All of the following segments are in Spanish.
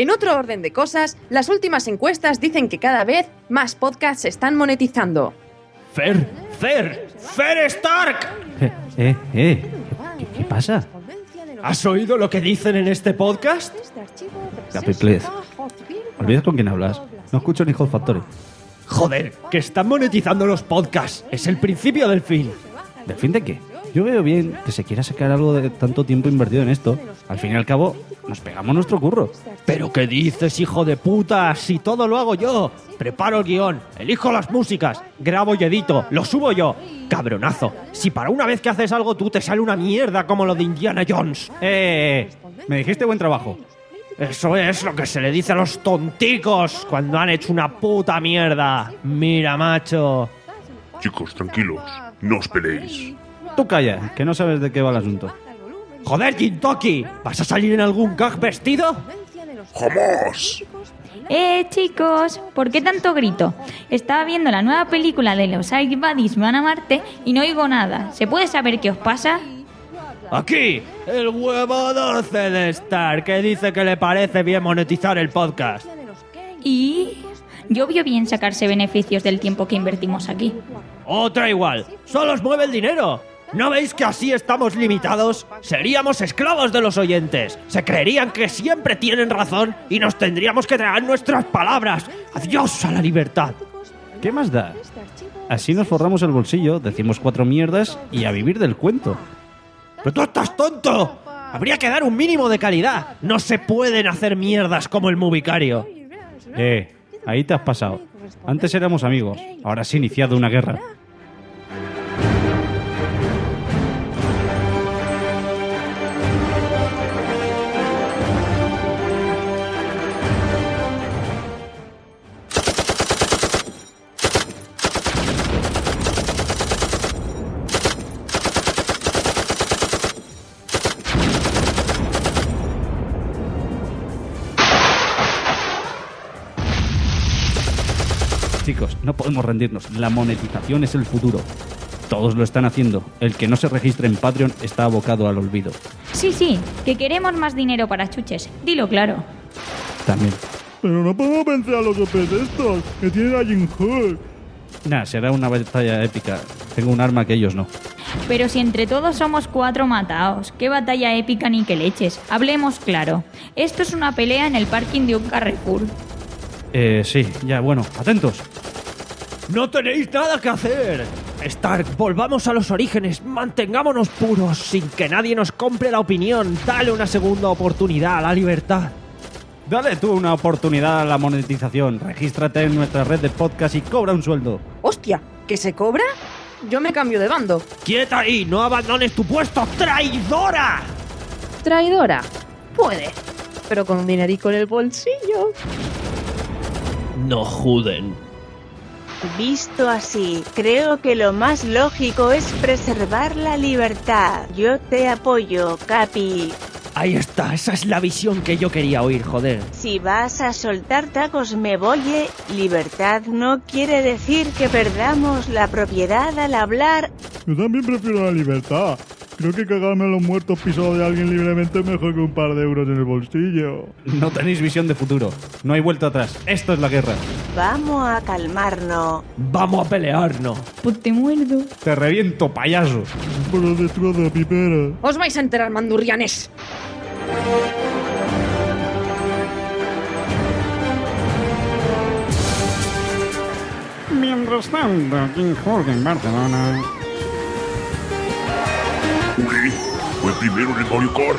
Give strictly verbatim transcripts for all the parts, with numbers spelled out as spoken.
En otro orden de cosas, las últimas encuestas dicen que cada vez más podcasts se están monetizando. ¡Fer! ¡Fer! ¡Fer Stark! Eh, eh, eh. ¿Qué, qué pasa? ¿Has oído lo que dicen en este podcast? Gapi, please. ¿Olvidas con quién hablas? No escucho ni Hot Factory. Joder, que están monetizando los podcasts. Es el principio del fin. ¿Del fin de qué? Yo veo bien que se quiera sacar algo de tanto tiempo invertido en esto. Al fin y al cabo, nos pegamos nuestro curro. ¿Pero qué dices, hijo de puta? Si todo lo hago yo. Preparo el guión, elijo las músicas, grabo y edito, lo subo yo. Cabronazo, si para una vez que haces algo tú te sale una mierda como lo de Indiana Jones. Eh, me dijiste buen trabajo. Eso es lo que se le dice a los tonticos cuando han hecho una puta mierda. Mira, macho. Chicos, tranquilos, no os peleéis. Tú calla, que no sabes de qué va el asunto. Joder, Jintoki, ¿vas a salir en algún gag vestido? ¡Jamás! Eh, chicos, ¿por qué tanto grito? Estaba viendo la nueva película de los Ice Buddies van a Marte y no oigo nada. ¿Se puede saber qué os pasa? Aquí, el huevo doce de Star, que dice que le parece bien monetizar el podcast. Y... yo veo bien sacarse beneficios del tiempo que invertimos aquí. Otra igual, solo os mueve el dinero. ¿No veis que así estamos limitados? Seríamos esclavos de los oyentes. Se creerían que siempre tienen razón y nos tendríamos que tragar nuestras palabras. ¡Adiós a la libertad! ¿Qué más da? Así nos forramos el bolsillo, decimos cuatro mierdas y a vivir del cuento. ¡Pero tú estás tonto! Habría que dar un mínimo de calidad. No se pueden hacer mierdas como el Mubicario. Eh, ahí te has pasado. Antes éramos amigos, ahora se ha iniciado una guerra. Chicos, no podemos rendirnos. La monetización es el futuro. Todos lo están haciendo. El que no se registre en Patreon está abocado al olvido. Sí, sí, que queremos más dinero para chuches. Dilo claro. También. Pero no podemos vencer a los O Pes estos, que tienen a Jim Hood. Nah, será una batalla épica. Tengo un arma que ellos no. Pero si entre todos somos cuatro mataos, qué batalla épica ni que leches. Hablemos claro. Esto es una pelea en el parking de un Carrefour. Eh, sí, ya, bueno, atentos. ¡No tenéis nada que hacer! Stark, volvamos a los orígenes, mantengámonos puros, sin que nadie nos compre la opinión. Dale una segunda oportunidad a la libertad. Dale tú una oportunidad a la monetización. Regístrate en nuestra red de podcast y cobra un sueldo. ¡Hostia! ¿Que se cobra? Yo me cambio de bando. ¡Quieta ahí! ¡No abandones tu puesto! ¡Traidora! ¿Traidora? Puede, pero con un dinerico en el bolsillo. No juden. Visto así, creo que lo más lógico es preservar la libertad. Yo te apoyo, Capi. Ahí está, esa es la visión que yo quería oír, joder. Si vas a soltar tacos me voy. Libertad no quiere decir que perdamos la propiedad al hablar. Yo también prefiero la libertad. Creo que cagarme a los muertos pisados de alguien libremente es mejor que un par de euros en el bolsillo. No tenéis visión de futuro. No hay vuelta atrás. Esto es la guerra. Vamos a calmarnos. Vamos a pelearnos. Pues te muerdo. Te reviento, payaso. Por los destroza, pipera. Os vais a enterar, mandurrianes. Mientras tanto, King Hulk en Barcelona. Uy, fue primero en el Mario Kart.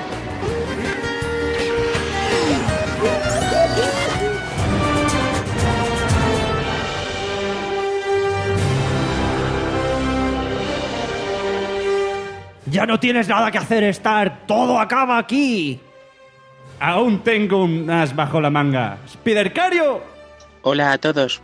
Ya no tienes nada que hacer, Stark. Todo acaba aquí. Aún tengo un as bajo la manga. ¡Spidercario! Hola a todos.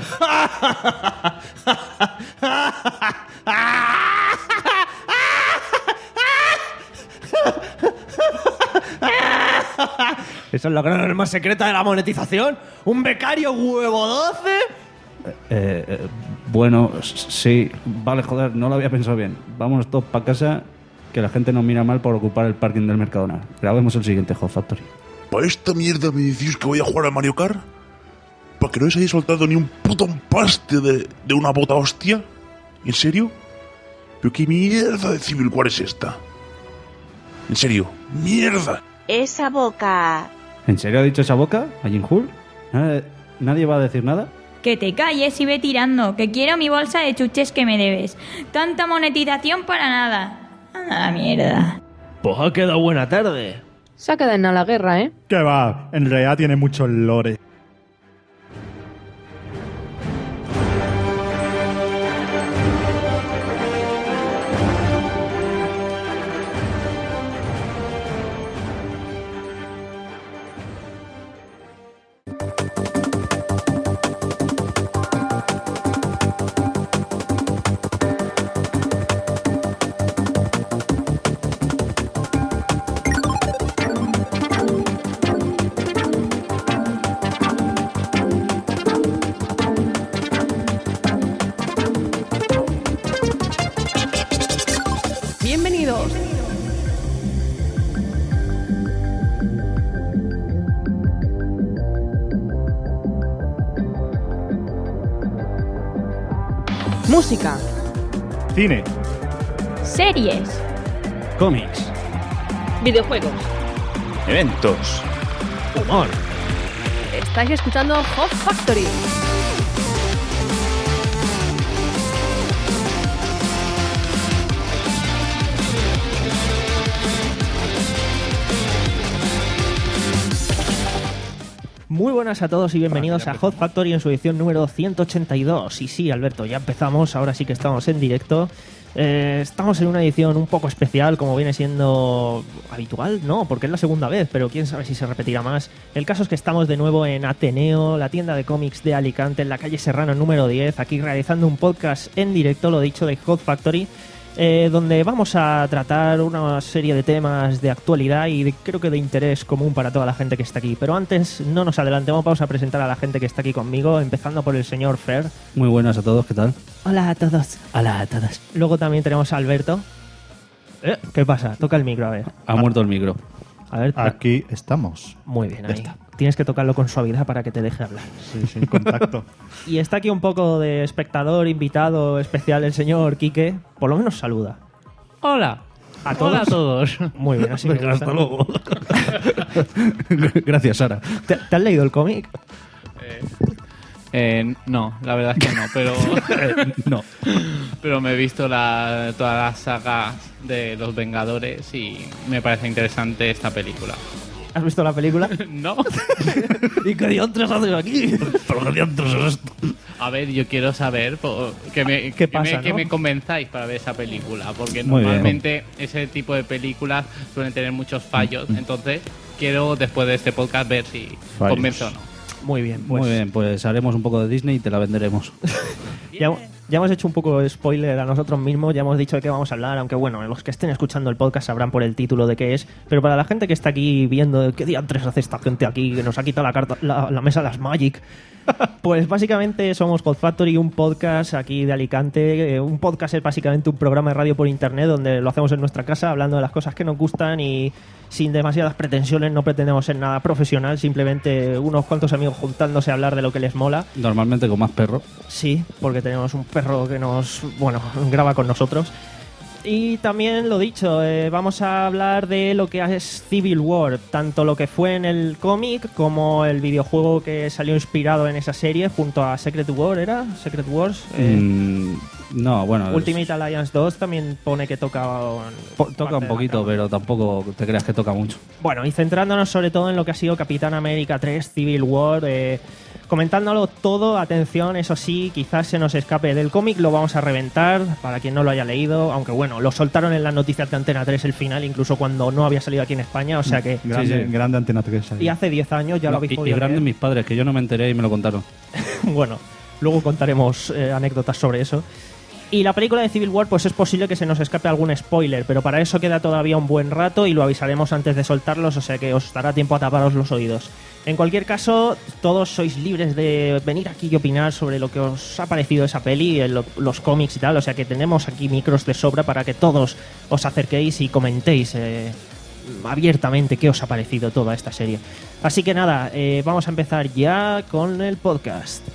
¿Esa es la gran arma secreta de la monetización? ¿Un becario huevo doce? Eh, eh, bueno, sí. Vale, joder, no lo había pensado bien. Vámonos todos para casa, que la gente nos mira mal por ocupar el parking del Mercadona. Grabemos el siguiente Hot Factory. ¿Para esta mierda me decís que voy a jugar a Mario Kart? ¿Para que no os hayáis soltado ni un puto empaste de, de una bota hostia? ¿En serio? ¿Pero qué mierda de Civil War es esta? En serio, mierda. Esa boca. ¿En serio ha dicho esa boca, a Jinhul? ¿Nadie, ¿Nadie va a decir nada? Que te calles y ve tirando, que quiero mi bolsa de chuches que me debes. Tanta monetización para nada. Anda a la mierda. Pues ha quedado buena tarde. Se ha quedado en la guerra, ¿eh? Que va, en realidad tiene muchos lore. Bienvenidos. Música, Cine, Series. Cómics. videojuegos. Eventos. Humor. Estáis escuchando Hot Factory. Muy buenas a todos y bienvenidos a Hot Factory en su edición número ciento ochenta y dos. Y sí, Alberto, ya empezamos, ahora sí que estamos en directo. Eh, estamos en una edición un poco especial, como viene siendo habitual, no, porque es la segunda vez, pero quién sabe si se repetirá más. El caso es que estamos de nuevo en Ateneo, la tienda de cómics de Alicante, en la calle Serrano número diez, aquí realizando un podcast en directo, lo dicho, de Hot Factory. Eh, donde vamos a tratar una serie de temas de actualidad y de, creo que de interés común para toda la gente que está aquí. Pero antes, no nos adelantemos, vamos a presentar a la gente que está aquí conmigo, empezando por el señor Fer. Muy buenas a todos, ¿qué tal? Hola a todos. Hola a todas. Luego también tenemos a Alberto. Eh, ¿Qué pasa? Toca el micro, a ver. Ha muerto el micro. A ver. aquí estamos. Muy bien, ahí. está. Tienes que tocarlo con suavidad para que te deje hablar. Sí, sí, contacto. Y está aquí un poco de espectador, invitado especial, el señor Quique. Por lo menos saluda. Hola. ¿A todos? Hola a todos. Muy bien, así me Venga, gusta. hasta luego. Gracias, Sara. ¿Te, te has leído el cómic? Eh, eh, no, la verdad es que no, pero No. pero me he visto la, todas las sagas de Los Vengadores y me parece interesante esta película. ¿Has visto la película? No. ¿Y qué diantres haces aquí? Pero qué diantres es esto. A ver, yo quiero saber po- que me, ¿Qué que pasa, me, que no? me convenzáis para ver esa película, porque Muy bien. normalmente ese tipo de películas suelen tener muchos fallos, entonces quiero después de este podcast ver si Fallos. convence o no. Muy bien, pues Muy bien, pues haremos un poco de Disney y te la venderemos. Ya, ya hemos hecho un poco de spoiler a nosotros mismos, ya hemos dicho de qué vamos a hablar, aunque bueno, los que estén escuchando el podcast sabrán por el título de qué es, pero para la gente que está aquí viendo qué diantres hace esta gente aquí, que nos ha quitado la, carta, la, la mesa de las Magic, pues básicamente somos Hot Factory, un podcast aquí de Alicante. Eh, un podcast es básicamente un programa de radio por internet donde lo hacemos en nuestra casa hablando de las cosas que nos gustan y sin demasiadas pretensiones, no pretendemos ser nada profesional, simplemente unos cuantos amigos juntándose a hablar de lo que les mola. Normalmente con más perro. Sí, porque tenemos un perro que nos, bueno, graba con nosotros. Y también lo dicho, eh, vamos a hablar de lo que es Civil War, tanto lo que fue en el cómic como el videojuego que salió inspirado en esa serie junto a Secret War, ¿era? Secret Wars. Eh, Mm, no, bueno. es- Ultimate Alliance dos también pone que toca, po- toca un poquito, pero tampoco te creas que toca mucho. Bueno, y centrándonos sobre todo en lo que ha sido Capitán América tres, Civil War, eh, comentándolo todo, atención, eso sí, quizás se nos escape del cómic, lo vamos a reventar, para quien no lo haya leído, aunque bueno, lo soltaron en las noticias de Antena tres el final, incluso cuando no había salido aquí en España, o sea que... Grande, sí. grande Antena tres. ahí. Y hace diez años ya lo No, habéis y, podido y grandes leer. mis padres, que yo no me enteré y me lo contaron. Bueno, luego contaremos eh, anécdotas sobre eso. Y la película de Civil War, pues es posible que se nos escape algún spoiler, pero para eso queda todavía un buen rato y lo avisaremos antes de soltarlos, o sea que os dará tiempo a taparos los oídos. En cualquier caso, todos sois libres de venir aquí y opinar sobre lo que os ha parecido esa peli, el- los cómics y tal, o sea que tenemos aquí micros de sobra para que todos os acerquéis y comentéis eh, abiertamente qué os ha parecido toda esta serie. Así que nada, eh, vamos a empezar ya con el podcast.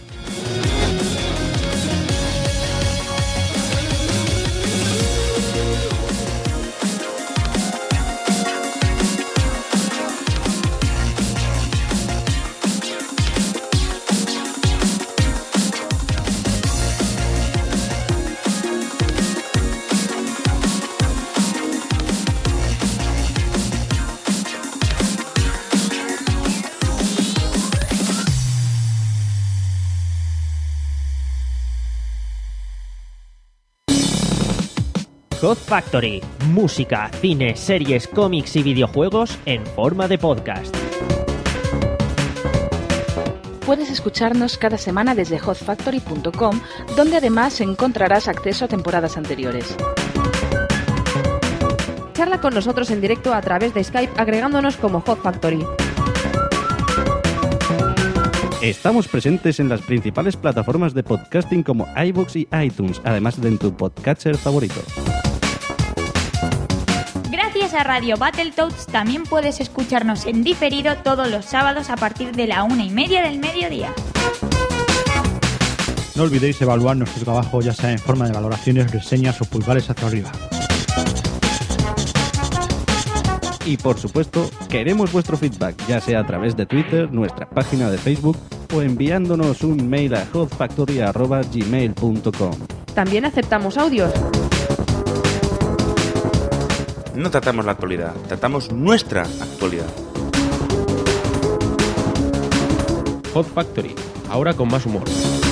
Hot Factory, música, cine, series, cómics y videojuegos en forma de podcast. Puedes escucharnos cada semana desde hot factory punto com, donde además encontrarás acceso a temporadas anteriores. Charla con nosotros en directo a través de Skype agregándonos como Hot Factory. Estamos presentes en las principales plataformas de podcasting como iVoox y iTunes, además de en tu podcatcher favorito. Gracias a Radio Battletoads también puedes escucharnos en diferido todos los sábados a partir de la una y media del mediodía. No olvidéis evaluar nuestro trabajo, ya sea en forma de valoraciones, reseñas o pulgares hacia arriba. Y por supuesto, queremos vuestro feedback, ya sea a través de Twitter, nuestra página de Facebook o enviándonos un mail a hot factory arroba gmail punto com. También aceptamos audios. No tratamos la actualidad, tratamos nuestra actualidad. Hot Factory, ahora con más humor.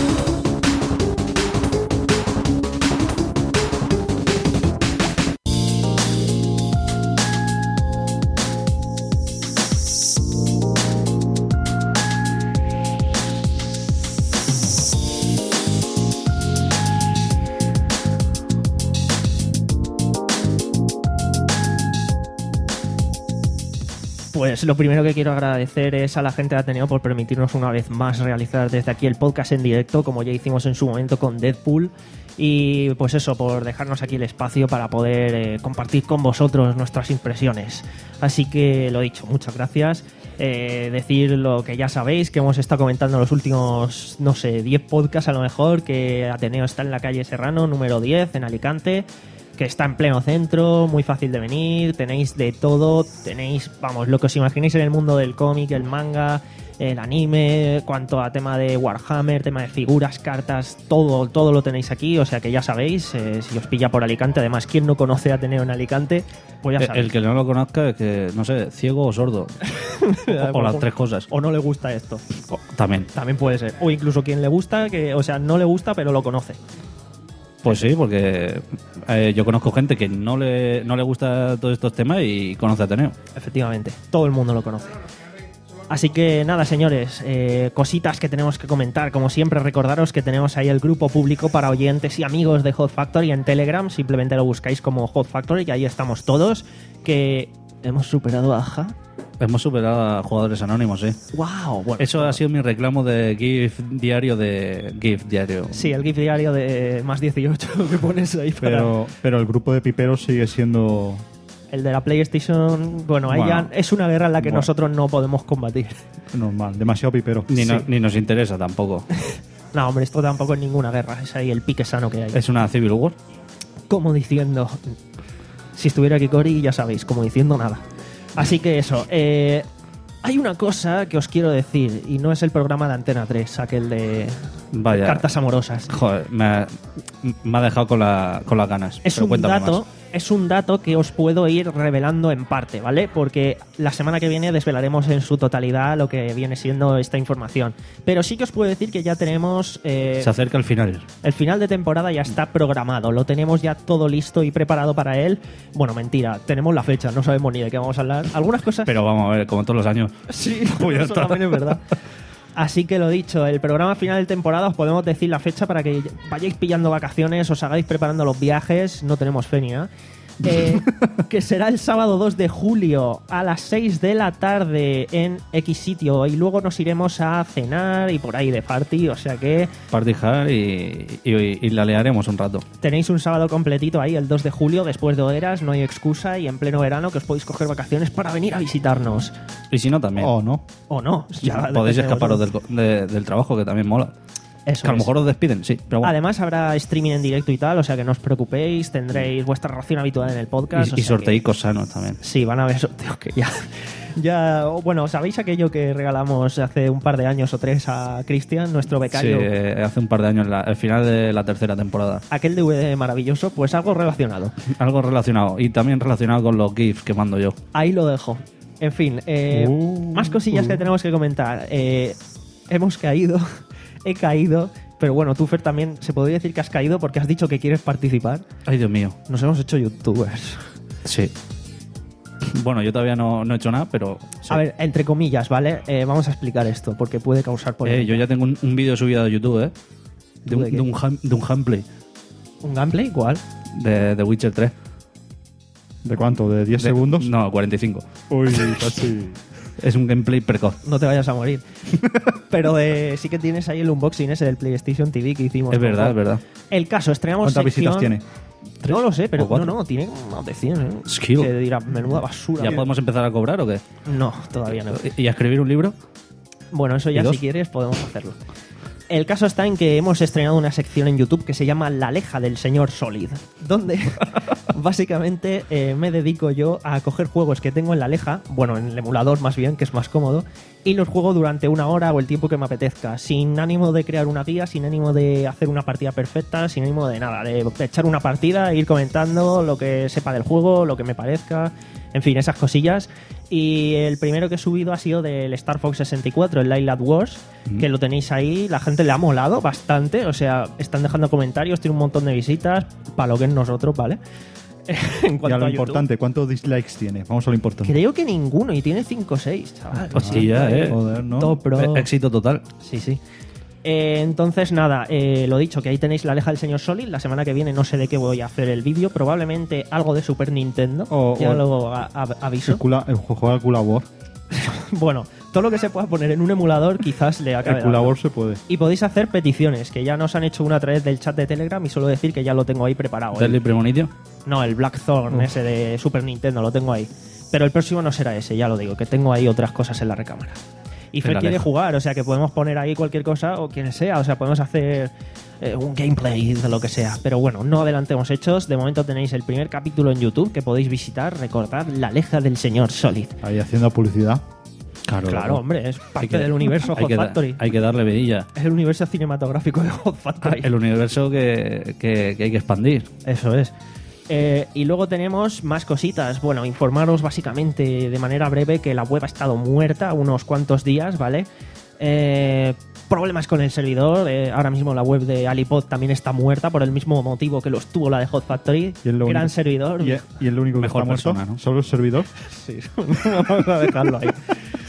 Pues lo primero que quiero agradecer es a la gente de Ateneo por permitirnos una vez más realizar desde aquí el podcast en directo, como ya hicimos en su momento con Deadpool, y pues eso, por dejarnos aquí el espacio para poder eh, compartir con vosotros nuestras impresiones. Así que lo dicho, muchas gracias. Eh, decir lo que ya sabéis, que hemos estado comentando en los últimos, no sé, diez podcasts a lo mejor, que Ateneo está en la calle Serrano, número diez, en Alicante, que está en pleno centro, muy fácil de venir, tenéis de todo, tenéis, vamos, lo que os imaginéis en el mundo del cómic, el manga, el anime, cuanto a tema de Warhammer, tema de figuras, cartas, todo, todo lo tenéis aquí, o sea que ya sabéis, eh, si os pilla por Alicante, además, ¿quién no conoce a Ateneo en Alicante? Pues ya sabéis. El que no lo conozca es que, no sé, ciego o sordo, o, o las tres cosas. O no le gusta esto. O, también. También puede ser, o incluso quien le gusta, que, o sea, no le gusta pero lo conoce. Pues sí, porque eh, yo conozco gente que no le, no le gusta todos estos temas y conoce a Ateneo. Efectivamente, todo el mundo lo conoce. Así que nada, señores, eh, cositas que tenemos que comentar. Como siempre, recordaros que tenemos ahí el grupo público para oyentes y amigos de Hot Factory en Telegram. Simplemente lo buscáis como Hot Factory y ahí estamos todos. Que hemos superado a Aja. Hemos superado a Jugadores Anónimos, ¿eh? ¡Wow! Bueno, eso ha sido mi reclamo de GIF diario de GIF diario. Sí, el GIF diario de más dieciocho que pones ahí. Para... Pero, pero el grupo de piperos sigue siendo... El de la PlayStation, bueno, ahí bueno, ya es una guerra en la que bueno. nosotros no podemos combatir. Normal, demasiado pipero. Ni, sí. no, ni nos interesa tampoco. No, hombre, esto tampoco es ninguna guerra. Es ahí el pique sano que hay. Es una Civil War. Como diciendo... Si estuviera aquí Cory, ya sabéis, como diciendo nada. Así que eso, eh, hay una cosa que os quiero decir, y no es el programa de Antena tres, aquel de Vaya. cartas amorosas. Joder, me ha, me ha dejado con, la, con las ganas. Es Pero un cuéntame dato, más. es un dato que os puedo ir revelando en parte, ¿vale? Porque la semana que viene desvelaremos en su totalidad lo que viene siendo esta información. Pero sí que os puedo decir que ya tenemos... Eh, Se acerca el final. El final de temporada ya está programado, lo tenemos ya todo listo y preparado para él. Bueno, mentira, tenemos la fecha, no sabemos ni de qué vamos a hablar. Algunas cosas... Pero vamos a ver, como todos los años. Sí, pues ya eso está. también es verdad. Así que lo dicho, el programa final de temporada os podemos decir la fecha para que vayáis pillando vacaciones, os hagáis preparando los viajes, no tenemos fe ni nada. Eh, que será el sábado dos de julio a las seis de la tarde en X sitio. Y luego nos iremos a cenar y por ahí de party. O sea que Party hard y, y, y la learemos un rato. tenéis un sábado completito ahí, el dos de julio, después de hogueras, no hay excusa. Y en pleno verano que os podéis coger vacaciones para venir a visitarnos. Y si no, también. O no. O no. Ya Podéis depende de escaparos del, vosotros. co- de- del trabajo, que también mola. Eso que a lo es. mejor os despiden, sí. Pero bueno. Además habrá streaming en directo y tal, o sea que no os preocupéis, tendréis vuestra ración habitual en el podcast. o y y sea que- sorteicos sanos también. Sí, van a haber sorteos que ya... ya bueno, ¿sabéis aquello que regalamos hace un par de años o tres a Cristian, nuestro Sí, becario? eh, hace un par de años, la- al final de la tercera temporada. Aquel D V D maravilloso, pues algo relacionado. Algo relacionado. Y también relacionado con los GIFs que mando yo. Ahí lo dejo. En fin, eh, Uh, más cosillas uh. que tenemos que comentar. Eh, hemos caído, he caído, pero bueno, tú, Fer, también se podría decir que has caído porque has dicho que quieres participar. Ay, Dios mío. Nos hemos hecho youtubers. Sí. Bueno, yo todavía no, no he hecho nada, pero... sí. A ver, entre comillas, ¿vale? Eh, vamos a explicar esto porque puede causar polémica. Eh, yo ya tengo un, un vídeo subido a YouTube, ¿eh? De un, ¿De qué? de un, ham- de un gameplay ¿Un gameplay? ¿Cuál? de, de Witcher tres. ¿De cuánto? ¿De diez De- segundos? No, cuarenta y cinco. Uy, casi. Es un gameplay precoz. No te vayas a morir. Pero eh, sí que tienes ahí el unboxing ese del PlayStation T V que hicimos. Es con verdad, Juan. es verdad. El caso, estrenamos ¿Cuántas sección... visitas tiene? No lo sé, pero ¿O cuatro? no, no, tiene más de cien, ¿eh? Skill. Que dirá, menuda basura. ¿Ya podemos empezar a cobrar o qué? No, todavía no. ¿Y y a escribir un libro? Bueno, eso ¿Y ya dos? si quieres podemos hacerlo. El caso está en que hemos estrenado una sección en YouTube que se llama La Aleja del Señor Solid, donde básicamente eh, me dedico yo a coger juegos que tengo en la Aleja, bueno, en el emulador más bien, que es más cómodo, y los juego durante una hora o el tiempo que me apetezca, sin ánimo de crear una guía, sin ánimo de hacer una partida perfecta, sin ánimo de nada, de echar una partida e ir comentando lo que sepa del juego, lo que me parezca, en fin, esas cosillas. Y el primero que he subido ha sido del Star Fox sesenta y cuatro, el Lylat Wars, Mm. que lo tenéis ahí, la gente le ha molado bastante, o sea, están dejando comentarios, tiene un montón de visitas, para lo que es nosotros, ¿vale? en Y cuanto a lo a YouTube. importante, ¿cuántos dislikes tiene? Vamos a lo importante. Creo que ninguno, y tiene cinco o seis, chaval. Hostia, eh. Joder, ¿no? Top pro. Eh, Éxito total. Sí, sí. Eh, entonces, nada, eh, lo dicho, que ahí tenéis la aleja del señor Solid. La semana que viene no sé de qué voy a hacer el vídeo. Probablemente algo de Super Nintendo. O- ya o- lo a- a- aviso. El, cula, el juego del Culabor. Bueno, todo lo que se pueda poner en un emulador quizás le acabe El dando. Culabor se puede. Y podéis hacer peticiones, que ya nos han hecho una a través del chat de Telegram y solo decir que ya lo tengo ahí preparado. ¿Del El- Premonicio? no, el Blackthorn, Uf. ese de Super Nintendo, lo tengo ahí. Pero el próximo no será ese, ya lo digo, que tengo ahí otras cosas en la recámara. Y Fer la quiere aleja. jugar, o sea que podemos poner ahí cualquier cosa o quien sea, o sea, podemos hacer eh, un gameplay de lo que sea. Pero bueno, no adelantemos hechos. De momento tenéis el primer capítulo en YouTube que podéis visitar, recordad, La Aleja del Señor Solid. Ahí haciendo publicidad. Claro, Claro, hombre, es parte Hay que- del universo hay Hot que da- Factory. Hay que darle vedilla. Es el universo cinematográfico de Hot Factory. El universo que, que- que hay que expandir. Eso es. Eh, y luego tenemos más cositas. Bueno, informaros básicamente de manera breve que la web ha estado muerta unos cuantos días, ¿vale? Eh, problemas con el servidor. eh, ahora mismo la web de Alipod también está muerta por el mismo motivo que lo estuvo la de Hot Factory. Y es lo Gran único- servidor. Y, y es lo único que Mejor está muerto. persona, ¿no? Solo el servidor. Sí, vamos a dejarlo ahí.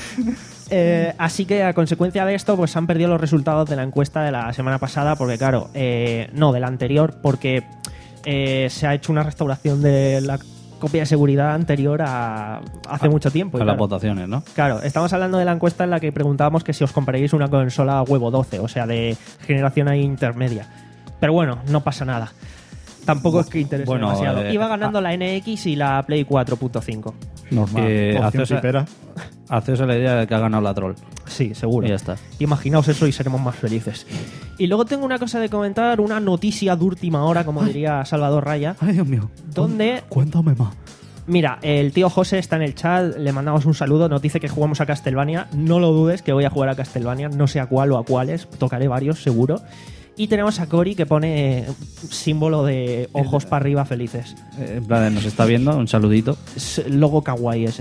Eh, así que a consecuencia de esto pues han perdido los resultados de la encuesta de la semana pasada porque claro, eh, no, de la anterior porque eh, se ha hecho una restauración de la copia de seguridad anterior a hace mucho tiempo. y A las claro, votaciones, ¿no? Claro, estamos hablando de la encuesta en la que preguntábamos que si os compraríais una consola huevo doce, o sea, de generación ahí intermedia. Pero bueno, no pasa nada. Tampoco es que interese Bueno, demasiado. eh, Iba ganando la N X y la Play cuatro punto cinco. Normal. Eh, Opción haceos, pipera. haceos a la idea de que ha ganado la troll. Sí, seguro. Y ya está. Imaginaos eso y seremos más felices. Y luego tengo una cosa de comentar, una noticia de última hora, como diría Salvador Raya, Ay, Dios mío. donde, Cuéntame más. mira, el tío José está en el chat, le mandamos un saludo, nos dice que jugamos a Castlevania, no lo dudes que voy a jugar a Castlevania, no sé a cuál o a cuáles, tocaré varios seguro. Y tenemos a Cory que pone símbolo de ojos para arriba felices. Eh, en plan, nos está viendo, un saludito. Es el logo kawaii ese.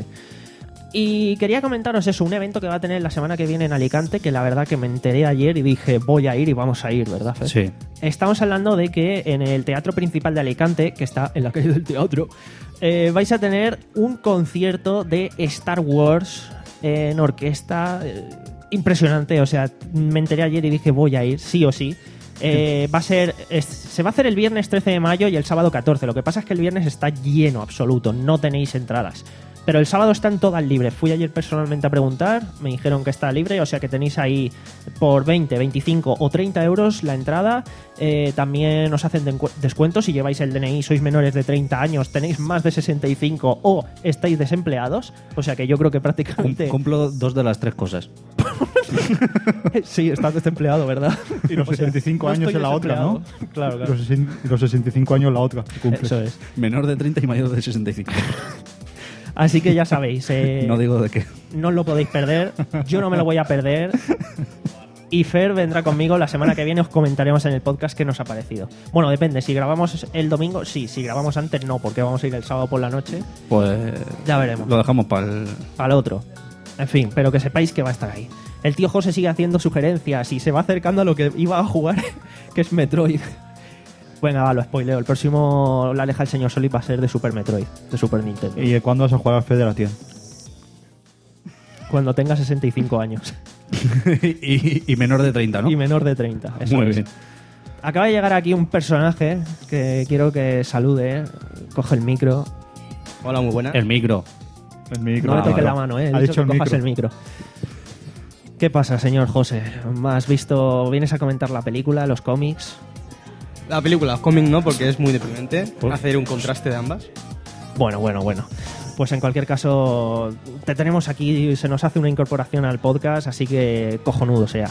Y quería comentaros eso, un evento que va a tener la semana que viene en Alicante, que la verdad que me enteré ayer y dije, voy a ir y vamos a ir, ¿verdad, Fer? Sí. Estamos hablando de que en el Teatro Principal de Alicante, que está en la calle del teatro, eh, vais a tener un concierto de Star Wars en orquesta. eh, impresionante, o sea, me enteré ayer y dije, voy a ir, sí o sí. Eh, va a ser, es- se va a hacer el viernes trece de mayo y el sábado catorce. Lo que pasa es que el viernes está lleno absoluto, no tenéis entradas. Pero el sábado están todas libres. Fui ayer personalmente a preguntar, me dijeron que está libre, o sea que tenéis ahí por veinte, veinticinco o treinta euros la entrada. Eh, también os hacen dencu- descuentos si lleváis el D N I, sois menores de treinta años, tenéis más de sesenta y cinco o estáis desempleados. O sea que yo creo que prácticamente... Cumplo dos de las tres cosas. Sí, estás desempleado, ¿verdad? Y los O sea, sesenta y cinco no años estoy en la otra, ¿no? desempleado. Claro, claro. Los, sesen- los sesenta y cinco años en la otra. que cumples. Eso es. Menor de treinta y mayor de sesenta y cinco. Así que ya sabéis, eh, No digo de qué. no os lo podéis perder, yo no me lo voy a perder. Y Fer vendrá conmigo la semana que viene, os comentaremos en el podcast qué nos ha parecido. Bueno, depende, si grabamos el domingo, sí, si grabamos antes no, porque vamos a ir el sábado por la noche, Pues ya veremos. lo dejamos para el... Al otro. En fin, pero que sepáis que va a estar ahí. El tío José sigue haciendo sugerencias y se va acercando a lo que iba a jugar, que es Metroid. Venga, va, lo spoileo. El próximo La aleja el señor Soli va a ser de Super Metroid, de Super Nintendo. ¿Y cuándo vas a jugar al Federation? Cuando tenga sesenta y cinco años. y, y menor de treinta, ¿no? Y menor de treinta. Eso Muy es. bien. Acaba de llegar aquí un personaje que quiero que salude. Coge el micro. Hola, muy buena. El micro. El micro. No me Ah, toques vale. la mano, ¿eh? He Ha dicho dicho que el cojas micro. el micro. ¿Qué pasa, señor José? ¿Has visto, vienes a comentar la película, los cómics? La película, cómic no, porque es muy deprimente. ¿Por? Hacer un contraste de ambas. Bueno, bueno, bueno. Pues en cualquier caso, te tenemos aquí, se nos hace una incorporación al podcast, así que cojonudo sea.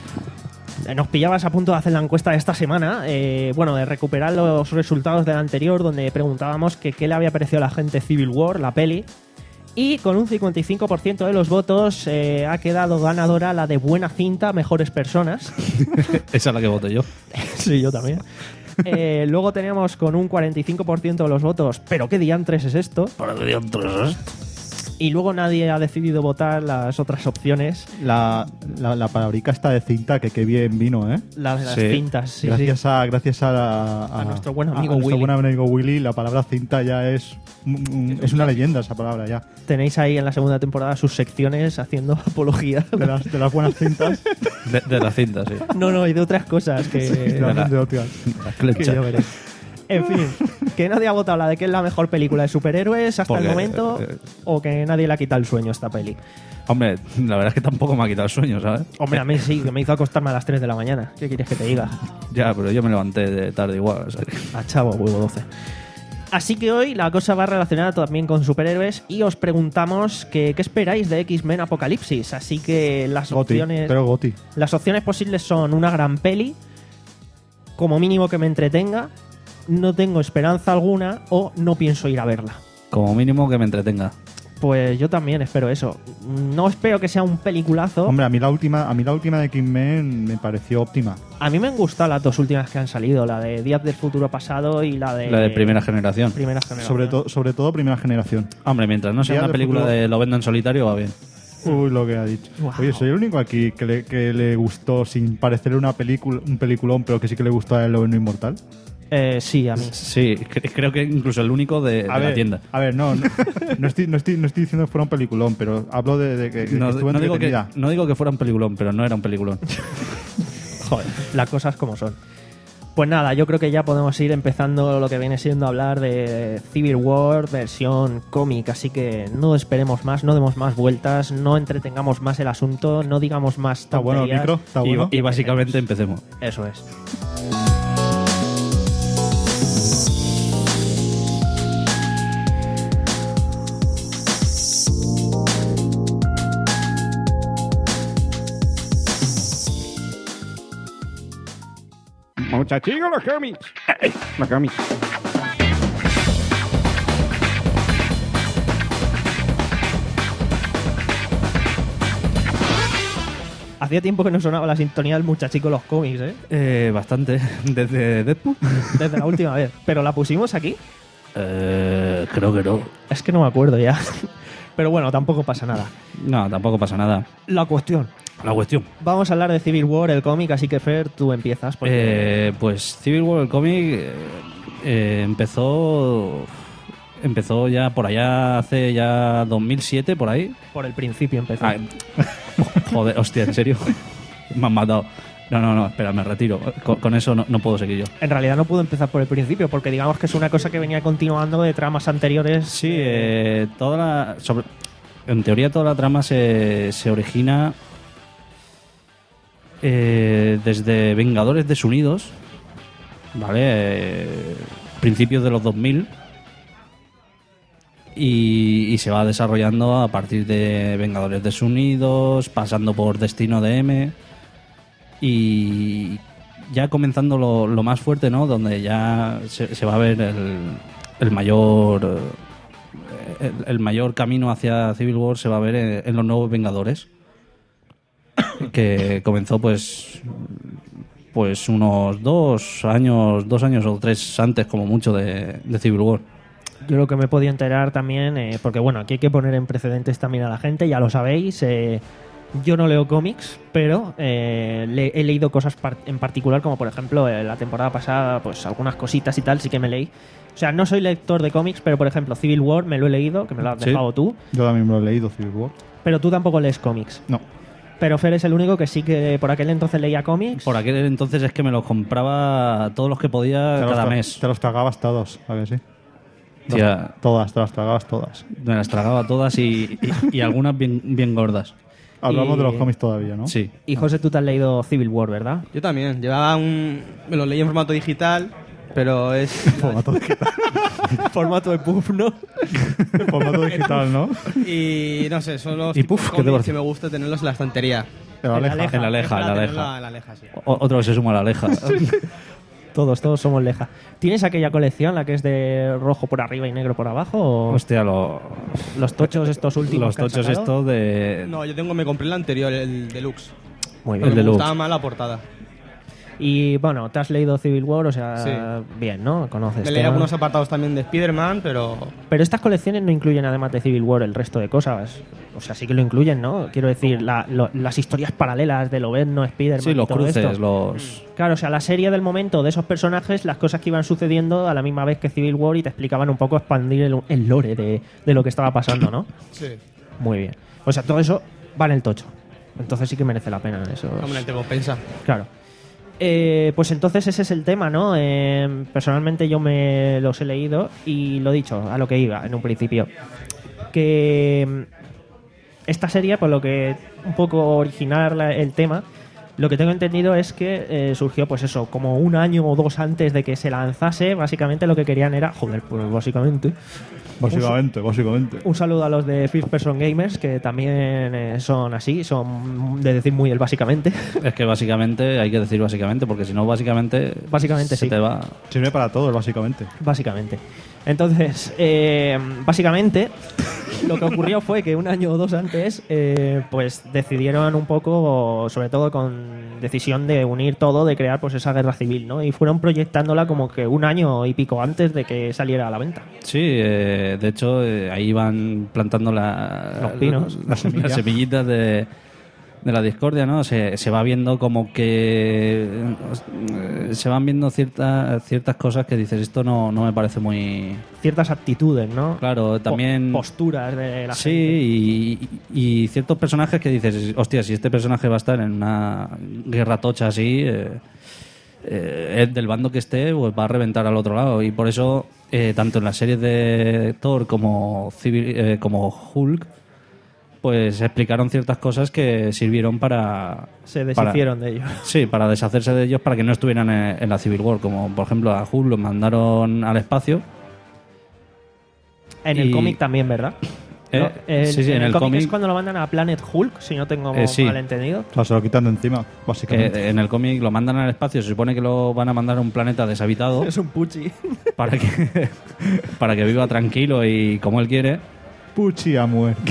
Nos pillabas a punto de hacer la encuesta de esta semana, eh, bueno, de recuperar los resultados de la anterior, donde preguntábamos que qué le había parecido a la gente Civil War, la peli. Y con un cincuenta y cinco por ciento de los votos eh, ha quedado ganadora la de buena cinta, mejores personas. Esa es la que voté yo. Sí, yo también. Eh, luego teníamos con un cuarenta y cinco por ciento de los votos, pero ¿qué diantres es esto? ¿Para qué diantres es esto? Y luego nadie ha decidido votar las otras opciones. La, la, la palabrica está de cinta, que qué bien vino, ¿eh? Las, las Sí. cintas, sí, gracias sí. A, gracias a, la- A nuestro buen a- amigo a nuestro Willy. buen amigo Willy, la palabra cinta ya es, un- un- es una leyenda esa palabra ya. Tenéis ahí en la segunda temporada sus secciones haciendo apología. De las, de las buenas cintas. De, de la cinta, sí. No, no, y de otras cosas que, de las de otras. La que clecha. yo veré. En fin, que nadie ha votado la de que es la mejor película de superhéroes hasta Porque, el momento, eh, o que nadie le ha quitado el sueño a esta peli. Hombre, la verdad es que tampoco me ha quitado el sueño, ¿sabes? Hombre, a mí sí, que me hizo acostarme a las tres de la mañana. ¿Qué quieres que te diga? Ya, pero yo me levanté de tarde igual. O sea que- A chavo, huevo doce. Así que hoy la cosa va relacionada también con superhéroes y os preguntamos que, qué esperáis de X-Men Apocalipsis. Así que las Goti, opciones pero Goti. las opciones posibles son una gran peli, como mínimo que me entretenga, no tengo esperanza alguna o no pienso ir a verla. Como mínimo que me entretenga. Pues yo también espero eso. No espero que sea un peliculazo. Hombre, a mí la última, a mí la última de X-Men me pareció óptima. A mí me han gustado las dos últimas que han salido, la de Días del Futuro Pasado y la de... La de primera generación. Primera generación. Sobre, to- sobre todo primera generación. Hombre, mientras no sea Días una del película futuro. de Lo vendo en solitario, va bien. Uy, lo que ha dicho. Wow. Oye, soy el único aquí que le, que le gustó, sin parecer una película, un peliculón, pero que sí que le gustó a El Lobo Inmortal. Eh, sí, a mí. Sí, cre- creo que incluso el único de, de A la ver, tienda. A ver, no, no, no estoy, no, estoy, no estoy diciendo que fuera un peliculón, pero hablo de, de que, que No, estuvo no digo que, entretenida. no digo que fuera un peliculón, pero no era un peliculón. Joder, las cosas como son. Pues nada, yo creo que ya podemos ir empezando lo que viene siendo hablar de Civil War versión cómic, así que no esperemos más, no demos más vueltas, no entretengamos más el asunto, no digamos más Está bueno el tonterías. micro, está Y, bueno. y básicamente empecemos. Eso es. Muchachillos, los cómics. Eh, los cómics. Hacía tiempo que no sonaba la sintonía del muchachico los cómics, ¿eh? Eh, bastante. Desde Deadpool. Desde la última vez. ¿Pero la pusimos aquí? Eh, creo que no. Es que no me acuerdo ya. Pero bueno, tampoco pasa nada. No, tampoco pasa nada. La cuestión. La cuestión. Vamos a hablar de Civil War, el cómic, así que Fer, tú empiezas. Porque... Eh, pues Civil War, el cómic, eh, eh, empezó empezó ya por allá hace ya dos mil siete, por ahí. Por el principio empezó. Ah, joder, hostia, en serio. Me han matado. No, no, no, espera, me retiro. Con, con eso no, no puedo seguir yo. En realidad no puedo empezar por el principio, porque digamos que es una cosa que venía continuando de tramas anteriores. Sí, eh, toda la, sobre, en teoría toda la trama se, se origina eh, desde Vengadores Desunidos, ¿vale? Eh, principios de los dos mil. Y, y se va desarrollando a partir de Vengadores Desunidos, pasando por Destino de M. Y ya comenzando lo, lo más fuerte, ¿no? Donde ya se, se va a ver el, el mayor el, el mayor camino hacia Civil War se va a ver en, en los nuevos Vengadores, que comenzó pues pues unos dos años dos años o tres antes como mucho de, de Civil War. Yo lo que me he podido enterar también, eh, porque bueno, aquí hay que poner en precedentes también a la gente, ya lo sabéis, eh, yo no leo cómics, pero eh, le, he leído cosas par- en particular, como por ejemplo eh, la temporada pasada, pues algunas cositas y tal, sí que me leí. O sea, no soy lector de cómics, pero por ejemplo Civil War me lo he leído, que me lo has Sí. dejado tú, Yo también me lo he leído, Civil War. pero tú tampoco lees cómics. No. Pero Fer es el único que sí que por aquel entonces leía cómics. Por aquel entonces es que me los compraba todos los que podía Te los cada tra- mes. Te los tragabas todos, ¿a que sí? Tía, Todas, te las tragabas todas. me las tragaba todas y, y, y algunas bien, bien gordas. Hablamos Y- de los cómics todavía, ¿no? Sí. Y José, tú te has leído Civil War, ¿verdad? Yo también. Llevaba un... Me lo leí en formato digital, pero es... Formato digital. Formato de puff, ¿no? Formato digital, ¿no? Y no sé, son los Y tipos puf, de ¿qué te cómics parece? que me gusta tenerlos en la estantería. En la Aleja. En la Aleja, en la Para Aleja. tenerlo en la Aleja, sí. O- otro que se suma a la Aleja. Todos, todos somos leja. ¿Tienes aquella colección, la que es de rojo por arriba y negro por abajo? O Hostia, lo- los tochos estos últimos los que han tochos sacado? estos de... No, yo tengo, me compré el anterior, el deluxe. Muy Pero bien. El me deluxe. gustaba más la portada. Y bueno, te has leído Civil War, o sea, Sí. bien, ¿no? Conoces. Me leí tema. algunos apartados también de Spider-Man, pero... Pero estas colecciones no incluyen, además de Civil War, el resto de cosas. O sea, sí que lo incluyen, ¿no? Quiero decir, la- lo- las historias paralelas de Lobezno, Spider-Man. Sí, y los todo cruces, esto. los... Claro, o sea, la serie del momento de esos personajes, las cosas que iban sucediendo a la misma vez que Civil War y te explicaban un poco expandir el, el lore de, de lo que estaba pasando, ¿no? Sí. Muy bien. O sea, todo eso va en el tocho. Entonces sí que merece la pena eso. Hombre, te compensa. Claro. Eh, pues entonces ese es el tema, ¿no? Eh, personalmente yo me los he leído y lo dicho, a lo que iba en un principio. Que mm, esta serie, por lo que un poco originar la- el tema, lo que tengo entendido es que eh, surgió, pues eso, como un año o dos antes de que se lanzase. Básicamente lo que querían era, joder, pues básicamente. Básicamente, básicamente. Un saludo a los de First Person Gamers, que también eh, son así, son de decir muy el básicamente. Es que básicamente, hay que decir básicamente, porque si no, básicamente... Básicamente se sí. te va... Sirve para todo, básicamente. Básicamente. Entonces, eh, básicamente, lo que ocurrió fue que un año o dos antes, eh, pues decidieron un poco, sobre todo con decisión de unir todo, de crear pues esa guerra civil, ¿no? Y fueron proyectándola como que un año y pico antes de que saliera a la venta. Sí, eh, de hecho, eh, ahí van plantando la- Los pinos. las, las semillitas de, de la discordia, ¿no? Se, se va viendo como que... eh, se van viendo ciertas ciertas cosas que dices, esto no, no me parece muy... Ciertas actitudes, ¿no? Claro, también... Po- posturas de la Sí, gente. y, y ciertos personajes que dices, hostia, si este personaje va a estar en una guerra tocha así, eh, eh, del bando que esté, pues va a reventar al otro lado. Y por eso, eh, tanto en las series de Thor como, Civil- eh, como Hulk, pues explicaron ciertas cosas que sirvieron para... Se para- deshicieron de ellos. Sí, para deshacerse de ellos para que no estuvieran en, en la Civil War. Como por ejemplo a Hulk lo mandaron al espacio. En el Y- cómic también, ¿verdad? Eh, ¿No? El- sí, sí, en el cómic cómic- es cuando lo mandan a Planet Hulk, si no tengo Eh, sí. mal entendido. O sea, se lo quitan de encima, Que básicamente. en el cómic lo mandan al espacio, se supone que lo van a mandar a un planeta deshabitado Es un puchi. para que para que viva tranquilo y como él quiere. Puchi ha muerto.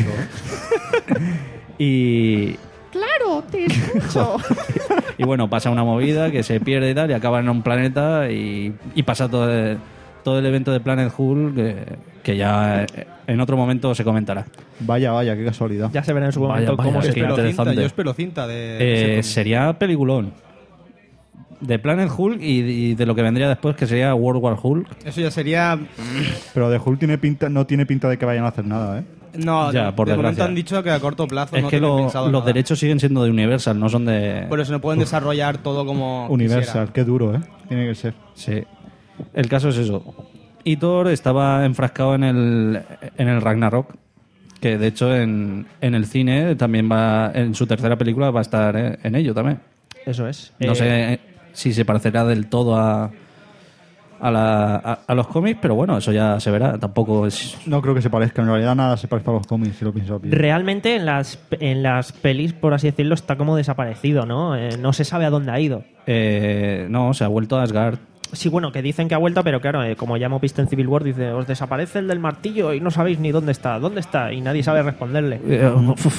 Y, Claro, te escucho. y bueno, pasa una movida que se pierde y tal, y acaba en un planeta y, y pasa todo el, todo el evento de Planet Hulk que, que ya en otro momento se comentará. Vaya, vaya, qué casualidad. Ya se verá en su Vaya, momento vaya, cómo es se que Espero cinta, interesante. yo espero cinta de... de Eh, ese cómic. sería peliculón. De Planet Hulk y, y de lo que vendría después, que sería World War Hulk. Eso ya sería... Pero de Hulk tiene pinta, no tiene pinta de que vayan a hacer nada, ¿eh? No, Ya, por de momento desgracia. han dicho que a corto plazo Es no que tienen lo- pensado los nada. derechos siguen siendo de Universal, no son de... Por eso no pueden desarrollar todo como Universal, qué duro, ¿eh? Tiene que ser. Sí. El caso es eso. Y Thor estaba enfrascado en el, en el Ragnarok, que de hecho en, en el cine también va, en su tercera película va a estar eh, en ello también. Eso es. No Eh, sé si se parecerá del todo a, a, la- a- a los cómics, pero bueno, eso ya se verá. Tampoco es... No creo que se parezca, en realidad nada se parece a los cómics, si lo pienso bien. Realmente en las, en las pelis, por así decirlo, está como desaparecido, ¿no? Eh, no se sabe a dónde ha ido. Eh, no, se ha vuelto a Asgard. Sí, bueno, que dicen que ha vuelto, pero claro, eh, como ya hemos visto en Civil War, dice, os desaparece el del martillo y no sabéis ni dónde está, dónde está, y nadie sabe responderle. Eh,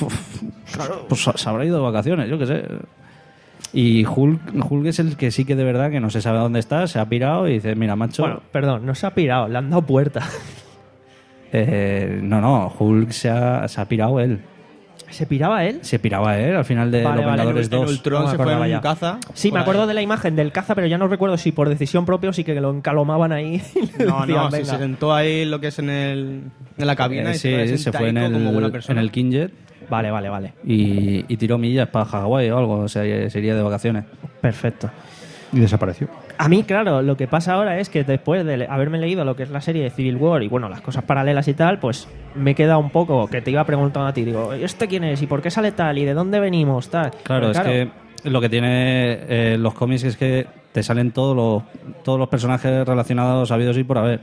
Pues se habrá ido de vacaciones, yo qué sé. Y Hulk, Hulk es el que sí que de verdad que no se sabe dónde está, se ha pirado y dice, mira, macho... Bueno, perdón, no se ha pirado, le han dado puerta. Eh, no, no, Hulk se ha, se ha pirado él. ¿Se piraba él? Se piraba él al final de Vale, Los vale, Vengadores en el- en dos. Ultron No me se fue en acordaba un ya. caza. Sí, por me ahí. acuerdo de la imagen del caza, pero ya no recuerdo si por decisión propia o si que lo encalomaban ahí. y le No, decían, no, si "Venga". se sentó ahí lo que es en, el, en la cabina Eh, y sí, se fue, se fue en como buena el, persona. en el Kingjet Vale, vale, vale. y, y tiró millas para Hawái o algo, o sea, se iría de vacaciones. Perfecto. Y desapareció. A mí, claro, lo que pasa ahora es que después de le- haberme leído lo que es la serie de Civil War y bueno, las cosas paralelas y tal, pues me queda un poco que te iba preguntando a ti, digo, ¿y este quién es? ¿Y por qué sale tal? ¿Y de dónde venimos? Tal. Claro, Pero es que lo que tiene eh, los cómics es que te salen todos los, todos los personajes relacionados habidos y por haber.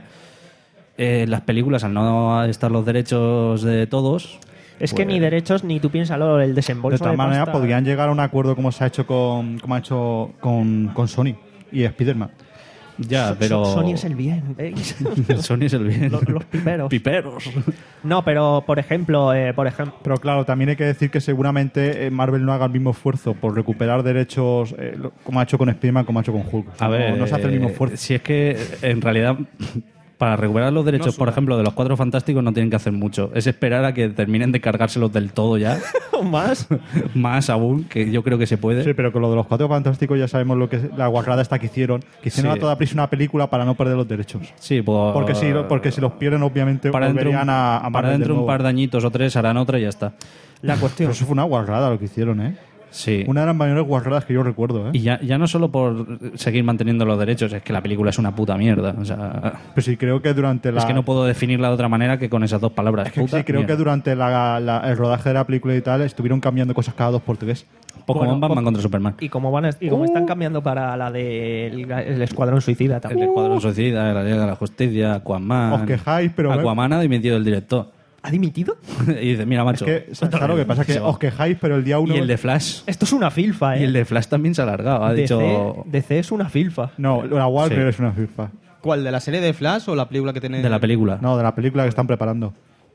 Eh, las películas, al no estar los derechos de todos... Es que pues- ni derechos ni tú piénsalo, el desembolso De todas de maneras, pasta. podrían llegar a un acuerdo como se ha hecho con, como ha hecho con, con Sony y Spider-Man. Ya, So- pero... Sony es el bien, ¿veis? Sony es el bien. Los, los piperos. Piperos. No, pero por ejemplo, eh, por ejemplo, Pero claro, también hay que decir que seguramente eh, Marvel no haga el mismo esfuerzo por recuperar derechos eh, lo- como ha hecho con Spider-Man, como ha hecho con Hulk. O sea, A ver, no, no se hace el mismo eh, esfuerzo. Si es que en realidad para recuperar los derechos, No por suda. ejemplo, de los Cuatro Fantásticos no tienen que hacer mucho. Es esperar a que terminen de cargárselos del todo ya. o más. Más aún, que yo creo que se puede. Sí, pero con lo de los Cuatro Fantásticos ya sabemos lo que es la guacrada esta que hicieron. Que hicieron Sí. a toda prisa una película para no perder los derechos. Sí, pues, Porque si, porque si los pierden, obviamente para dentro, volverían a, a para Marvel de dentro un nuevo. par de añitos o tres harán otra y ya está. La cuestión. Pero eso fue una guarrada lo que hicieron, ¿eh? Sí. Una de las mayores guarradas que yo recuerdo, ¿eh? Y ya, ya no solo por seguir manteniendo los derechos, es que la película es una puta mierda. O sea, Pero sí, creo que durante la... es que no puedo definirla de otra manera que con esas dos palabras. Es que Puta sí, creo mierda. que durante la- la- el rodaje de la película y tal estuvieron cambiando cosas cada dos por tres. Pokémon Bueno, Batman po- contra Superman. Y como van a- y como están cambiando para la del el Escuadrón Suicida El también. Escuadrón Suicida, la Liga de la Justicia, Aquaman. Os quejáis, pero... Aquaman ha dimitido el director. ¿Ha dimitido? Y dice, mira, Es macho. que, ¿sabes lo que pasa? Es que Se va. os quejáis, pero el día uno... Y el de Flash. Esto es una filfa, ¿eh? Y el de Flash también se ha alargado. Ha D C, dicho. D C es una filfa. No, la Warner Sí. es una FIFA. ¿Cuál? ¿De la serie de Flash o la película que tiene? De la película. No, de la película que están preparando.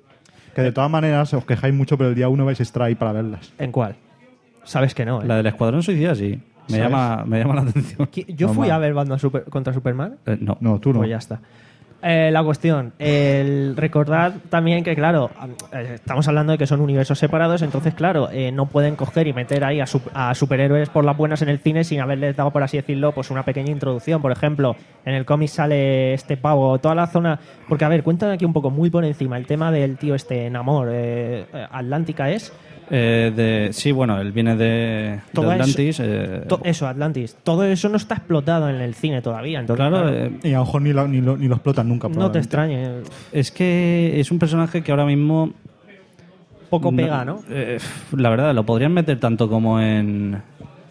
Que de todas maneras os quejáis mucho, pero el día uno vais a estar ahí para verlas. ¿En cuál? Sabes que no, ¿eh? La del Escuadrón Suicida, sí. Me ¿Sabes? llama, me llama la atención. ¿Qui- Yo fui Normal. a ver Batman Super- contra Superman. Eh, no. No, tú no. Pues ya está. Eh, la cuestión, el recordar también que, claro, eh, estamos hablando de que son universos separados, entonces, claro, eh, no pueden coger y meter ahí a, su- a superhéroes por las buenas en el cine sin haberles dado, por así decirlo, pues una pequeña introducción. Por ejemplo, en el cómic sale este pavo, toda la zona. Porque, a ver, cuéntame aquí un poco, muy por encima, el tema del tío este Namor, eh, eh, Atlántica es. Eh, de, sí, bueno, él viene de, de Todo Atlantis. eh, To- eso, Atlantis. Todo eso no está explotado en el cine todavía. Entonces, claro, claro, eh, Y a lo mejor ni lo, ni lo, ni lo explotan nunca. no te probablemente. extrañe. es que es un personaje que ahora mismo. Poco pega, ¿no? eh, la verdad, lo podrían meter tanto como en.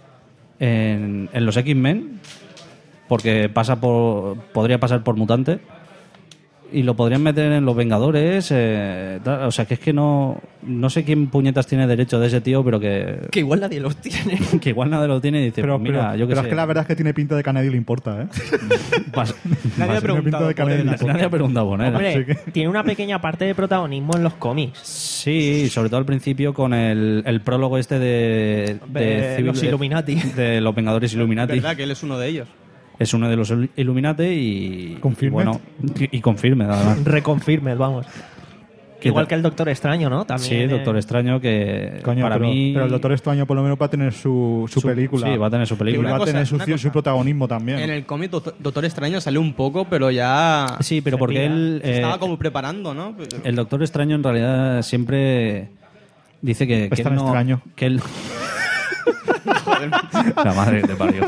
En, en los X-Men, porque pasa por podría pasar por mutante. Y lo podrían meter en los Vengadores. eh, tal, o sea, que es que no. No sé quién puñetas tiene derecho de ese tío, pero que. Que igual nadie los tiene. Que igual nadie lo tiene y dice, Pero, pues mira, pero- yo qué pero sé. es que la verdad es que tiene pinta de que a nadie le importa, ¿eh? Pas- Nadie ha pas- preguntado pinta de por que a nadie él. le importa. Nadie ha preguntado por él. Hombre, Así que- tiene una pequeña parte de protagonismo en los cómics. Sí, sobre todo al principio con el, el prólogo este de, de De Civil- los Illuminati. de los Vengadores Illuminati. ¿Verdad que él es uno de ellos? Es uno de los Illuminati y, Confirmed. y bueno, y, y confirme además. Reconfirmed, vamos. Igual que el Doctor Extraño, ¿no? También, sí, eh... Doctor Extraño, que Coño, para pero, mí... pero el Doctor Extraño por lo menos va a tener su, su, Su- película. sí, va a tener su película. Y va a Una tener cosa, su, una su protagonismo también. En el cómic Doctor, Doctor Extraño salió un poco, pero ya... Sí, pero se porque pilla. él... Se eh, estaba como preparando, ¿no? El Doctor Extraño en realidad siempre dice que, Es que tan él no... extraño. Que él... La madre que te parió.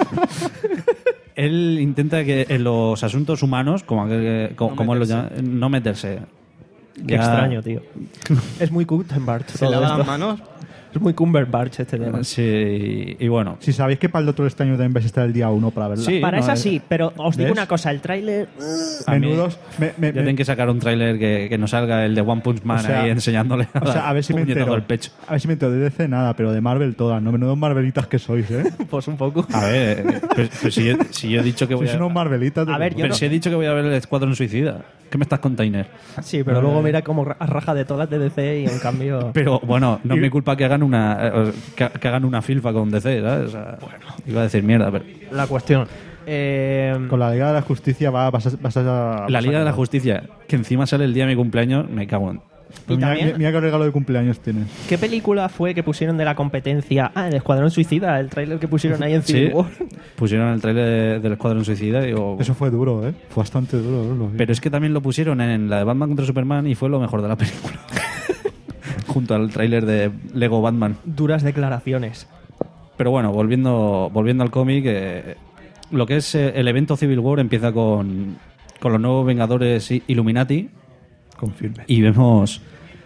Él intenta que en los asuntos humanos, como, aquel- como, No como él lo meterse. llama, no meterse. Qué Ya- extraño, tío. Es muy Cumberbatch. Se todo lava esto. las manos. Es muy Cumberbatch este tema. Sí, y bueno. Si sabéis que para el Doctor Extraño también vais a estar el día uno para verla. Sí, Para no, esa es- sí, pero os digo ¿Ves? una cosa, el tráiler... A mí- Menudos. Me, me, Ya me- tienen que sacar un tráiler que, que no salga el de One Punch Man O sea, ahí enseñándole o sea, a ver si me puñetazo entero. al pecho. A ver si me entero de D C nada, pero de Marvel todas, ¿no? Menudos Marvelitas que sois, ¿eh? Pues un poco. A ver, eh, pero, pero si, yo, si yo he dicho que voy Sois a... unos Marvelitas. de A ver, verdad. yo Pero no- si he dicho que voy a ver el Escuadrón Suicida. ¿Qué me estás container? Sí, pero luego mira cómo ra- raja de todas de D C y en cambio... Pero bueno, no es mi culpa que hagan una eh, que, que hagan una filfa con D C, ¿sabes? O sea, iba a decir mierda, pero La cuestión... Eh, Con la Liga de la Justicia va, vas a... Vas a la Liga de la Justicia, que encima sale el día de mi cumpleaños, me cago en... Pues mira, también- mira- mira qué regalo de cumpleaños tienes. ¿Qué película fue que pusieron de la competencia? Ah, el Escuadrón Suicida, el tráiler que pusieron ahí en Sí, Civil War. pusieron el trailer de- del Escuadrón Suicida y digo, Eso fue duro, ¿eh? Fue bastante duro. verlo, sí. pero es que también lo pusieron en la de Batman contra Superman y fue lo mejor de la película. Junto al tráiler de Lego Batman. Duras declaraciones. Pero bueno, volviendo, volviendo al cómic, eh, lo que es eh, el evento Civil War empieza con, con los nuevos Vengadores I- Illuminati Confirme. y vemos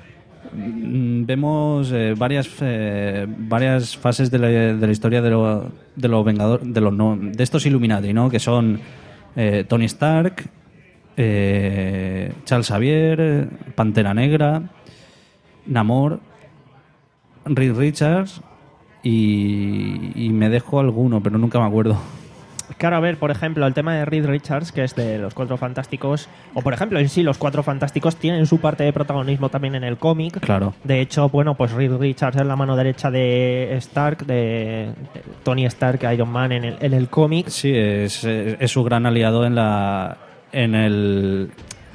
mm, vemos eh, varias eh, varias fases de la, de la historia de, lo- de los Vengadores de los no- de estos Illuminati, ¿no? Que son eh, Tony Stark, eh, Charles Xavier, eh, Pantera Negra, Namor, Reed Richards y, y me dejo alguno, pero nunca me acuerdo. Claro, a ver, por ejemplo, el tema de Reed Richards, que es de los Cuatro Fantásticos, o por ejemplo, en sí, los Cuatro Fantásticos tienen su parte de protagonismo también en el cómic. Claro. De hecho, bueno, pues Reed Richards es la mano derecha de Stark, de Tony Stark, Iron Man en el, en el cómic. Sí, es, es, es su gran aliado en la en el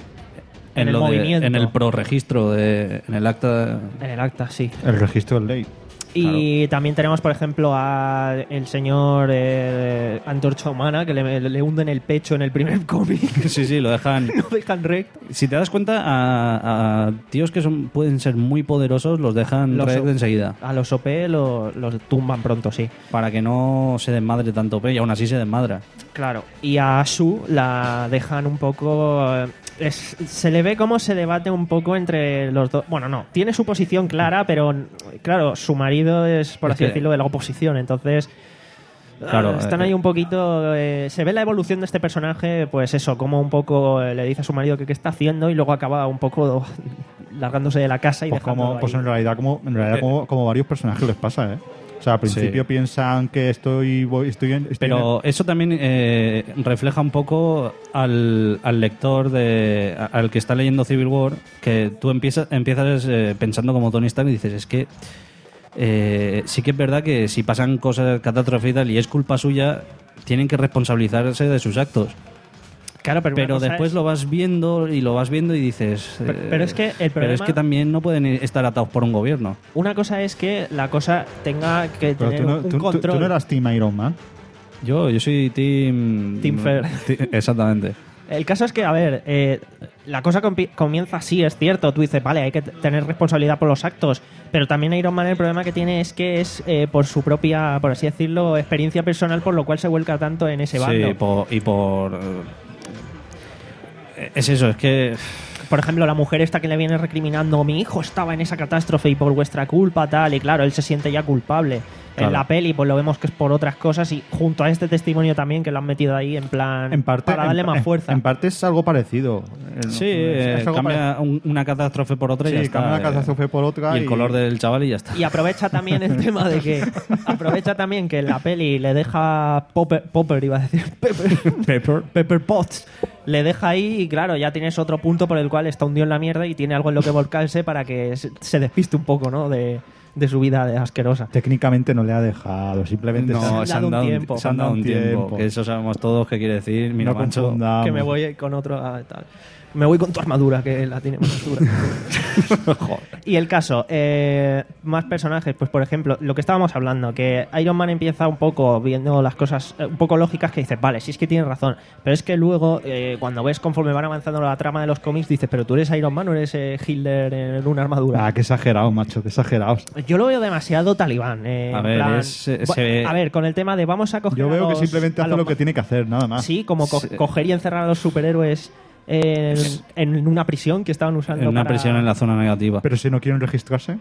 En el lo de- movimiento. en el pro-registro de, en el acta. En el acta, sí. El registro de ley. Y también tenemos, por ejemplo, a el señor eh, Antorcha Humana, que le, le hunden el pecho en el primer cómic. Sí, sí, lo dejan. Lo dejan recto. Si te das cuenta, a, a tíos que son pueden ser muy poderosos los dejan Los recto O- enseguida. A los O P lo- los tumban pronto, sí. Para que no se desmadre tanto O P y aún así se desmadra. Claro. Y a Sue la dejan un poco... eh, es- se le ve cómo se debate un poco entre los dos. Bueno, no, tiene su posición clara, pero claro, su marido es, por Es así que- decirlo, de la oposición. Entonces, Claro, ah, están eh, ahí un poquito. eh, se ve la evolución de este personaje, pues eso, como un poco eh, le dice a su marido que qué está haciendo y luego acaba un poco largándose de la casa y Pues, dejándolo como, pues ahí. en realidad, como, en realidad como, como varios personajes les pasa, ¿eh? O sea, al principio Sí. piensan que estoy, voy- estoy, en, estoy Pero en- eso también eh, refleja un poco al, al lector, de, a- al que está leyendo Civil War, que tú empiezas, empiezas eh, pensando como Tony Stark y dices, es que eh, sí que es verdad que si pasan cosas catástrofes y tal y es culpa suya, tienen que responsabilizarse de sus actos. Claro, pero, una Pero cosa después es- lo vas viendo y lo vas viendo y dices... Pero- eh, pero es que el pero es problema- que también no pueden estar atados por un gobierno. Una cosa es que la cosa tenga que Pero tener tú no, un tú- tú- control. tú no eras Team Iron Man. Yo, yo soy Team... Team Fair. Ti- Exactamente. El caso es que, a ver, eh, la cosa compi- comienza así, es cierto. Tú dices, vale, hay que t- tener responsabilidad por los actos, pero también Iron Man el problema que tiene es que es eh, por su propia, por así decirlo, experiencia personal, por lo cual se vuelca tanto en ese bando. Sí, por- y por... eh, Es eso, es que... Por ejemplo, la mujer esta que le viene recriminando, mi hijo estaba en esa catástrofe y por vuestra culpa, tal, y claro, él se siente ya culpable. Claro. En la peli, pues lo vemos que es por otras cosas y junto a este testimonio también que lo han metido ahí en plan En parte, para darle en- más fuerza. En, parte es algo parecido. Eh, Sí, es- eh, es algo cambia un- una catástrofe por otra y Sí, ya está. cambia una eh, catástrofe por otra Y el y- color del chaval y ya está. Y aprovecha también el tema de que aprovecha también que en la peli le deja Popper, Popper iba a decir Pepper, Pepper. Pepper Potts le deja ahí y claro, ya tienes otro punto por el cual está hundido en la mierda y tiene algo en lo que volcarse para que se, se despiste un poco, ¿no? De, de su vida de asquerosa. Técnicamente no le ha dejado, simplemente se ha- No, se han dado un tiempo. Se han dado un tiempo. Que eso sabemos todos qué quiere decir. Mira, No Mancho. confundamos. Que me voy con otro ah, tal. Me voy con tu armadura, que la tiene más dura. Y el caso, eh, más personajes, pues por ejemplo, lo que estábamos hablando, que Iron Man empieza un poco viendo las cosas eh, un poco lógicas, que dices, vale, sí es que tienes razón, pero es que luego, eh, cuando ves conforme van avanzando la trama de los cómics, dices, pero tú eres Iron Man o eres eh, Hitler en una armadura. Ah, qué exagerado, macho, qué exagerado. Yo lo veo demasiado talibán. Eh, A en ver, plan- es- eh, Bu- se- a ver, con el tema de vamos a coger Yo a veo que los- simplemente a hace los lo que ma- tiene que hacer, nada más. Sí, como co- Sí. coger y encerrar a los superhéroes en, en una prisión que estaban usando En una para- prisión en la zona negativa. Pero si no quieren registrarse.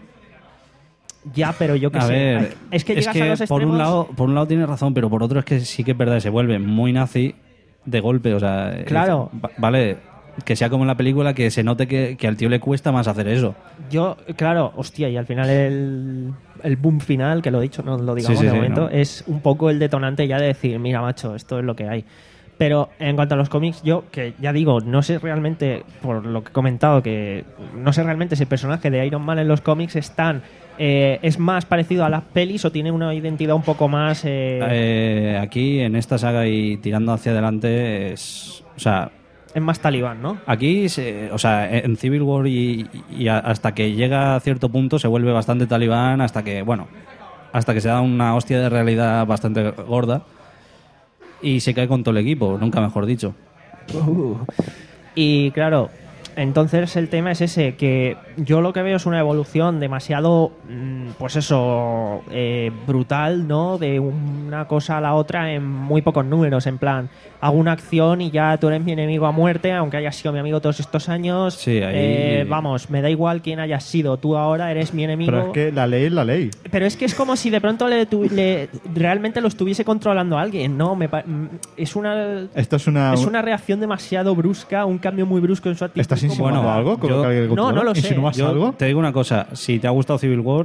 Ya, pero yo qué A sé. ver, es que llegas a los por un extremos- lado, por un lado tiene razón, pero por otro es que sí que es verdad, se vuelve muy nazi de golpe, o sea, eh, Claro. va- vale, que sea como en la película, que se note que, que al tío le cuesta más hacer eso. Yo, claro, hostia, y al final el, el boom final, que lo he dicho, no lo digamos Sí, sí, de sí, momento, no. es un poco el detonante ya de decir, mira, macho, esto es lo que hay. Pero en cuanto a los cómics, yo, que ya digo, no sé realmente, por lo que he comentado, que no sé realmente si el personaje de Iron Man en los cómics es tan, eh, es más parecido a las pelis o tiene una identidad un poco más... eh, Eh, aquí, en esta saga y tirando hacia adelante, es... O sea, es más talibán, ¿no? aquí, se- o sea, en Civil War y, y a- hasta que llega a cierto punto se vuelve bastante talibán, hasta que, bueno, hasta que se da una hostia de realidad bastante gorda y se cae con todo el equipo, nunca mejor dicho. Uh. Y claro, entonces el tema es ese, que yo lo que veo es una evolución demasiado, mm, pues eso, eh, brutal, ¿no? De una cosa a la otra en muy pocos números, en plan, hago una acción y ya tú eres mi enemigo a muerte, aunque hayas sido mi amigo todos estos años. Sí, ahí- Eh, vamos, me da igual quién hayas sido, tú ahora eres mi enemigo. Pero es que la ley es la ley. Pero es que es como si de pronto le, tu- le- realmente lo estuviese controlando a alguien, ¿no? Me pa- mm, es una Esto es una. es una reacción demasiado brusca, un cambio muy brusco en su actitud. ¿Estás como- insinuando algo con lo que alguien No, controla? no lo sé. ¿Insinúas Yo algo? te digo una cosa, si te ha gustado Civil War,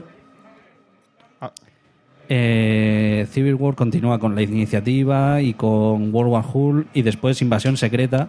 eh, Civil War continúa con la iniciativa y con World War Hulk y después Invasión Secreta.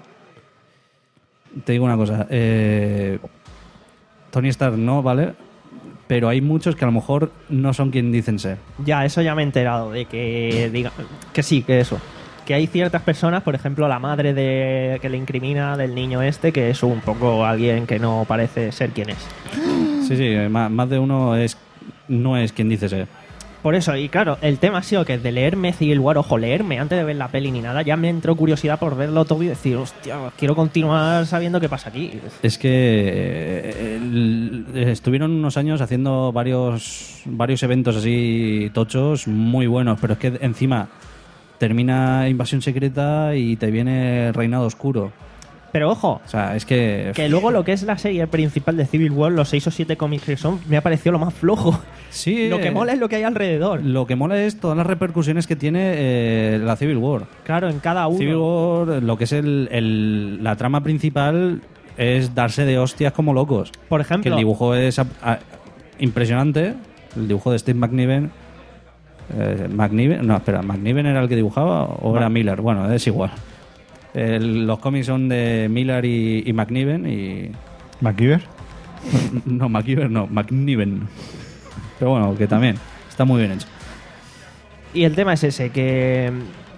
Te digo una cosa, eh, Tony Stark no, ¿vale? Pero hay muchos que a lo mejor no son quien dicen ser. Ya, eso ya me he enterado de que diga que sí, que eso. Que hay ciertas personas, por ejemplo, la madre de que le incrimina del niño este, que es un poco alguien que no parece ser quien es. Sí, sí, más, más de uno es no es quien dice ser. Por eso, y claro, el tema ha sido que de leerme Civil War, ojo, leerme antes de ver la peli ni nada, ya me entró curiosidad por verlo todo y decir, hostia, quiero continuar sabiendo qué pasa aquí. Es que eh, el- estuvieron unos años haciendo varios varios eventos así tochos muy buenos, pero es que encima termina Invasión Secreta y te viene Reinado Oscuro. Pero ojo, O sea, es que... que luego lo que es la serie principal de Civil War, los seis o siete cómics que son, me ha parecido lo más flojo. Sí, Lo que mola es lo que hay alrededor. Lo que mola es todas las repercusiones que tiene eh, la Civil War. Claro, en cada uno. Civil War, lo que es el, el- la trama principal es darse de hostias como locos. Por ejemplo, Que el dibujo es a- a- impresionante. El dibujo de Steve McNiven. Eh, McNiven, no, espera, ¿McNiven era el que dibujaba o era Miller? Bueno, es igual. El- los cómics son de Miller y, y McNiven y... ¿MacGyver? No, McIver no, McNiven. Pero bueno, que también está muy bien hecho. y el tema es ese, que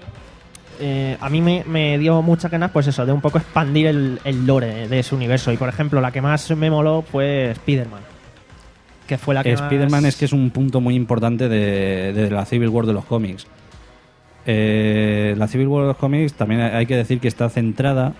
eh, a mí me, me dio muchas ganas, pues eso, de un poco expandir el, el lore de ese universo. Y por ejemplo, la que más me moló fue Spider-Man. Que fue la que Spider-Man más... es que es un punto muy importante de, de la Civil War de los cómics. Eh, la Civil War de los cómics también hay que decir que está centrada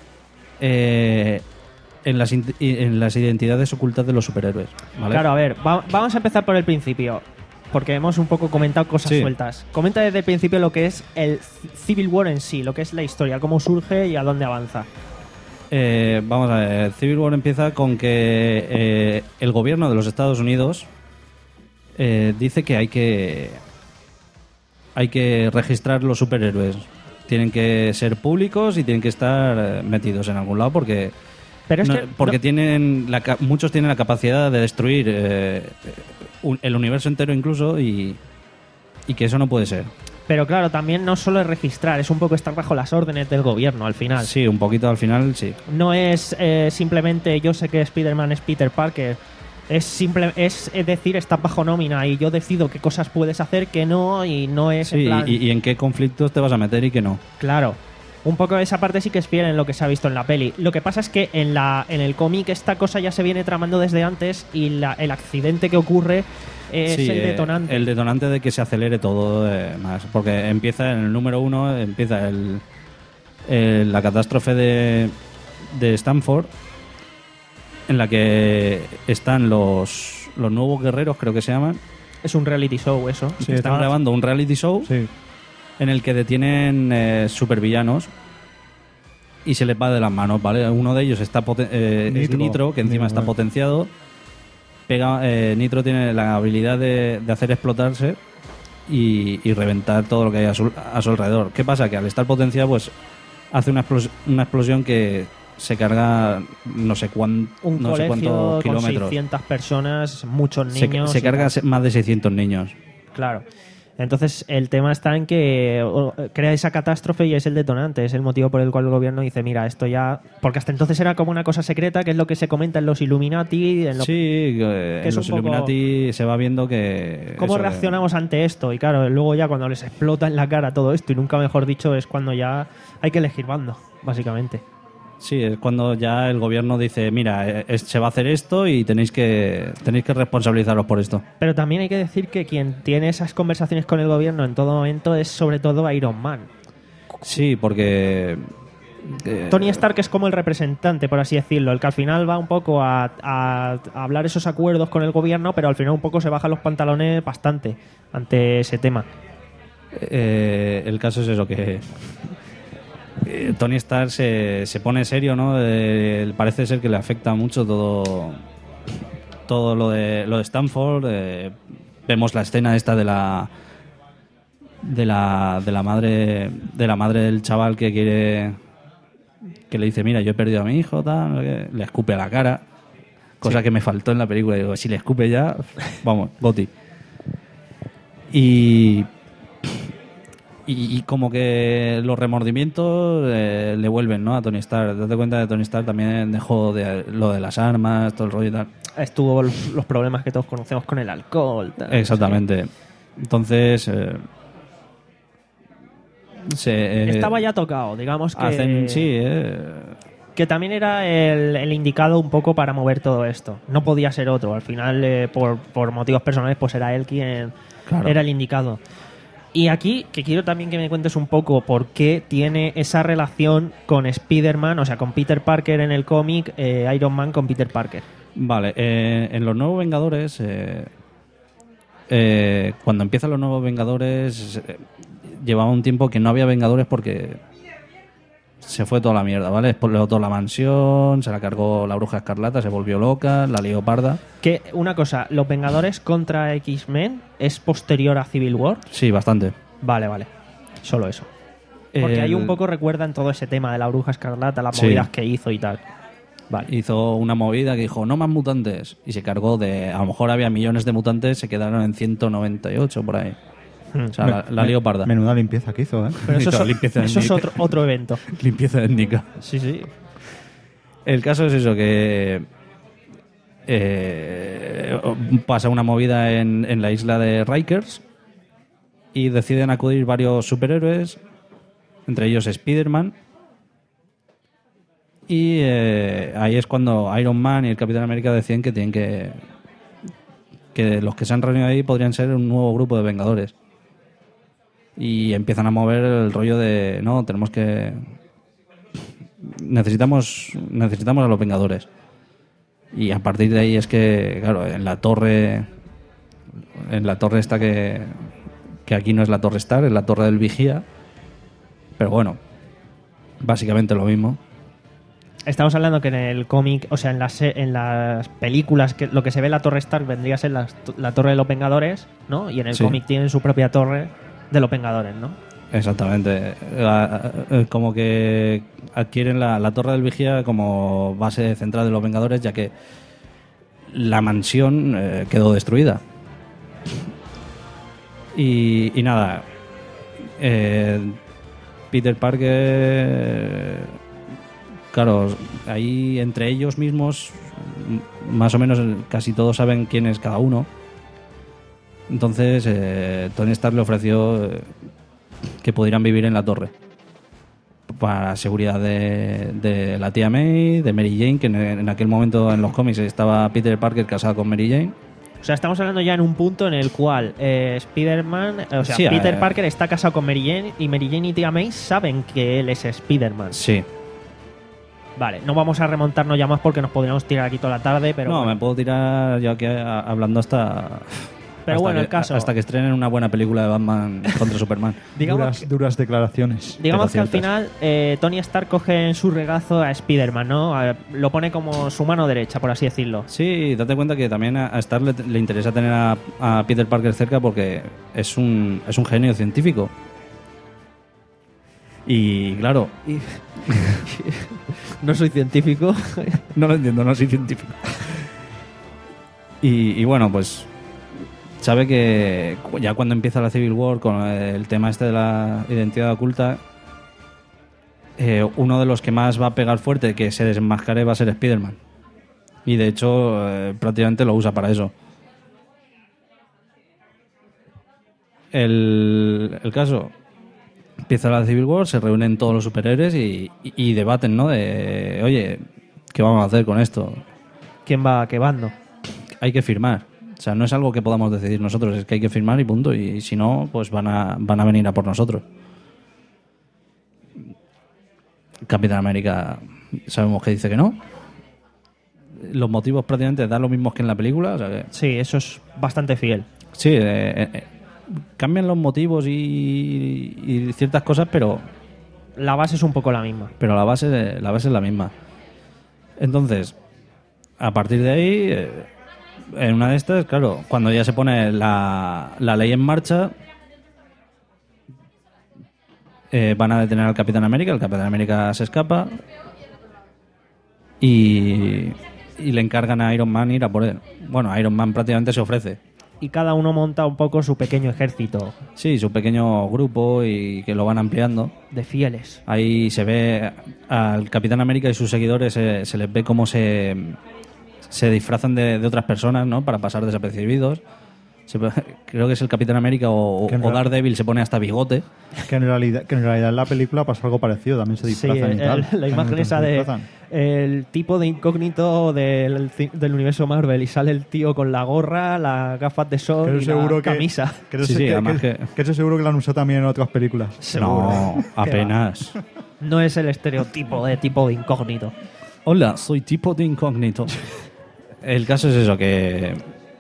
eh, en, las, in- en las identidades ocultas de los superhéroes. ¿vale? Claro, a ver, va- vamos a empezar por el principio, porque hemos un poco comentado cosas Sí. sueltas. Comenta desde el principio lo que es el Civil War en sí, lo que es la historia, cómo surge y a dónde avanza. Eh, vamos a ver, Civil War empieza con que eh, el gobierno de los Estados Unidos eh, dice que hay que hay que registrar los superhéroes. Tienen que ser públicos y tienen que estar eh, metidos en algún lado porque Pero es no- que porque no- tienen la ca- muchos tienen la capacidad de destruir eh, un- el universo entero incluso y y que eso no puede ser. Pero claro, también no solo es registrar, es un poco estar bajo las órdenes del gobierno al final. Sí, un poquito al final, sí. No es eh, simplemente yo sé que Spider-Man es Peter Parker. Es simple, es, es decir, estás bajo nómina y yo decido qué cosas puedes hacer, qué no, y no es en Sí, plan... y, y en qué conflictos te vas a meter y qué no. Claro. Un poco esa parte sí que es fiel en lo que se ha visto en la peli. Lo que pasa es que en la en el cómic esta cosa ya se viene tramando desde antes y la, el accidente que ocurre es Sí, el eh, detonante. el detonante de que se acelere todo eh, más. Porque empieza en el número uno, empieza el, el- la catástrofe de, de Stanford, en la que están los, los nuevos guerreros, creo que se llaman. Es un reality show eso. Sí, están grabando un reality show en el que detienen eh, supervillanos y se les va de las manos, ¿vale? Uno de ellos está poten- eh, es Nitro. Nitro, que encima Nitro, está eh. potenciado. Pega, eh, Nitro tiene la habilidad de, de hacer explotarse y, y reventar todo lo que hay a su, a su alrededor. ¿Qué pasa? Que al estar potenciado, pues hace una, explos- una explosión que se carga no sé, cuán, Un no sé colegio cuántos con kilómetros. seiscientas personas, muchos Se, niños. se y carga tal. más de seiscientos niños. Claro. Entonces el tema está en que o, crea esa catástrofe y es el detonante, es el motivo por el cual el gobierno dice, mira, esto ya... Porque hasta entonces era como una cosa secreta, que es lo que se comenta en los Illuminati. En lo... Sí, eh, que en es los un poco- Illuminati se va viendo que... ¿Cómo eso, reaccionamos ante esto? Y claro, luego ya cuando les explota en la cara todo esto, y nunca mejor dicho, es cuando ya hay que elegir bando, básicamente. Sí, es cuando ya el gobierno dice, mira, eh, es- se va a hacer esto y tenéis que tenéis que responsabilizaros por esto. Pero también hay que decir que quien tiene esas conversaciones con el gobierno en todo momento es sobre todo Iron Man. Sí, porque... eh, Tony Stark es como el representante, por así decirlo, el que al final va un poco a, a- a hablar esos acuerdos con el gobierno, pero al final un poco se baja los pantalones bastante ante ese tema. eh, el caso es eso, que... eh, Tony Stark se, se pone serio, ¿no? Eh, parece ser que le afecta mucho todo todo lo de lo de Stanford. Eh, vemos la escena esta de la de la de la madre de la madre del chaval que quiere que le dice, mira, yo he perdido a mi hijo, tal, no sé qué. Le escupe a la cara, cosa Sí. que me faltó en la película. Digo, si le escupe ya, vamos, Goti. Y Y, y como que los remordimientos eh, le vuelven, ¿no? A Tony Stark. Date cuenta que Tony Stark también dejó de, lo de las armas, todo el rollo y tal. Estuvo los los problemas que todos conocemos con el alcohol. Tal, Exactamente. Entonces... eh, se, eh, Estaba ya tocado, digamos que... hacen, sí, eh, que también era el, el indicado un poco para mover todo esto. No podía ser otro. Al final, eh, por, por motivos personales, pues era él quien Claro. era el indicado. Y aquí, que quiero también que me cuentes un poco por qué tiene esa relación con Spider-Man, o sea, con Peter Parker en el cómic, eh, Iron Man con Peter Parker. Vale, eh, en los Nuevos Vengadores, eh, eh, cuando empiezan los Nuevos Vengadores, eh, llevaba un tiempo que no había Vengadores porque se fue toda la mierda, ¿vale? Explotó toda la mansión, se la cargó la Bruja Escarlata, se volvió loca, la lió parda. Que, una cosa, ¿los Vengadores contra X-Men es posterior a Civil War? Sí, bastante. Vale, vale. Solo eso. Porque ahí El- un poco recuerdan todo ese tema de la Bruja Escarlata, las Sí. movidas que hizo y tal. Vale. Hizo una movida que dijo, no más mutantes. Y se cargó de, a lo mejor había millones de mutantes, se quedaron en ciento noventa y ocho por ahí. O sea, la, la lió parda. Menuda limpieza que hizo, ¿eh? Pero eso, Hizo es- limpieza eso es étnica. otro, otro evento. Limpieza étnica. Sí, sí. El caso es eso, que eh, pasa una movida en, en la isla de Rikers y deciden acudir varios superhéroes, entre ellos Spider-Man. Y eh, ahí es cuando Iron Man y el Capitán América deciden que tienen que que los que se han reunido ahí podrían ser un nuevo grupo de Vengadores. Y empiezan a mover el rollo de, no, tenemos que necesitamos necesitamos a los Vengadores. Y a partir de ahí es que, claro, en la torre en la torre esta que que aquí no es la Torre Stark, es la Torre del Vigía. Pero bueno, básicamente lo mismo. Estamos hablando que en el cómic, o sea, en las, se- en las películas, que lo que se ve en la Torre Stark vendría a ser las- la Torre de los Vengadores, ¿no? Y en el Sí. cómic tienen su propia torre de los Vengadores, ¿no? Exactamente. Eh, eh, Como que adquieren la, la Torre del Vigía como base central de los Vengadores, ya que la mansión eh, quedó destruida. Y, y nada, eh, Peter Parker, claro, ahí entre ellos mismos, m- más o menos casi todos saben quién es cada uno. Entonces, eh, Tony Stark le ofreció eh, que pudieran vivir en la torre. para seguridad de, de la tía May, de Mary Jane, que en, en aquel momento en los cómics estaba Peter Parker casado con Mary Jane. O sea, estamos hablando ya en un punto en el cual eh, Spider-Man, o sea, Sí, Peter eh, Parker está casado con Mary Jane y Mary Jane y tía May saben que él es Spider-Man. Sí. Vale, no vamos a remontarnos ya más porque nos podríamos tirar aquí toda la tarde, pero... no, bueno. me puedo tirar yo aquí a- hablando hasta... Pero hasta bueno, que, el caso- hasta que estrenen una buena película de Batman contra Superman. Digamos duras, que- duras declaraciones. Digamos que pero al ciertas. final eh, Tony Stark coge en su regazo a Spider-Man, ¿no? A- lo pone como su mano derecha, por así decirlo. Sí, date cuenta que también a a Stark le, le interesa tener a, a Peter Parker cerca porque es un, es un genio científico. Y claro, No soy científico. no lo entiendo, no soy científico. Y, y bueno, pues sabe que cu- ya cuando empieza la Civil War con el tema este de la identidad oculta, eh, uno de los que más va a pegar fuerte que se desenmascare va a ser Spider-Man. Y de hecho, eh, prácticamente lo usa para eso. El, el caso, empieza la Civil War, se reúnen todos los superhéroes y, y- y debaten, ¿no? De, oye, ¿qué vamos a hacer con esto? ¿Quién va a qué bando? Hay que firmar. O sea, no es algo que podamos decidir nosotros, es que hay que firmar y punto. Y si no, pues van a, van a venir a por nosotros. Capitán América sabemos que dice que no. Los motivos prácticamente dan los mismos que en la película. O sea que, Sí, eso es bastante fiel. sí, eh, eh, eh, cambian los motivos y, y ciertas cosas, pero La base es un poco la misma. pero la base, la base es la misma. Entonces, a partir de ahí, eh, en una de estas, claro, cuando ya se pone la, la ley en marcha, eh, van a detener al Capitán América, el Capitán América se escapa y, y le encargan a Iron Man ir a por él. Bueno, Iron Man prácticamente se ofrece. Y cada uno monta un poco su pequeño ejército Sí, su pequeño grupo y que lo van ampliando. de fieles. Ahí se ve al Capitán América y sus seguidores, eh, se les ve cómo se, se disfrazan de, de otras personas, ¿no? Para pasar desapercibidos. Se- creo que es el Capitán América o, Que en o real- Daredevil se pone hasta bigote. Que en realidad, que en realidad en la película pasa algo parecido, también se Sí, disfrazan y el- tal. la También imagen se esa de disfrazan. el tipo de incógnito del, ci- del universo Marvel y sale el tío con la gorra, las gafas de sol Que y eso seguro la que, camisa. que eso Sí, se- sí, que- además que- que- que eso seguro que lo han usado también en otras películas. Seguro. No, apenas. No es el estereotipo de tipo de incógnito. Hola, soy tipo de incógnito. El caso es eso, que...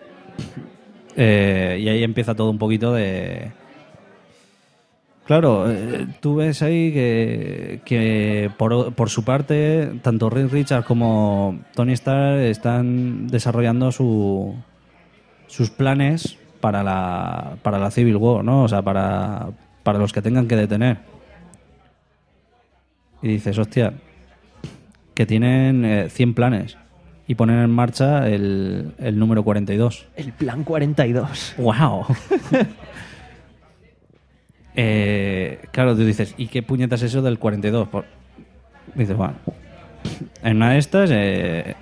eh, y ahí empieza todo un poquito de... Claro, eh, tú ves ahí que, que por, por su parte, tanto Reed Richards como Tony Stark están desarrollando su, sus planes para la, para la Civil War, ¿no? O sea, para, para los que tengan que detener. Y dices, hostia, que tienen eh, cien planes y ponen en marcha el, el número cuarenta y dos. El plan cuarenta y dos. ¡Wow! eh, claro, tú dices, ¿y qué puñetas es eso del cuarenta y dos? Por... Dices, bueno, en una de estas eh,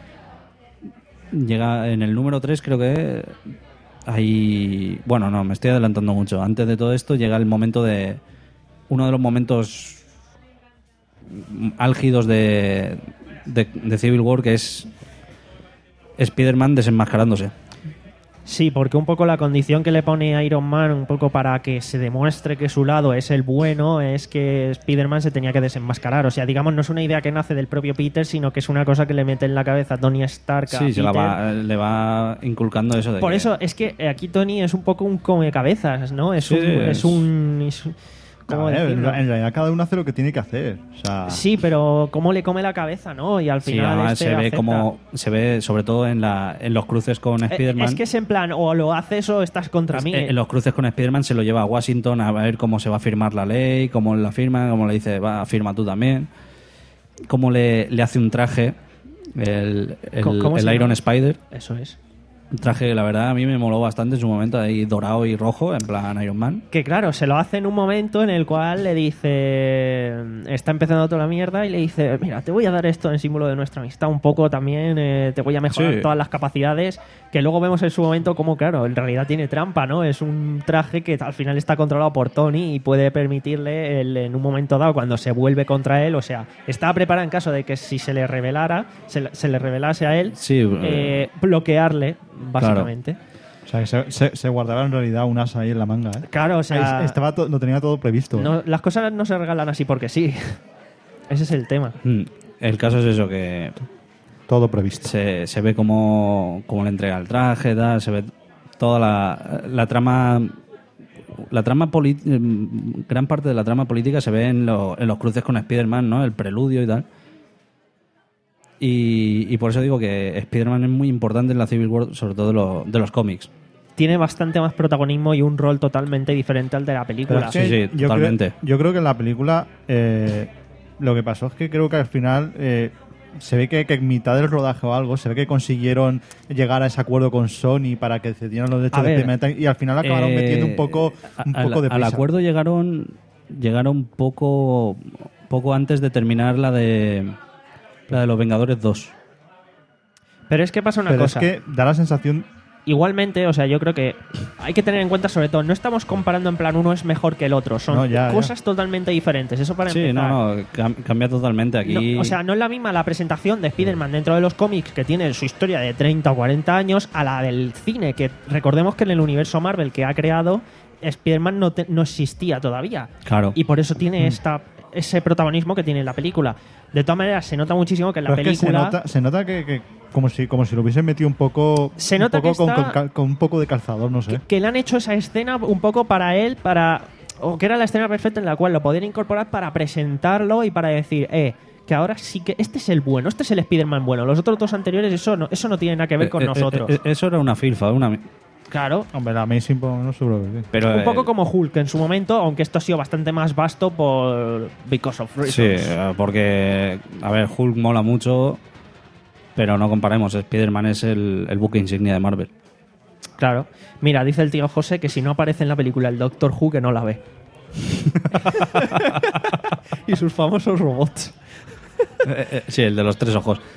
llega en el número tres, creo que hay... Bueno, no, me estoy adelantando mucho. Antes de todo esto llega el momento de... Uno de los momentos álgidos de, de, de Civil War, que es Spider-Man desenmascarándose. Sí, porque un poco la condición que le pone a Iron Man, un poco para que se demuestre que su lado es el bueno, es que Spider-Man se tenía que desenmascarar. O sea, digamos, no es una idea que nace del propio Peter, sino que es una cosa que le mete en la cabeza a Tony Stark. a Sí, se la Peter. va, le va inculcando eso de Por que- eso, es que aquí Tony es un poco un come cabezas, ¿no? Es Sí, un... sí, es es- un es un- ¿cómo A ver, en, decirlo? en realidad cada uno hace lo que tiene que hacer. O sea, Sí, pero cómo le come la cabeza, ¿no? Y al Sí, final además este se ve acepta. como se ve sobre todo en la en los cruces con Eh, Spider-Man. Es que es en plan, o lo haces o estás contra mí. Eh, en los cruces con Spider-Man se lo lleva a Washington a ver cómo se va a firmar la ley, cómo la firma, cómo le dice, va, firma tú también. Cómo le, le hace un traje el, el, ¿Cómo- cómo el se Iron llama? Spider. Eso es. Un traje, la verdad, a mí me moló bastante en su momento, ahí dorado y rojo, en plan Iron Man. Que claro, se lo hace en un momento en el cual le dice... Está empezando toda la mierda y le dice, mira, te voy a dar esto en símbolo de nuestra amistad un poco también, eh, te voy a mejorar Sí. todas las capacidades, que luego vemos en su momento como, claro, en realidad tiene trampa, ¿no? Es un traje que al final está controlado por Tony y puede permitirle, el, en un momento dado, cuando se vuelve contra él, o sea, estaba preparado en caso de que si se le revelara, se, se le revelase a él, Sí, eh, bloquearle, básicamente. Claro. O sea, que se, se, se guardaba en realidad un as ahí en la manga, ¿eh? Claro, o sea... Ahí estaba to- lo tenía todo previsto. ¿eh? No, las cosas no se regalan así porque sí. Ese es el tema. Mm. El caso es eso, que... Todo previsto. Se, se ve cómo, cómo le entrega el traje, tal, se ve toda la, la trama... La trama poli- gran parte de la trama política se ve en, lo- en los cruces con Spider-Man, ¿no? El preludio y tal. Y, y por eso digo que Spider-Man es muy importante en la Civil War, sobre todo de, lo- de los cómics. Tiene bastante más protagonismo y un rol totalmente diferente al de la película. Pero es que yo totalmente. Creo, yo creo que en la película eh, lo que pasó es que creo que al final eh, se ve que, que en mitad del rodaje o algo, se ve que consiguieron llegar a ese acuerdo con Sony para que cedieran los derechos A de ver, Spider-Man y al final acabaron eh, metiendo un poco, un a- poco al, de al prisa. acuerdo llegaron llegaron poco poco antes de terminar la de la de los Vengadores dos. Pero es que pasa una Pero cosa. es que da la sensación... Igualmente, o sea, yo creo que hay que tener en cuenta, sobre todo, no estamos comparando en plan uno es mejor que el otro. Son No, ya, cosas totalmente diferentes. Eso para Sí, empezar. no, no, cam- cambia totalmente aquí. No, o sea, no es la misma la presentación de Spider-Man dentro de los cómics, que tiene su historia de treinta o cuarenta años, a la del cine, que recordemos que en el universo Marvel que ha creado, Spider-Man no, te- no existía todavía. Claro. Y por eso tiene Mm. esta ese protagonismo que tiene en la película. De todas maneras, se nota muchísimo que en la Pero es que película... se nota, se nota que, que como si como si lo hubiesen metido un poco, Se un nota poco que con, está- con cal- con un poco de calzador, no sé. que le han hecho esa escena un poco para él, para o que era la escena perfecta en la cual lo podían incorporar para presentarlo y para decir, eh, que ahora sí que este es el bueno, este es el Spider-Man bueno. Los otros dos anteriores, eso no, eso no tiene nada que ver con Eh, eh, nosotros. eh, eso era una filfa, una... Claro. Hombre, la Amazing por lo menos seguro que sí. Pero, un eh, poco como Hulk en su momento, aunque esto ha sido bastante más vasto por because of reasons. Sí, eh, porque, a ver, Hulk mola mucho, pero no comparemos. Spider-Man es el, el buque insignia de Marvel. Claro. Mira, dice el tío José que si no aparece en la película el Doctor Who, que no la ve. Y sus famosos robots. Eh, eh, sí, el de los tres ojos.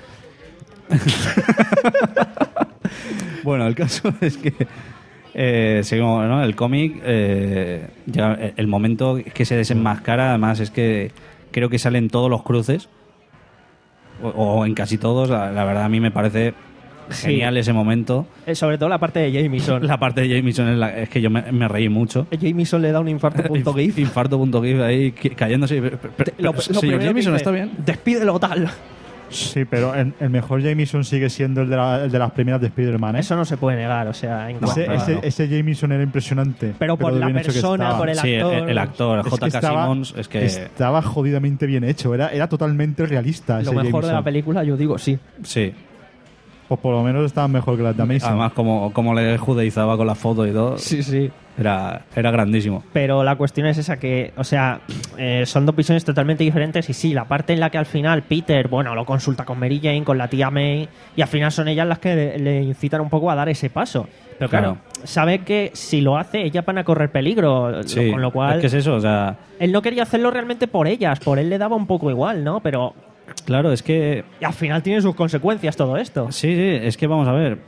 Bueno, el caso es que eh, seguimos, ¿no? El cómic, eh, ya el momento que se desenmascara, además es que creo que salen todos los cruces, o, o en casi todos. La, la verdad a mí me parece genial ese momento. Eh, sobre todo la parte de Jameson. La parte de Jameson es, la- es que yo me, me reí mucho. Jameson le da un infarto punto gif. Infarto punto gif ahí qui- cayéndose. Pero- pero- Lo- pero, lo señor primero que Jameson, dice, ¿está bien? Despídelo tal. Sí, pero el, el mejor Jameson sigue siendo el de, la- el de las primeras de Spider-Man, ¿eh? Eso no se puede negar, o sea, en ese, cuanto- ese, ese Jameson era impresionante. Pero por de la bien hecho que persona, estaba. por el Sí, actor. el, el actor, Es que J K. estaba- Simmons, es que... Estaba jodidamente bien hecho, era, era totalmente realista. Lo ese mejor de Jameson. la película, yo digo sí. Sí. Pues por lo menos estaba mejor que las de Amazing. Además, como, como le judaizaba con la foto y todo. Sí, sí. Era, era grandísimo. Pero la cuestión es esa que, o sea, eh, son dos visiones totalmente diferentes y sí, la parte en la que al final Peter, bueno, lo consulta con Mary Jane, con la tía May, y al final son ellas las que le, le incitan un poco a dar ese paso. Pero claro, Claro. sabe que si lo hace, ellas van a correr peligro, lo- Sí, con lo cual... es que es eso, o sea... Él no quería hacerlo realmente por ellas, por él le daba un poco igual, ¿no? Pero... Claro, es que... Y al final tiene sus consecuencias todo esto. Sí, sí, es que vamos a ver.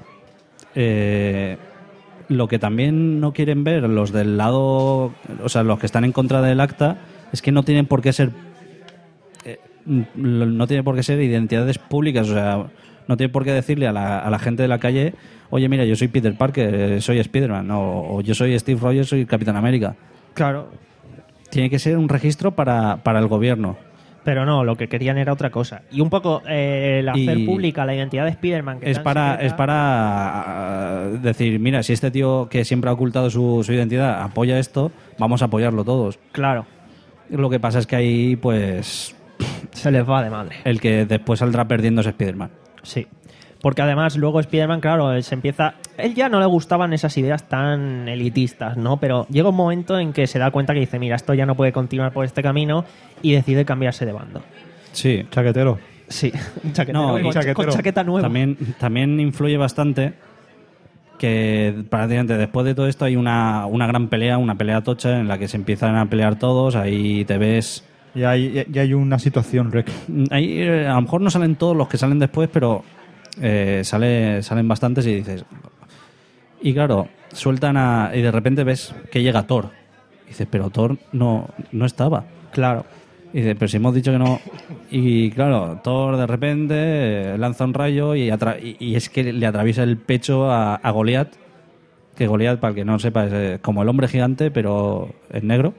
Eh, lo que también no quieren ver los del lado, o sea, los que están en contra del acta, es que no tienen por qué ser, eh, no tienen por qué ser identidades públicas, o sea, no tienen por qué decirle a la, a la gente de la calle, oye, mira, yo soy Peter Parker, eh, soy Spider-Man, o, o yo soy Steve Rogers, soy Capitán América. Claro. Tiene que ser un registro para, para el gobierno. Pero no, lo que querían era otra cosa. Y un poco eh, el hacer Y- pública la identidad de Spider-Man. que Es tan para, secreta- es para uh, decir, mira, si este tío que siempre ha ocultado su, su identidad apoya esto, vamos a apoyarlo todos. Claro. Lo que pasa es que ahí, pues, se les va de madre. El que después saldrá perdiendo es Spider-Man. Sí. Porque además luego Spider-Man, claro, él se empieza... Él ya no le gustaban esas ideas tan elitistas, ¿no? Pero llega un momento en que se da cuenta que dice, mira, esto ya no puede continuar por este camino y decide cambiarse de bando. Sí. Chaquetero. Sí, un chaquetero, No, con, y con chaqueta nueva. También, también influye bastante que prácticamente después de todo esto hay una, una gran pelea, una pelea tocha en la que se empiezan a pelear todos, ahí te ves... Y hay, y hay una situación, Rec. Ahí, eh, a lo mejor no salen todos los que salen después, pero eh, sale, salen bastantes y dices... Y claro, sueltan a... Y de repente ves que llega Thor. Y dices, pero Thor no, no estaba. Claro. Y dices, pero si hemos dicho que no... Y claro, Thor de repente eh, lanza un rayo y, atra- y, y es que le atraviesa el pecho a, a Goliat. Que Goliat, para el que no sepa, es eh, como el hombre gigante, pero es negro.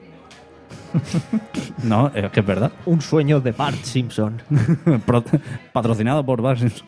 No, es que es verdad. Un sueño de Bart Simpson. Pro- patrocinado por Bart Simpson.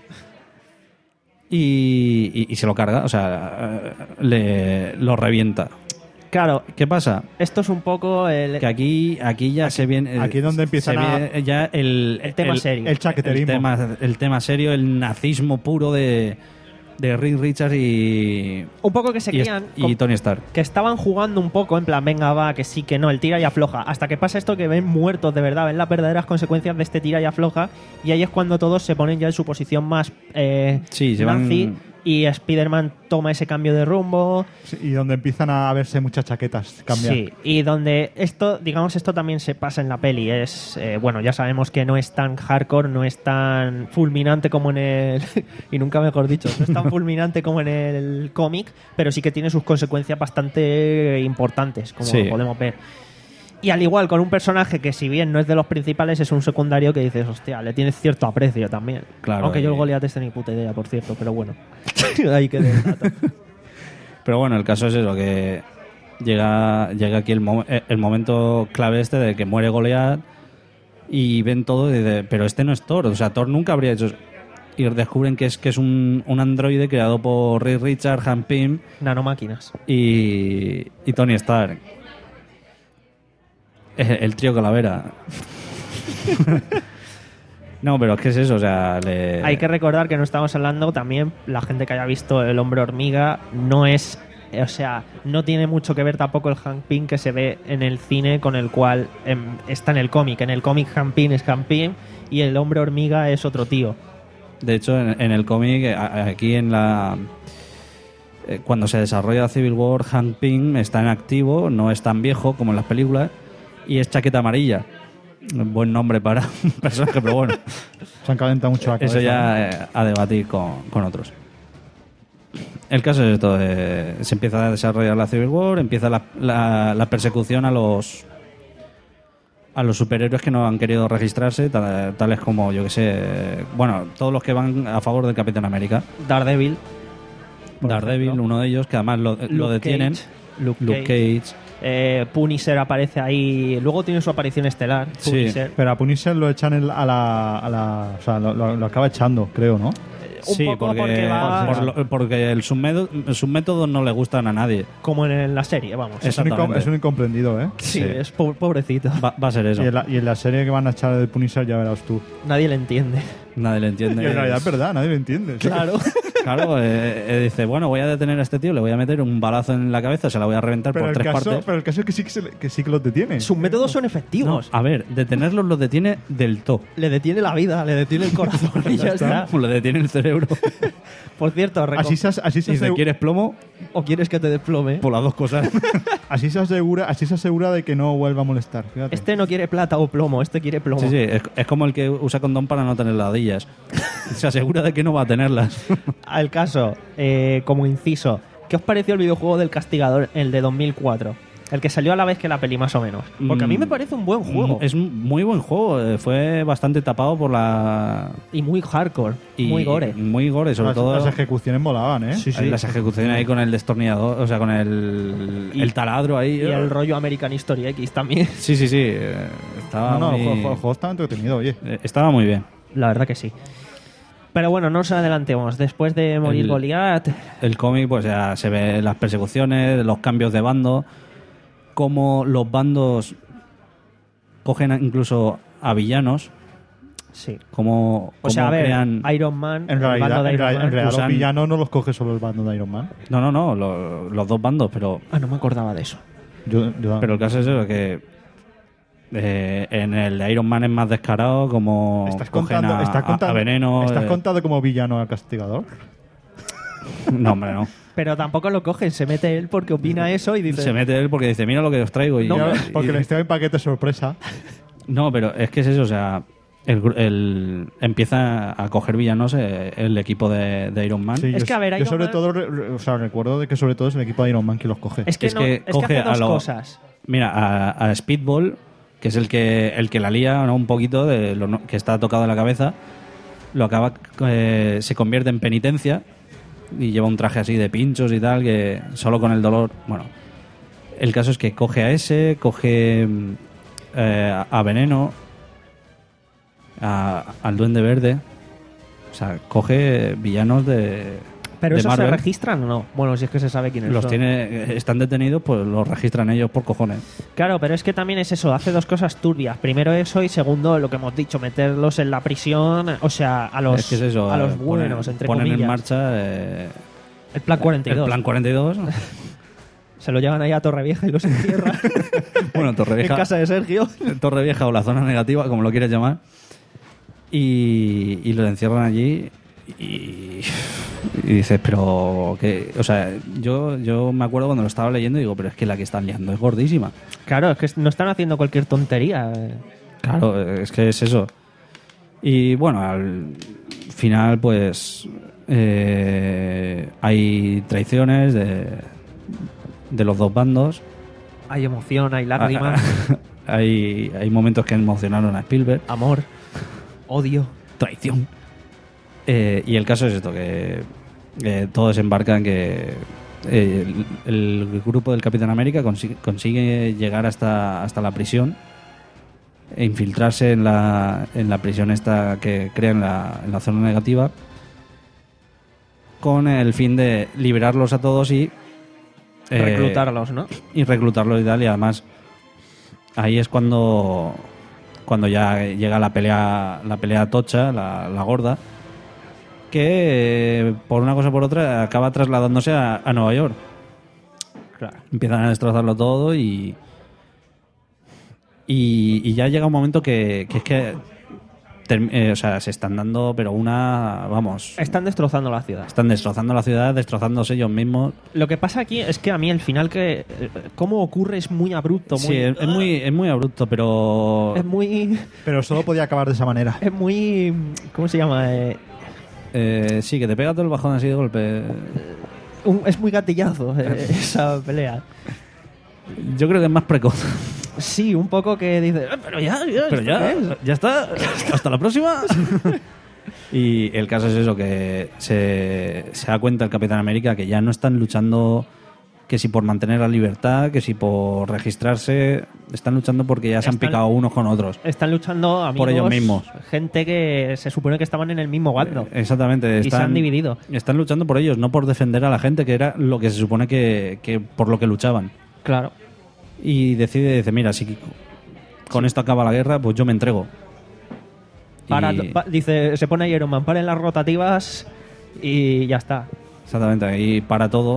Y, y, y se lo carga, o sea, eh, le, lo revienta. Claro. ¿Qué pasa? Esto es un poco el... Que aquí, aquí ya Aquí- se viene... aquí es donde empiezan se a- viene ya el, El tema serio. El chaqueterismo. El tema, el tema serio, el nazismo puro de, de Reed Richards y... Un poco que se y, crían... y con- Tony Stark. que estaban jugando un poco en plan, venga, va, que sí, que no, el tira y afloja. Hasta que pasa esto que ven muertos de verdad, ven las verdaderas consecuencias de este tira y afloja. Y ahí es cuando todos se ponen ya en su posición más eh, Sí, se van- nazi. Y Spider-Man toma ese cambio de rumbo. Sí, y donde empiezan a verse muchas chaquetas cambiar. Sí, y donde esto, digamos, esto también se pasa en la peli. Es, eh, bueno, ya sabemos que no es tan hardcore, no es tan fulminante como en el... y nunca mejor dicho, no es tan fulminante como en el cómic, pero sí que tiene sus consecuencias bastante importantes, como Sí. podemos ver. Y al igual con un personaje que si bien no es de los principales, es un secundario que dices, hostia, le tienes cierto aprecio también. Claro, Aunque yo el y- Goliath este ni puta idea, por cierto, pero bueno. Ahí quedé el dato. Pero bueno, el caso es eso, que llega, llega aquí el, mo- eh, el momento clave este de que muere Goliath y ven todo y dicen, pero este no es Thor, o sea, Thor nunca habría hecho eso. Y descubren que es que es un, un androide creado por Reed Richards, Hank Pym Nanomáquinas. y, y Tony Stark. El, el trío Calavera. No, pero es que es eso, o sea, le... Hay que recordar que no estamos hablando también, la gente que haya visto El Hombre Hormiga, no es, o sea, no tiene mucho que ver tampoco el Hank Pym que se ve en el cine con el cual em, está en el cómic. En el cómic Hank Pym es Hank Pym y el Hombre Hormiga es otro tío. De hecho, en, en el cómic, a- aquí en la... eh, Cuando se desarrolla Civil War, Hank Pym está en activo, no es tan viejo como en las películas, y es chaqueta amarilla. Un buen nombre para un personaje, pero bueno. Se han calentado mucho la cabeza. Eso ya eh, a debatir con, con otros. El caso es esto, eh, se empieza a desarrollar la Civil War, empieza la, la, la persecución a los a los superhéroes que no han querido registrarse, tal- tales como, yo que sé, eh, bueno, todos los que van a favor del Capitán América. Daredevil. Daredevil, ejemplo. uno de ellos, que además lo, lo Luke detienen. Cage. Luke, Luke Cage. Cage. Eh, Punisher aparece ahí. Luego tiene su aparición estelar. Sí. Punisher. Pero a Punisher lo echan en- a la, a la... O sea, lo, lo- lo acaba echando, creo, ¿no? Un Sí, poco porque, porque va- por lo- porque el submétodo- sus métodos no le gustan a nadie. Como en la serie, vamos. Es un, incom- Exactamente. es un incomprendido, ¿eh? Sí, Sí. es po- pobrecito. Va, va a ser eso. Y en, la, y en la serie que van a echar de Punisher ya verás tú. Nadie le entiende. Nadie le entiende. Y en realidad es verdad, nadie lo entiende. Claro. Claro, eh, eh, dice, bueno, voy a detener a este tío, le voy a meter un balazo en la cabeza, se la voy a reventar Pero por el, tres caso, partes. pero el caso es que sí que, se le- que sí que los detiene. Sus métodos son No, efectivos. a ver, detenerlos los detiene del todo. Le detiene la vida, le detiene el corazón y ya está. Le detiene el cerebro. Por cierto, reco- Así se, as- así, se Y dice, asegu- ¿quieres plomo? ¿o quieres que te desplome? Por las dos cosas. así se asegura así se asegura de que no vuelva a molestar. Fíjate. Este no quiere plata o plomo, este quiere plomo. Sí, sí, es, es como el que usa condón para no tener ladillas. Se asegura de que no va a tenerlas. Al caso, eh, como inciso, ¿qué os pareció el videojuego del Castigador, el de dos mil cuatro? El que salió a la vez que la peli, más o menos. Porque a mí me parece un buen juego. Es un muy buen juego. eh, Fue bastante tapado por la... Y muy hardcore, y- muy gore. Muy gore, sobre las, todo... las ejecuciones molaban, ¿eh? Sí, sí. Las ejecuciones ahí con el destornillador, o sea, con el, Y- el taladro ahí. Y el rollo American History X también. Sí, sí, sí. eh, Estaba, No, no, muy, el juego, el juego estaba entretenido, oye. eh, estaba muy bien. La verdad que sí. Pero bueno, no nos adelantemos. Después de morir El- Goliath, El cómic, pues ya se ve las persecuciones, los cambios de bando, cómo los bandos cogen a- incluso a villanos, sí. cómo, O cómo sea, a ver, crean... Iron Man, En el realidad, bando de en Iron realidad- Man. en realidad los usan- villanos no los coge solo el bando de Iron Man. No, no, no, lo- los dos bandos, pero, Ah, no me acordaba de eso. Yo, yo- pero el caso es eso, que eh, en el de Iron Man es más descarado, como ¿Estás cogen contando, a, estás a- contando, a Veneno... ¿estás eh, contando como villano al castigador? No, hombre, no. Pero tampoco lo cogen, se mete él porque opina eso y dice... Se mete él porque dice, mira lo que os traigo. Y, No, y- porque y- les traen paquete sorpresa. No, pero es que es eso, o sea, el, gru- el- empieza a coger villanos eh, el equipo de, de Iron Man. Sí, Es yo, que, a ver, yo Iron sobre Man- todo, re- o sea, recuerdo de que sobre todo es el equipo de Iron Man que los coge. Es que, no, es que coge hace dos a lo- cosas. Mira, a, a Speedball, que es el que el que la lía, ¿no? Un poquito, de lo no- que está tocado de la cabeza, lo acaba, eh, se convierte en penitencia y lleva un traje así de pinchos y tal, que solo con el dolor... Bueno, el caso es que coge a ese, coge mm, eh, a Veneno, a- al Duende Verde, o sea, coge villanos de... ¿Pero de esos se Marvel. registran o no? Bueno, si es que se sabe quiénes Los son. tiene, están detenidos, pues los registran ellos por cojones. Claro, pero es que también es eso, hace dos cosas turbias. Primero eso y segundo, lo que hemos dicho, meterlos en la prisión, o sea, a los, Es que es eso, a los eh, buenos, ponen- entre ponen comillas. en marcha eh, el plan cuarenta y dos. el plan cuarenta y dos. Se lo llevan ahí a Torrevieja y los encierran Bueno, Torrevieja, en casa de Sergio. Torrevieja o la zona negativa, como lo quieras llamar. Y, y lo encierran allí y, y dices, pero que, o sea, yo, yo me acuerdo cuando lo estaba leyendo y digo, pero es que la que están liando es gordísima. Claro, es que no están haciendo cualquier tontería. Claro, es que es eso. Y bueno, al final, pues eh, hay traiciones de, de los dos bandos. Hay emoción, hay lágrimas, hay, hay momentos que emocionaron a Spielberg. amor, odio. Traición. Eh, y el caso es esto, que eh, todo desembarca en que eh, el, el grupo del Capitán América consigue, consigue llegar hasta, hasta la prisión e infiltrarse en la, en la prisión esta que crea en la, en la zona negativa con el fin de liberarlos a todos y eh, Reclutarlos, ¿no? y reclutarlos y tal, y además ahí es cuando cuando ya llega la pelea la pelea tocha, la, la gorda, que eh, por una cosa o por otra acaba trasladándose a, a Nueva York. Claro. Empiezan a destrozarlo todo y y, y ya llega un momento que, que es que term- eh, o sea, se están dando pero una, vamos, Están destrozando la ciudad. están destrozando la ciudad, destrozándose ellos mismos. Lo que pasa aquí es que a mí el final que eh, cómo ocurre es muy abrupto, muy, Sí, es, es muy es muy abrupto, pero es muy Pero solo podía acabar de esa manera. es muy ¿cómo se llama? Eh, eh, sí, que te pega todo el bajón así de golpe. un- es muy gatillazo eh, esa pelea. Yo creo que es más precoz. Sí, un poco que dice, "Eh, pero ya, ya, Pero ¿esto ya, qué es?". ya está. Hasta la próxima. Y el caso es eso, que se, se da cuenta el Capitán América que ya no están luchando que si por mantener la libertad, que si por registrarse, están luchando porque ya se han Están- picado unos con otros. Están luchando amigos, Por ellos mismos. gente que se supone que estaban en el mismo bando. Exactamente. Y se han dividido. Están luchando por ellos, no por defender a la gente, que era lo que se supone que, que por lo que luchaban. Claro. Y decide, dice, mira, si con esto acaba la guerra, pues yo me entrego. Para, Y- pa- dice, se pone Iron Man, paren las rotativas y ya está. Exactamente, ahí para todo.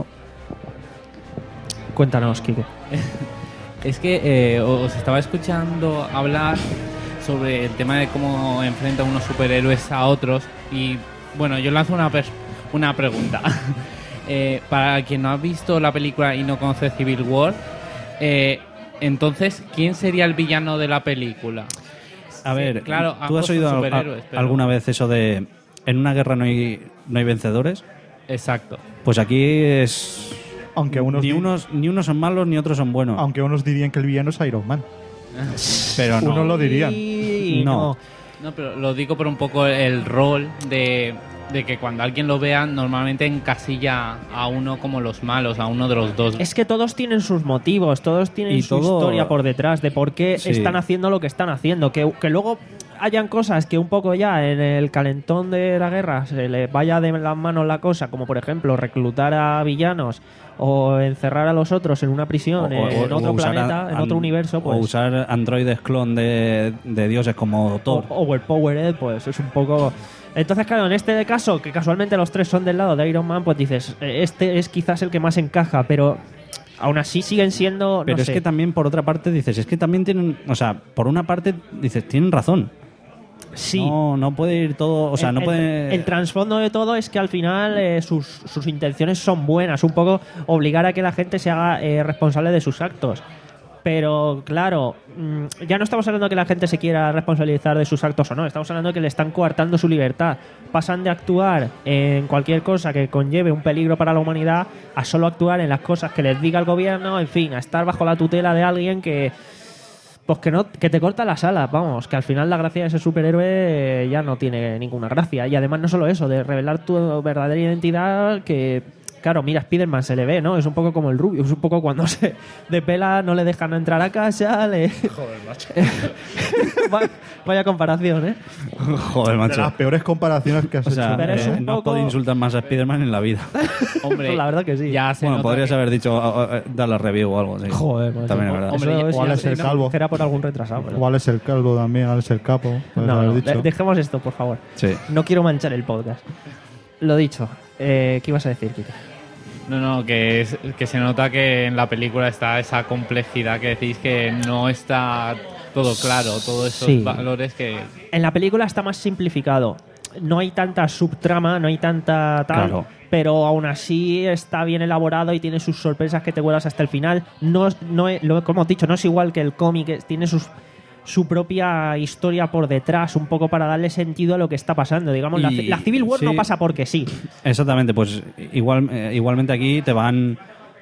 Cuéntanos, Kike. Es que eh, os estaba escuchando hablar sobre el tema de cómo enfrentan unos superhéroes a otros y bueno, yo lanzo una, pers- una pregunta. Eh, para quien no ha visto la película y no conoce Civil War, eh, entonces, ¿quién sería el villano de la película? A ver, claro, ¿tú ambos has oído son a- superhéroes, pero- alguna vez eso de en una guerra no hay, no hay vencedores? Exacto. Pues aquí es... Aunque unos, Ni di- unos, ni unos son malos ni otros son buenos. aunque unos dirían que el villano es Iron Man. Pero no. Unos lo dirían. Y No. No, pero lo digo por un poco el rol de, de que cuando alguien lo vea, normalmente encasilla a uno como los malos, a uno de los dos. Es que todos tienen sus motivos, todos tienen Y su todo- historia por detrás de por qué Sí. están haciendo lo que están haciendo. Que, que luego hayan cosas que un poco ya en el calentón de la guerra se le vaya de las manos la cosa, como por ejemplo reclutar a villanos o encerrar a los otros en una prisión, O- o- en o otro usar planeta, a- en otro an- universo, pues... O usar androides clon de, de dioses como Thor. O Overpowered, pues es un poco... Entonces, claro, en este caso, que casualmente los tres son del lado de Iron Man, pues dices, eh, este es quizás el que más encaja, pero aún así siguen siendo... Pero no es sé. que también por otra parte dices, es que también tienen... O sea, por una parte dices, tienen razón. Sí. No, no puede ir todo... O sea, el, no el- puede... el trasfondo de todo es que al final eh, sus, sus intenciones son buenas. Un poco obligar a que la gente se haga eh, responsable de sus actos. Pero, claro, mm, ya no estamos hablando de que la gente se quiera responsabilizar de sus actos o no. Estamos hablando de que le están coartando su libertad. Pasan de actuar en cualquier cosa que conlleve un peligro para la humanidad a solo actuar en las cosas que les diga el gobierno, en fin, a estar bajo la tutela de alguien que... Pues que no, que te corta las alas, vamos, que al final la gracia de ese superhéroe eh, ya no tiene ninguna gracia. Y además no solo eso, de revelar tu verdadera identidad, que, claro, mira, Spider-Man se le ve, ¿no? Es un poco como el Rubio, es un poco cuando se depela, no le dejan entrar a casa, le... Joder, macho. vaya, vaya comparación, ¿eh? Joder, macho. De las peores comparaciones que has O sea, hecho. Pero es eh, un no poco- puedo insultar más a Spider-Man en la vida. Hombre, la verdad que sí. ya se Bueno, nota podrías que- haber dicho ah, ah, dar la review o algo así. Joder, macho. También es verdad. Hombre, Eso o sí, Alex sí, el no, Calvo. Era por algún retrasado. pero- O Alex el Calvo también, Alex el Capo. puedes No, haber no, dicho. de- dejemos esto, por favor. Sí. No quiero manchar el podcast. Lo dicho. Eh, ¿Qué ibas a decir, Kike? No, no, que, es- que se nota que en la película está esa complejidad que decís que no está todo claro, todos esos Sí. valores que... En la película está más simplificado. No hay tanta subtrama, no hay tanta tal, Claro. pero aún así está bien elaborado y tiene sus sorpresas que te vuelas hasta el final. No, no, es- lo, como he dicho, no es igual que el cómic, es- tiene sus su propia historia por detrás, un poco para darle sentido a lo que está pasando. Digamos, la, Y- la Civil War no sí. pasa porque sí. Exactamente, pues igual, eh, igualmente aquí te van...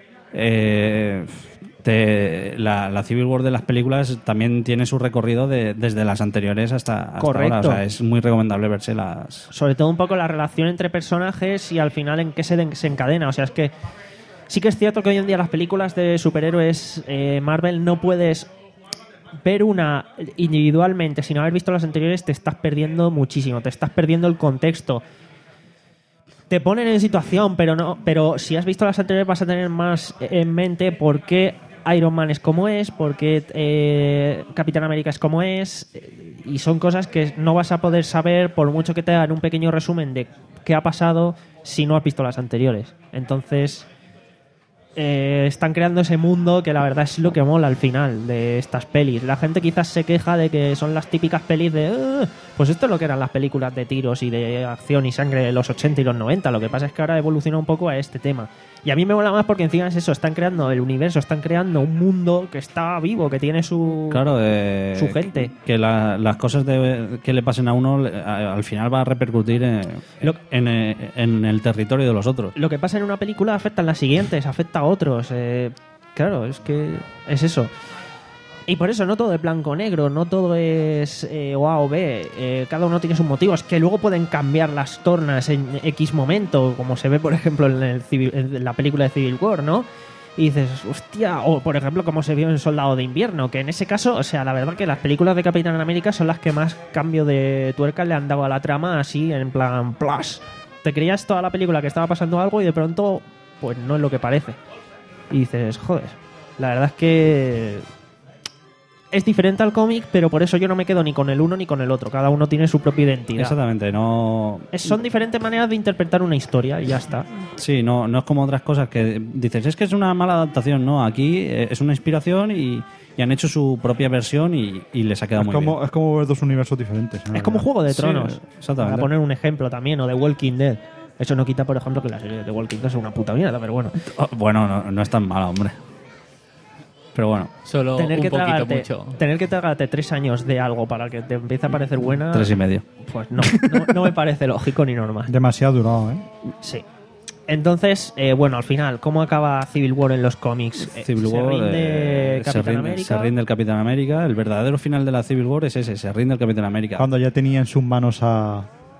eh, te- la, la Civil War de las películas también tiene su recorrido de- desde las anteriores hasta, hasta Correcto. ahora. O sea, es muy recomendable verse las... Sobre todo un poco la relación entre personajes y al final en qué se desencadena. O sea, es que sí que es cierto que hoy en día las películas de superhéroes eh, Marvel no puedes ver una individualmente sin haber visto las anteriores, te estás perdiendo muchísimo, te estás perdiendo el contexto. Te ponen en situación, pero no, pero si has visto las anteriores vas a tener más en mente por qué Iron Man es como es, por qué eh, Capitán América es como es, eh, y son cosas que no vas a poder saber por mucho que te hagan un pequeño resumen de qué ha pasado si no has visto las anteriores. Entonces eh, están creando ese mundo que la verdad es lo que mola al final de estas pelis. La gente quizás se queja de que son las típicas pelis de "Ah, pues esto es lo que eran las películas de tiros y de acción y sangre de los ochenta y los noventa. Lo que pasa es que ahora evoluciona un poco a este tema. Y a mí me mola más porque encima es eso, están creando el universo, están creando un mundo que está vivo, que tiene su, Claro, eh, su gente. Que la- las cosas de- que le pasen a uno le- a- al final va a repercutir en, en, eh, en el territorio de los otros. Lo que pasa en una película afecta a las siguientes, afecta a otros. eh, claro, es que es eso. Y por eso no todo es blanco-negro, no todo es eh, O A o B. eh, cada uno tiene sus motivos, que luego pueden cambiar las tornas en X momento, como se ve, por ejemplo, en, el Civil- en la película de Civil War, ¿no? Y dices, hostia, o por ejemplo, como se vio en Soldado de Invierno, que en ese caso, o sea, la verdad que las películas de Capitán América son las que más cambio de tuerca le han dado a la trama, así, en plan, plus. Te creías toda la película que estaba pasando algo y de pronto, pues no es lo que parece. Y dices, joder, la verdad es que es diferente al cómic, pero por eso yo no me quedo ni con el uno ni con el otro. Cada uno tiene su propia identidad. Exactamente, no... Es- son diferentes maneras de interpretar una historia y ya está. Sí, no, no es como otras cosas que dices, es que es una mala adaptación, no, aquí eh, es una inspiración y, y han hecho su propia versión y, y les ha quedado Es muy como, bien. es como ver dos universos diferentes. Es como Juego de Sí, Tronos. exactamente. Para poner un ejemplo también, o de Walking Dead. Eso no quita, por ejemplo, que la serie de The Walking Dead es una puta mierda, pero bueno. Oh, bueno, no, no es tan mala, hombre. Pero bueno. Solo Tener un que, poquito tragarte, mucho. tener que tragarte tres años de algo para que te empiece a parecer buena. Tres y medio. Pues no, no, no me parece lógico ni normal. Demasiado durado, ¿eh? Sí. Entonces, eh, bueno, al final, ¿cómo acaba Civil War en los cómics? Eh, Civil se War rinde eh, Capitán se, rinde, América. se rinde el Capitán América. El verdadero final de la Civil War es ese, se rinde el Capitán América. Cuando ya tenía en sus manos a...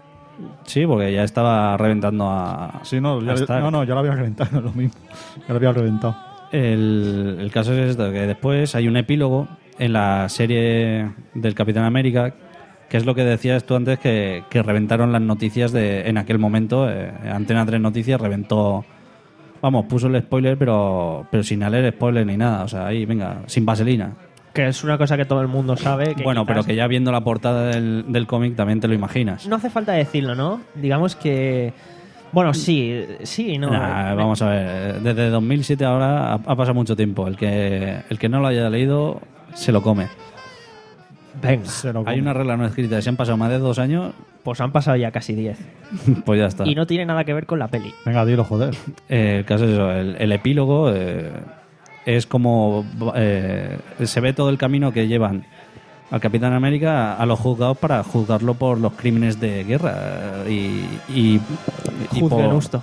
Sí, porque ya estaba reventando a... Sí, no, ya, a Stark. no, no, ya lo había reventado, lo mismo. Ya lo había reventado. El, el caso es esto, que después hay un epílogo en la serie del Capitán América, que es lo que decías tú antes, que, que reventaron las noticias de en aquel momento. eh, Antena tres Noticias reventó... Vamos, puso el spoiler, pero, pero sin leer spoiler ni nada. O sea, ahí, venga, sin vaselina. Que es una cosa que todo el mundo sabe. Que Bueno, quizás- pero que ya viendo la portada del, del cómic también te lo imaginas. No hace falta decirlo, ¿no? Digamos que... Bueno, sí, sí, no. Nah, eh, vamos a ver, desde dos mil siete ahora ha, ha pasado mucho tiempo. El que, el que no lo haya leído se lo come. Venga. Hay una regla no escrita. Si han pasado más de dos años, Pues han pasado ya casi diez. pues ya está. Y no tiene nada que ver con la peli. Venga, dilo, joder. Eh, el caso es eso, el, el epílogo eh, es como eh, se ve todo el camino que llevan al Capitán América a los juzgados para juzgarlo por los crímenes de guerra y, y, y Juzguen por- justo.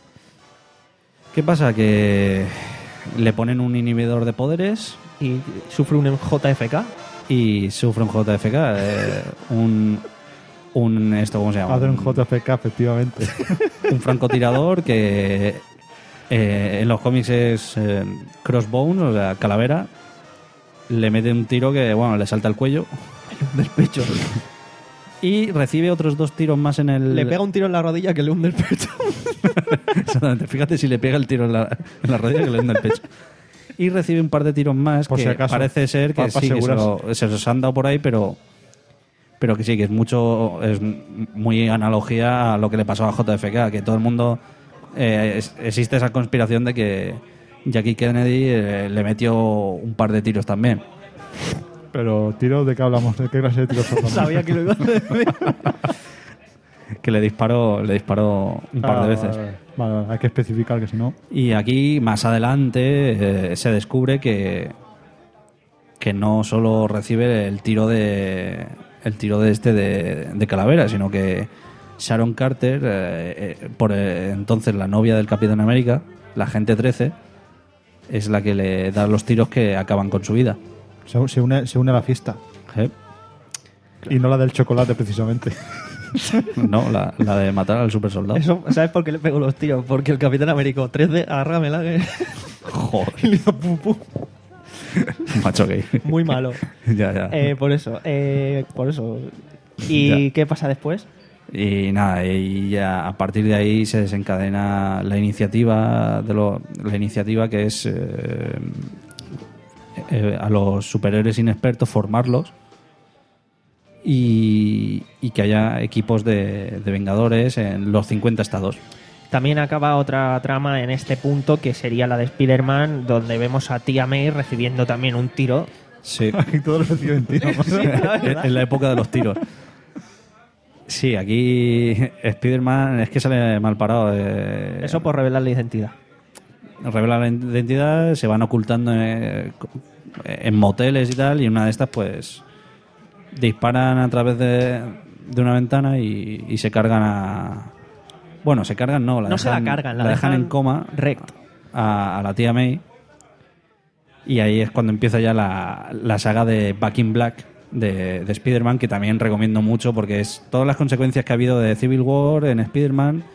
¿Qué pasa? Que le ponen un inhibidor de poderes y sufre un J F K y sufre un J F K, eh, un un esto ¿cómo se llama? Hacer un J F K, efectivamente. Un francotirador que eh, en los cómics es eh, Crossbones, o sea, calavera. Le mete un tiro que, bueno, le salta el cuello del pecho. Y recibe otros dos tiros más en el... Le pega un tiro en la rodilla que le hunde el pecho. Exactamente, fíjate si le pega el tiro en la, en la rodilla que le hunde el pecho. Y recibe un par de tiros más Por que si acaso, parece ser que pa- pa sí, que se, asegurarse. lo- se los han dado por ahí, pero pero que sí, que es mucho, es muy analogía a lo que le pasó a J F K, que todo el mundo, eh, es- existe esa conspiración de que Jackie Kennedy eh, le metió un par de tiros también. Pero, ¿tiros de qué hablamos? ¿De qué clase de tiros hablamos? Sabía que lo iba a decir. Que le disparó, le disparó un par de Ah, veces. Vale, vale, vale, hay que especificar que si no... Y aquí, más adelante, eh, se descubre que, que no solo recibe el tiro de el tiro de este de, de calavera, sino que Sharon Carter, eh, eh, por eh, entonces la novia del Capitán América, la Agente trece, es la que le da los tiros que acaban con su vida. Se, se une, se une a la fiesta. ¿Eh? Y no la del chocolate, precisamente. No, la, la de matar al super soldado. Eso, ¿sabes por qué le pego los tiros? Porque el Capitán Américo tres D, agárramela que... Joder. Y le hizo pum, pum. Macho gay. Muy malo. Ya, ya. Eh, por eso, eh, por eso. ¿Y Ya. qué pasa después? Y nada, y ya a partir de ahí se desencadena la iniciativa de lo, la iniciativa que es eh, eh, a los superhéroes inexpertos formarlos y, y que haya equipos de, de Vengadores en los cincuenta estados. También acaba otra trama en este punto que sería la de Spider-Man, donde vemos a Tia May recibiendo también un tiro. Sí. Aquí todos reciben tiros. Sí, la en, verdad. en la época de los tiros. Sí, aquí Spider-Man es que sale mal parado. eh, Eso por revelar la identidad. Revelan la identidad, se van ocultando en, en moteles y tal, y en una de estas pues disparan a través de, de una ventana y, y se cargan a... Bueno, se cargan no, la No dejan, se la cargan, la dejan, dejan en coma recto. a, a la tía May, y ahí es cuando empieza ya la, la saga de Back in Black de, de Spider-Man, que también recomiendo mucho porque es todas las consecuencias que ha habido de Civil War en Spider-Man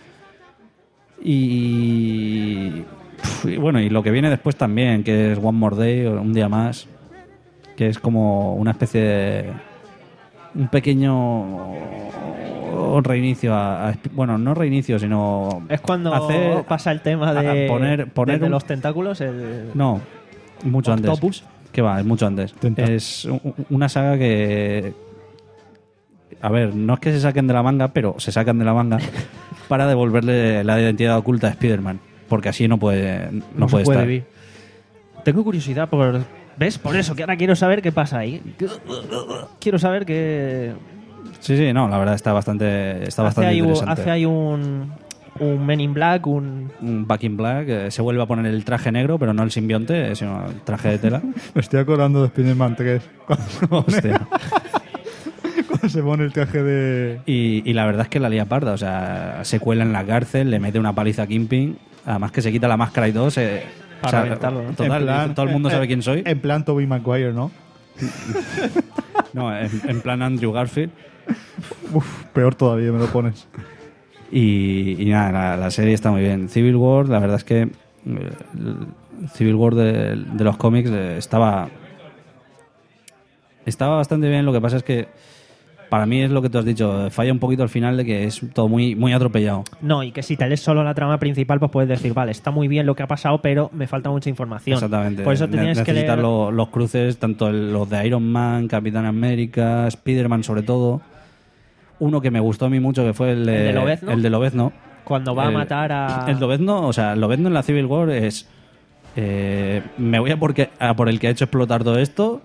y, y bueno, y lo que viene después también, que es One More Day, o un día más, que es como una especie de un pequeño reinicio a, a- bueno, no reinicio, sino Es cuando hacer- pasa el tema de, a poner poner de un- los tentáculos. El... no, mucho Octopus. antes. Que va, es mucho antes. Tenta. Es u- una saga que... A ver, no es que se saquen de la manga, pero se sacan de la manga para devolverle la identidad oculta a Spider-Man. Porque así no puede, no No, puede se puede estar. vivir. Tengo curiosidad por... ¿Ves? Por eso, que ahora quiero saber qué pasa ahí. Quiero saber qué... Sí, sí, no, la verdad está bastante, está hace bastante ahí, un- interesante. hace ahí un, un Men in Black, un... Un Back in Black, eh, se vuelve a poner el traje negro, pero no el simbionte, sino el traje de tela. Me estoy acordando de Spider-Man tres. Cuando se pone, Hostia. cuando se pone el traje de... Y, y la verdad es que la lía parda, o sea, se cuela en la cárcel, le mete una paliza a Kingpin, además que se quita la máscara y todo, se, Para o sea, reventarlo, ¿no? total, En plan- dice, todo el mundo eh, sabe quién soy. En plan Tobey Maguire, ¿no? No, en, en plan Andrew Garfield. Uf, peor todavía me lo pones. Y, y nada, la, la serie está muy bien. Civil War, la verdad es que eh, el Civil War de, de los cómics eh, estaba estaba bastante bien. Lo que pasa es que para mí es lo que tú has dicho, falla un poquito al final de que es todo muy, muy atropellado. No, y que si te lees solo la trama principal, pues puedes decir, vale, está muy bien lo que ha pasado, pero me falta mucha información. Exactamente. Por eso te Ne- tienes que necesitas leer... lo- los cruces, tanto el- los de Iron Man, Capitán América, Spider-Man sobre todo. Uno que me gustó a mí mucho, que fue el de, ¿El de Lobezno? el de Lobezno. Cuando va a El- matar a... El Lobezno, o sea, Lobezno en la Civil War es... eh, me voy a, porque, a por el que ha hecho explotar todo esto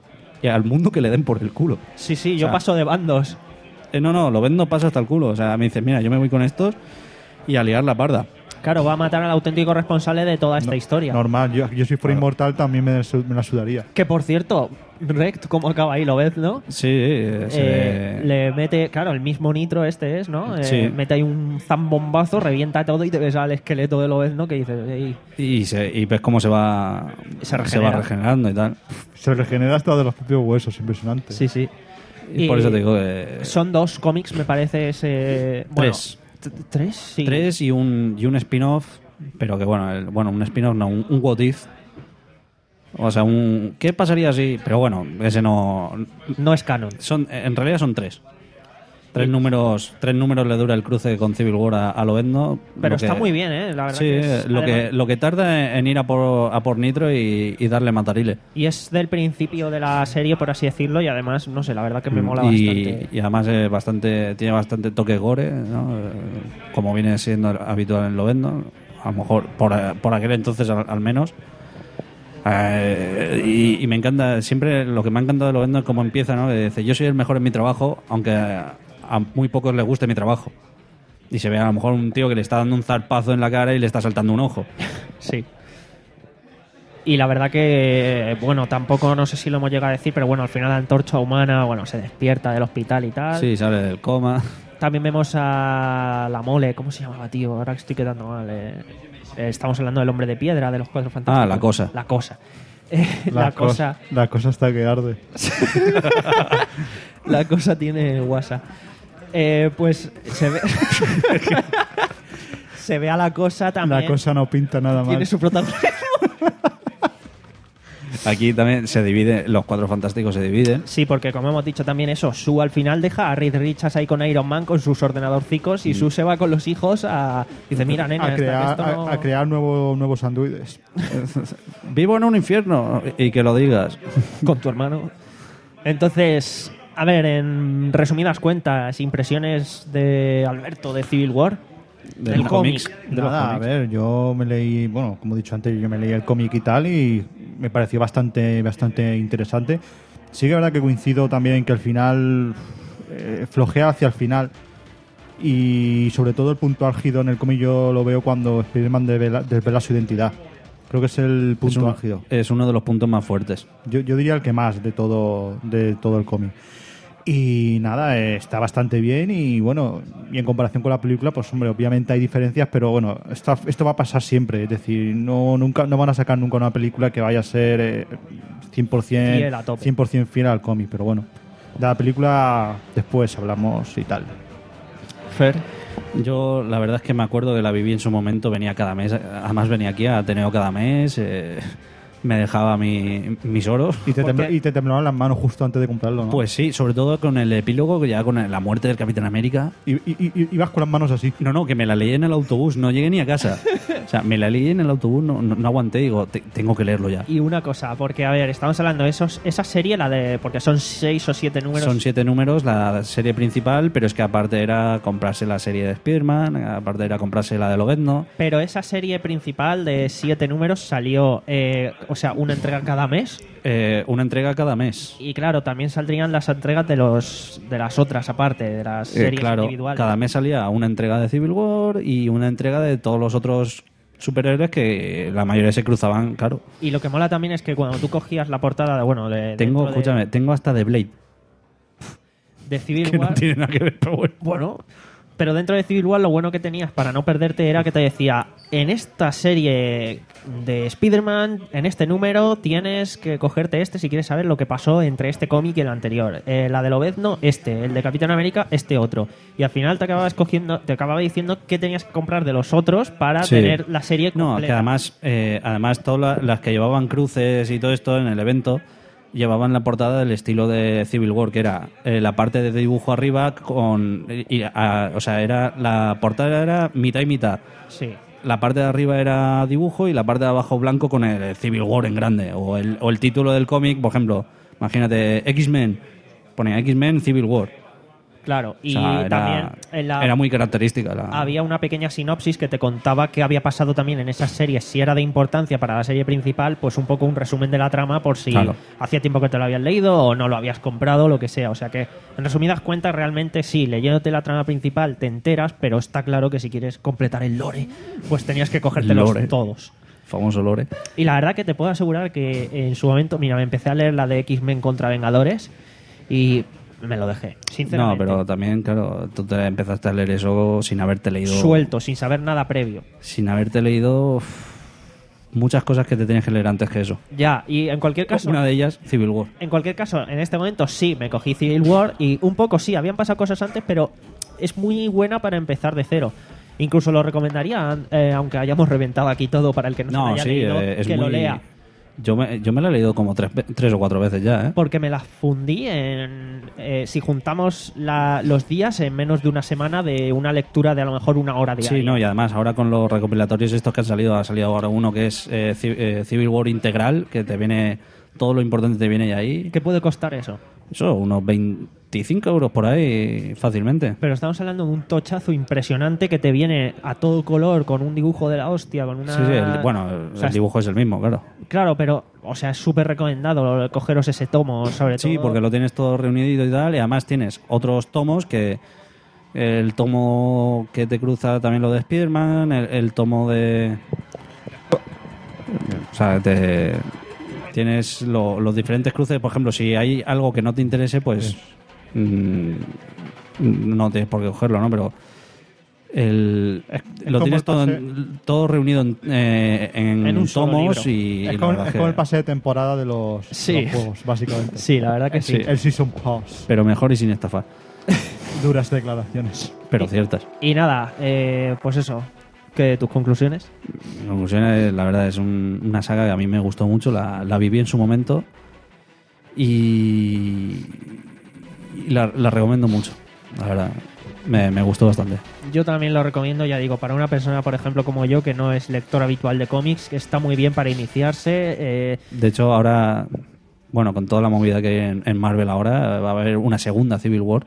y al mundo que le den por el culo. Sí, sí, O yo sea, paso de bandos. Eh, no, no, Lobezno pasa hasta el culo. O sea, me dice, mira, yo me voy con estos y a liar la parda. Claro, va a matar al auténtico responsable de toda esta No, historia. Normal, yo, yo si fuera inmortal también me, su- me la sudaría. Que por cierto, Rect, ¿cómo acaba ahí? ¿Lo ves, no? Sí, eh, se Eh, ve- le mete, claro, el mismo nitro este es, ¿no? Eh, Sí. Mete ahí un zambombazo, revienta todo y te ves al esqueleto de Lobezno que dices, "Ey". y, se, y ves cómo se va, Se va regenera. regenerando y tal. Se regenera hasta de los propios huesos, impresionante. Sí, sí. Y por eso te digo que... Son dos cómics, me parece, ese... bueno, Tres. t- ¿Tres? Sí. Tres y un, y un spin-off, pero que bueno, el- bueno un spin-off no, un, un what if. O sea, un... ¿Qué pasaría si...? Pero bueno, ese no... No es canon. Son, en realidad son tres. Tres números, tres números le dura el cruce con Civil War a, a Lobezno. Pero Lo que- está muy bien, ¿eh? La verdad Sí, que es- lo, que, además- lo que tarda en ir a por, a por Nitro y, y darle matarile. Y es del principio de la serie, por así decirlo, y además, no sé, la verdad que me mola y, bastante. y además es bastante, tiene bastante toque gore, ¿no? Eh, como viene siendo habitual en Lobezno. A lo mejor por, por aquel entonces al, al menos. Eh, y, y me encanta, siempre lo que me ha encantado de Lobezno es cómo empieza, ¿no? Que dice, yo soy el mejor en mi trabajo, aunque a, a muy pocos les guste mi trabajo. Y se ve a lo mejor un tío que le está dando un zarpazo en la cara y le está saltando un ojo. Sí. Y la verdad que, bueno, tampoco no sé si lo hemos llegado a decir, pero bueno, al final la antorcha humana, bueno, se despierta del hospital y tal. Sí, sale del coma. También vemos a la mole, ¿cómo se llamaba, tío? Ahora que estoy quedando mal. eh. Eh, estamos hablando del hombre de piedra, de los Cuatro Fantásticos. Ah, la cosa. La cosa. Eh, la, cosa. La cosa está que arde. La cosa tiene guasa. Eh, pues se ve. Se ve a la cosa también. La cosa no pinta nada mal. Tiene su protagonismo. Aquí también se divide, los Cuatro Fantásticos se dividen. Sí, porque como hemos dicho también eso, Sue al final deja a Reed Richards ahí con Iron Man con sus ordenadorcicos y Sue se va con los hijos a... Dice, mira, nena, a esta- crear, esto no- a, a crear nuevo- nuevos androides. Vivo en un infierno y que lo digas. Con tu hermano. Entonces, a ver, en resumidas cuentas, impresiones de Alberto de Civil War. De del los cómic. cómics. De los Nada, a cómics. ver, yo me leí, bueno, como he dicho antes, yo me leí el cómic y tal y me pareció bastante, bastante interesante. Sí que es verdad que coincido también en que al final eh, flojea hacia el final y sobre todo el punto álgido en el cómic yo lo veo cuando Spider-Man desvela, desvela su identidad. Creo que es el Es punto uno, álgido. es uno de los puntos más fuertes. Yo, yo diría el que más de todo, de todo el cómic. Y nada, eh, está bastante bien y bueno, y en comparación con la película, pues hombre, obviamente hay diferencias, pero bueno, esto, esto va a pasar siempre, es decir, no nunca no van a sacar nunca una película que vaya a ser eh, cien por ciento Fiel a tope. cien por ciento fiel al cómic, pero bueno, de la película después hablamos y tal. Fer. Yo la verdad es que me acuerdo que la viví en su momento, venía cada mes, además venía aquí a Ateneo cada mes, eh, me dejaba mi, mis oros. Y te, tembla- y te temblaban las manos justo antes de comprarlo, ¿no? Pues sí, sobre todo con el epílogo, que ya con la muerte del Capitán América. Y, y, y- ibas con las manos así. No, no, que me la leí en el autobús, no llegué ni a casa. O sea, me la leí en el autobús, no, no, no aguanté, digo, te- tengo que leerlo ya. Y una cosa, porque a ver, estamos hablando de esos, esa serie, la de. Porque son seis o siete números. Son siete números, la serie principal, pero es que aparte era comprarse la serie de Spider-Man, aparte era comprarse la de Lobezno. Pero esa serie principal de siete números salió, eh, o sea, una entrega cada mes. Eh, una entrega cada mes. Y claro, también saldrían las entregas de los de las otras aparte, de las Eh, series claro, individuales. cada mes salía una entrega de Civil War y una entrega de todos los otros superhéroes que la mayoría se cruzaban, claro. Y lo que mola también es que cuando tú cogías la portada de, bueno, de, Tengo, dentro de- escúchame, tengo hasta de Blade. de Civil Que War. no tiene nada que ver, pero bueno. Bueno, pero dentro de Civil War lo bueno que tenías para no perderte era que te decía, en esta serie de Spider-Man, en este número, tienes que cogerte este si quieres saber lo que pasó entre este cómic y el anterior. Eh, la de Lobezno, este. El de Capitán América, este otro. Y al final te acababa escogiendo, te acababa diciendo qué tenías que comprar de los otros para Sí. tener la serie No, completa. que además, eh, además todas la- las que llevaban cruces y todo esto en el evento llevaban la portada del estilo de Civil War, que era eh, la parte de dibujo arriba con... y, a- o sea, era la portada era mitad y mitad. Sí. La parte de arriba era dibujo y la parte de abajo blanco con el Civil War en grande. O el, o el título del cómic, por ejemplo, imagínate, X-Men. Ponía X-Men Civil War. Claro, y O sea, era, también en la- era muy característica. La... había una pequeña sinopsis que te contaba qué había pasado también en esas series, si era de importancia para la serie principal, pues un poco un resumen de la trama por si Claro. hacía tiempo que te lo habías leído o no lo habías comprado, lo que sea. O sea que, en resumidas cuentas, realmente sí, leyéndote la trama principal te enteras, pero está claro que si quieres completar el lore, pues tenías que cogértelos Lore. todos. Famoso lore. Y la verdad que te puedo asegurar que en su momento, mira, me empecé a leer la de X-Men contra Vengadores y me lo dejé, No, sinceramente. pero también, claro, tú te empezaste a leer eso sin haberte leído... Suelto, sin saber nada previo. Sin haberte leído uf, muchas cosas que te tienes que leer antes que eso. Ya, y en cualquier caso... Una de ellas, Civil War. En cualquier caso, en este momento sí, me cogí Civil War y un poco sí, habían pasado cosas antes, pero es muy buena para empezar de cero. Incluso lo recomendaría, eh, aunque hayamos reventado aquí todo para el que no, se lo No, haya sí, leído, eh, es que muy... lo lea. Yo me, yo me la he leído como tres, ve- tres o cuatro veces ya, ¿eh? Porque me las fundí en... eh, si juntamos la- los días en menos de una semana de una lectura de a lo mejor una hora diaria. Sí, no, y además ahora con los recopilatorios estos que han salido, ha salido ahora uno que es eh, Ci- eh, Civil War integral, que te viene, todo lo importante te viene ya ahí. ¿Qué puede costar eso? Eso, unos veinticinco euros por ahí fácilmente. Pero estamos hablando de un tochazo impresionante que te viene a todo color, con un dibujo de la hostia, con una... Sí, sí, el- bueno, O sea, el dibujo es el mismo, claro. Claro, pero, o sea, es súper recomendado cogeros ese tomo, sobre todo. Sí, porque lo tienes todo reunido y tal, y además tienes otros tomos que... El tomo que te cruza también lo de Spider-Man, el, el tomo de... O sea, te... Tienes lo- los diferentes cruces, por ejemplo, si hay algo que no te interese, pues mm, no tienes por qué cogerlo, ¿no? Pero el, Es lo como tienes el todo, pase- en- todo reunido en, eh, en, En un solo tomos libro. y... Es y como, la verdad es que- como el pase de temporada de los, Sí. los juegos, básicamente. Sí, la verdad que sí. El Season Pass. Pero mejor y sin estafar. Duras declaraciones. Pero ciertas. Y nada, eh, pues eso. ¿Qué tus conclusiones? En conclusión, eh, la verdad es un- una saga que a mí me gustó mucho, la, la viví en su momento y, y la, la recomiendo mucho, la verdad. Me, me gustó bastante. Yo también lo recomiendo, ya digo, para una persona, por ejemplo, como yo, que no es lector habitual de cómics, que está muy bien para iniciarse. eh, De hecho, ahora, bueno, con toda la movida que hay en, en Marvel ahora, va a haber una segunda Civil War.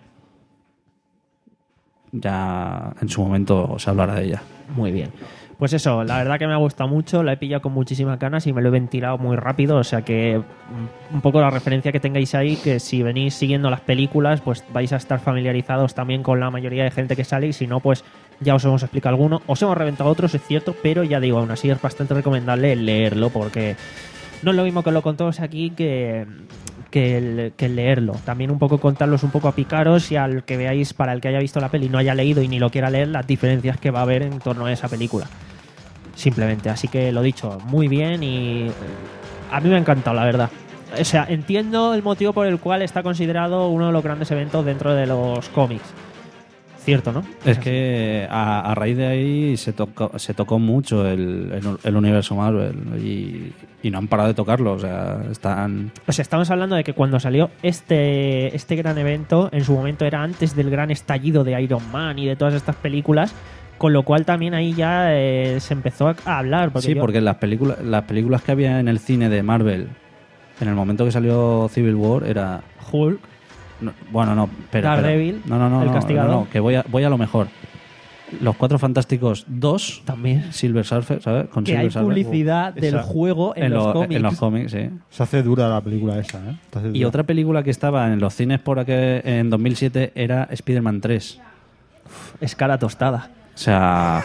Ya en su momento se hablará de ella. Muy bien. Pues eso, la verdad que me ha gustado mucho, la he pillado con muchísimas ganas y me lo he ventilado muy rápido, o sea que mm, un poco la referencia que tengáis ahí, que si venís siguiendo las películas, pues vais a estar familiarizados también con la mayoría de gente que sale y si no, pues ya os hemos explicado alguno, os hemos reventado otros, es cierto, pero ya digo, aún así es bastante recomendable leerlo porque no es lo mismo que lo contamos aquí que, que, el, que el leerlo. También un poco contarlos un poco a picaros y al que veáis, para el que haya visto la peli y no haya leído y ni lo quiera leer, las diferencias que va a haber en torno a esa película. Simplemente, así que lo dicho, muy bien y a mí me ha encantado, la verdad. O sea, entiendo el motivo por el cual está considerado uno de los grandes eventos dentro de los cómics. Cierto, ¿no? Es que a, a raíz de ahí se tocó, se tocó mucho el, el, el universo Marvel y, y no han parado de tocarlo. O sea, están. O sea, estamos hablando de que cuando salió este, este gran evento, en su momento era antes del gran estallido de Iron Man y de todas estas películas, con lo cual también ahí ya eh, se empezó a, a hablar. Porque Sí, yo- porque las películas, las películas que había en el cine de Marvel en el momento que salió Civil War era. Hulk. No, bueno, no, pero. Daredevil, no, no, no, El no, Castigador. no, no, que voy a, voy a lo mejor. Los Cuatro Fantásticos dos. También. Silver Surfer, ¿sabes? Con que Silver hay Surfer. publicidad Uh, del esa. juego en, En, los lo- cómics. en los cómics, sí. Se hace dura la película esa, ¿eh? Se hace Y dura. otra película que estaba en los cines por aquel, en dos mil siete era Spider-Man tres. Es cara tostada. O sea.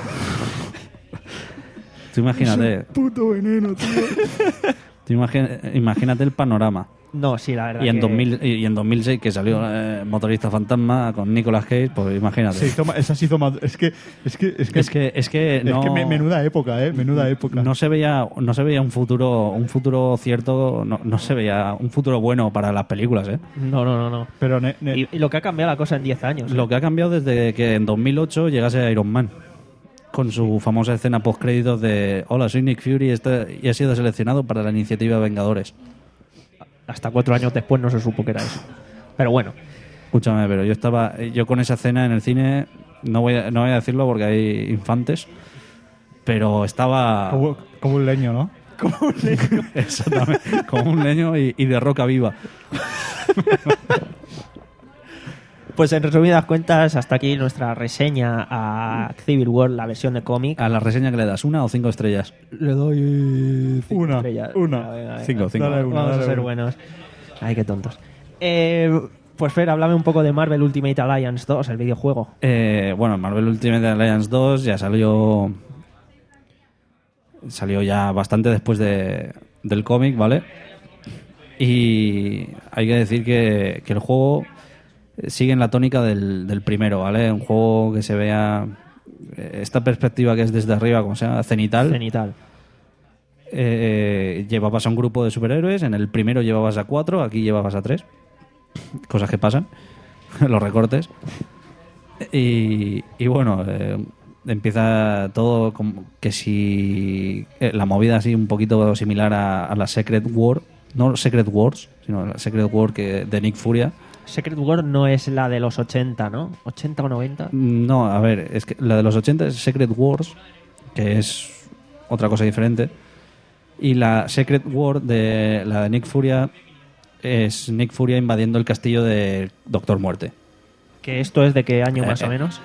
Tú imagínate. Puto veneno, tío. Tú imagina- imagínate el panorama. No, sí, la verdad Y en, que- dos mil, y en dos mil seis que salió eh, Motorista Fantasma con Nicolas Cage, pues imagínate. Se hizo ma- esa se hizo más. Es que. Es que. Es que, Es que, es que, es no, que me- menuda época, ¿eh? Menuda época. no se veía, no se veía un futuro, un futuro cierto, no, no se veía un futuro bueno para las películas, ¿eh? No, no, no, no. Pero ne- ne- Y, y lo que ha cambiado la cosa en diez años. Lo que ha cambiado desde que en dos mil ocho llegase Iron Man con su famosa escena post créditos de hola, soy Nick Fury este- y he sido seleccionado para la iniciativa Vengadores. Hasta cuatro años después no se supo que era eso. Pero bueno. Escúchame, pero yo estaba yo con esa escena en el cine, no voy a, no voy a decirlo porque hay infantes, pero estaba como, como un leño, ¿no? Como un leño. Exactamente, como un leño y, y de roca viva. Pues en resumidas cuentas, hasta aquí nuestra reseña a Civil War, la versión de cómic. ¿A la reseña que le das? ¿Una o cinco estrellas? Le doy cinco Una, estrellas. una. Venga, venga, venga. Cinco, cinco. Dale una, Vamos dale a ser una. buenos. Ay, qué tontos. Eh, pues Fer, háblame un poco de Marvel Ultimate Alliance dos, el videojuego. Eh, bueno, Marvel Ultimate Alliance dos ya salió. Salió ya bastante después de, del cómic, ¿vale? Y hay que decir que, que el juego sigue en la tónica del, del primero, ¿vale? Un juego que se vea. Esta perspectiva que es desde arriba, como se llama, cenital. Cenital. Eh, llevabas a un grupo de superhéroes. En el primero llevabas a cuatro, aquí llevabas a tres. Cosas que pasan. Los recortes. Y, y bueno, eh, empieza todo como que si. Eh, la movida así un poquito similar a, a la Secret War. No Secret Wars, sino la Secret War que, de Nick Furia. Secret War no es la de los ochenta, ¿no? ¿ochenta o noventa? No, a ver, es que la de los ochenta es Secret Wars, que es otra cosa diferente. Y la Secret War de la de Nick Furia es Nick Furia invadiendo el castillo de Doctor Muerte. ¿Que esto es de qué año Eh, más o eh. menos?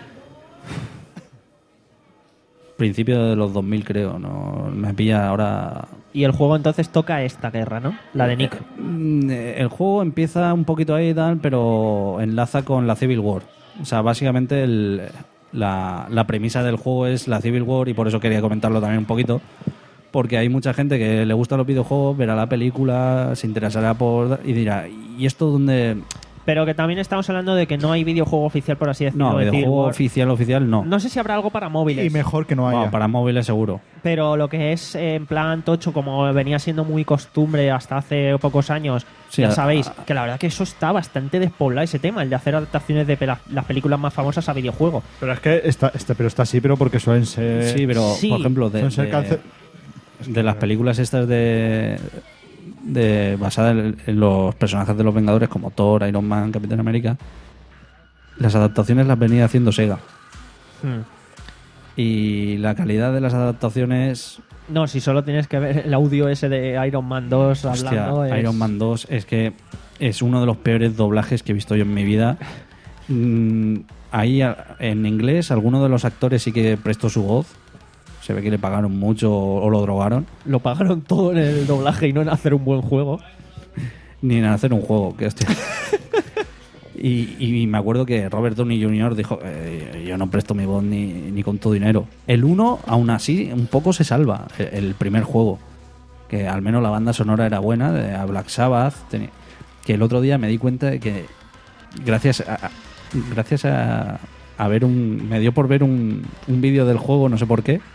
Principio de los dos mil, creo. No me pilla ahora. Y el juego entonces toca esta guerra, ¿no? La de Nick. Mm, eh, El juego empieza un poquito ahí y tal, pero enlaza con la Civil War. O sea, básicamente el, la, la premisa del juego es la Civil War y por eso quería comentarlo también un poquito. Porque hay mucha gente que le gusta los videojuegos, verá la película, se interesará por... y dirá, ¿y esto dónde...? Pero que también estamos hablando de que no hay videojuego oficial, por así decirlo. No, de Civil videojuego War. oficial, oficial, no. No sé si habrá algo para móviles. Y mejor que no haya. No, para móviles seguro. Pero lo que es eh, en plan tocho, como venía siendo muy costumbre hasta hace pocos años, Sí, ya a- sabéis, a- que la verdad que eso está bastante despoblado, ese tema, el de hacer adaptaciones de pela- las películas más famosas a videojuegos. Pero es que está, está, pero está así, pero porque suelen ser. Sí, pero Sí. por ejemplo, de, Suelen ser de- cáncer- de las películas estas de, de basadas en, en los personajes de los Vengadores como Thor, Iron Man, Capitán América, las adaptaciones las venía haciendo Sega. Hmm. Y la calidad de las adaptaciones... No, si solo tienes que ver el audio ese de Iron Man dos Hostia, hablando. es- Iron Man dos es que es uno de los peores doblajes que he visto yo en mi vida. Mm, ahí a- en inglés alguno de los actores sí que prestó su voz. Se ve que le pagaron mucho o, o lo drogaron. Lo pagaron todo en el doblaje y no en hacer un buen juego. Ni en hacer un juego, que hostia. y, y me acuerdo que Robert Downey junior dijo, eh, yo no presto mi voz ni, ni con tu dinero. El uno, aún así, un poco se salva, el, el primer juego. Que al menos la banda sonora era buena, de a Black Sabbath. tenía- que el otro día me di cuenta de que gracias a, a- gracias a, a ver un... me dio por ver un, un vídeo del juego, no sé por qué.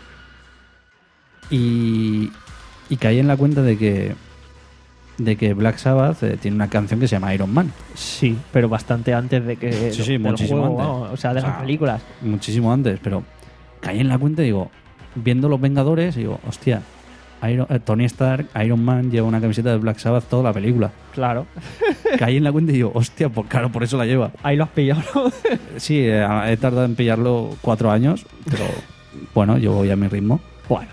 Y, y caí en la cuenta de que de que Black Sabbath eh, tiene una canción que se llama Iron Man. Sí, pero bastante antes de que. Sí, sí, del muchísimo juego, antes. vamos, o sea, de O las sea, películas. Muchísimo antes, pero caí en la cuenta y digo, viendo Los Vengadores, digo, hostia, Iron- eh, Tony Stark, Iron Man lleva una camiseta de Black Sabbath toda la película. Claro. Caí en la cuenta y digo, hostia, pues claro, por eso la lleva. Ahí lo has pillado. Sí, eh, he tardado en pillarlo cuatro años, pero bueno, yo voy a mi ritmo. Bueno.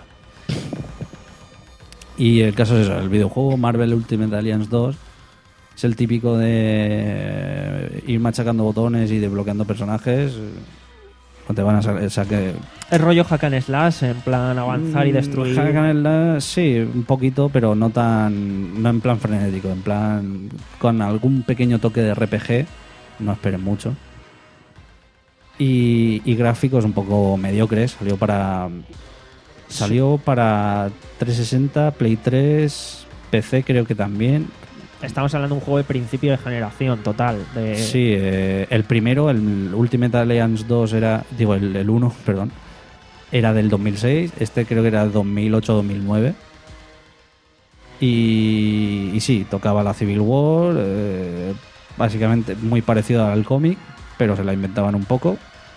Y el caso es eso, el videojuego Marvel Ultimate Alliance dos es el típico de ir machacando botones y desbloqueando personajes. O te van a sa- saque El rollo hack and slash, en plan avanzar y destruir. Hack and slash, sí, un poquito, pero no tan no en plan frenético, en plan con algún pequeño toque de R P G, no esperen mucho. Y, y gráficos un poco mediocres, salió para salió para trescientos sesenta, Play tres, P C creo que también. Estamos hablando de un juego de principio de generación total. De... Sí, eh, el primero, el Ultimate Alliance dos era, digo, el, el uno, perdón, era del dos mil seis, este creo que era del dos mil ocho dos mil nueve. Y, y sí, tocaba la Civil War, eh, básicamente muy parecido al cómic, pero se la inventaban un poco.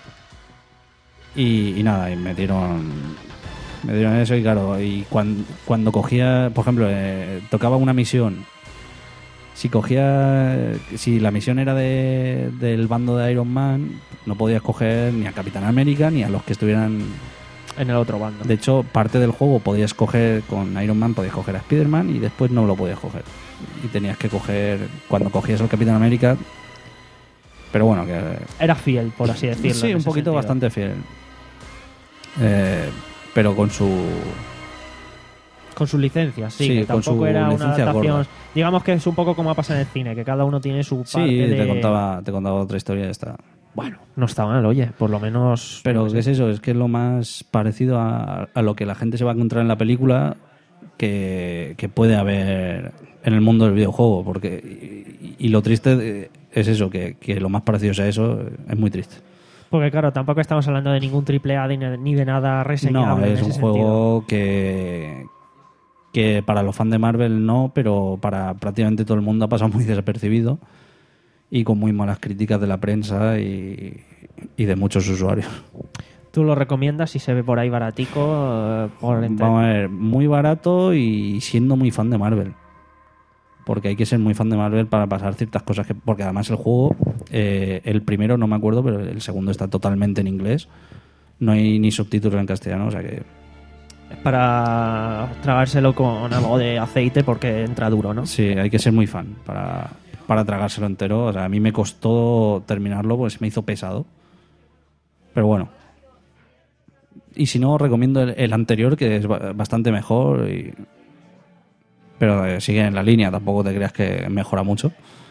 Y, y nada, y metieron, metieron eso y claro, y cuando, cuando cogía, por ejemplo, eh, tocaba una misión. Si cogía, si la misión era de, del bando de Iron Man, no podías coger ni a Capitán América ni a los que estuvieran en el otro bando. De hecho, parte del juego podías coger con Iron Man, podías coger a Spider-Man y después no lo podías coger. Y tenías que coger, cuando cogías al Capitán América, pero bueno, que... Era fiel, por así decirlo. Sí, en un ese poquito sentido. bastante fiel. Eh, pero con su... Con sus licencias, sí, Sí, que con tampoco su era una licencia adaptación. gorda. Digamos que es un poco como pasa en el cine, que cada uno tiene su parte Sí, de... te contaba, te contaba otra historia y ya está. Bueno, no está mal, oye, por lo menos... Pero no sé. ¿qué es eso? Es que es lo más parecido a, a lo que la gente se va a encontrar en la película que, que puede haber en el mundo del videojuego. Porque y, y lo triste es eso, que, que lo más parecido sea eso, es muy triste. Porque claro, tampoco estamos hablando de ningún triple A ni de nada reseñable. No, en es un ese juego sentido. que, que para los fans de Marvel no, pero para prácticamente todo el mundo ha pasado muy desapercibido y con muy malas críticas de la prensa y, y de muchos usuarios. ¿Tú lo recomiendas si se ve por ahí baratico? eh, por entre- Vamos a ver, muy barato y siendo muy fan de Marvel. Porque hay que ser muy fan de Marvel para pasar ciertas cosas. que Porque además el juego, eh, el primero no me acuerdo, pero el segundo está totalmente en inglés. No hay ni subtítulos en castellano, o sea que... Es para tragárselo con algo de aceite porque entra duro, ¿no? Sí, hay que ser muy fan para, para tragárselo entero. O sea, a mí me costó terminarlo porque se me hizo pesado. Pero bueno. Y si no, recomiendo el, el anterior, que es ba- bastante mejor. Y... Pero eh, sigue en la línea, tampoco te creas que mejora mucho.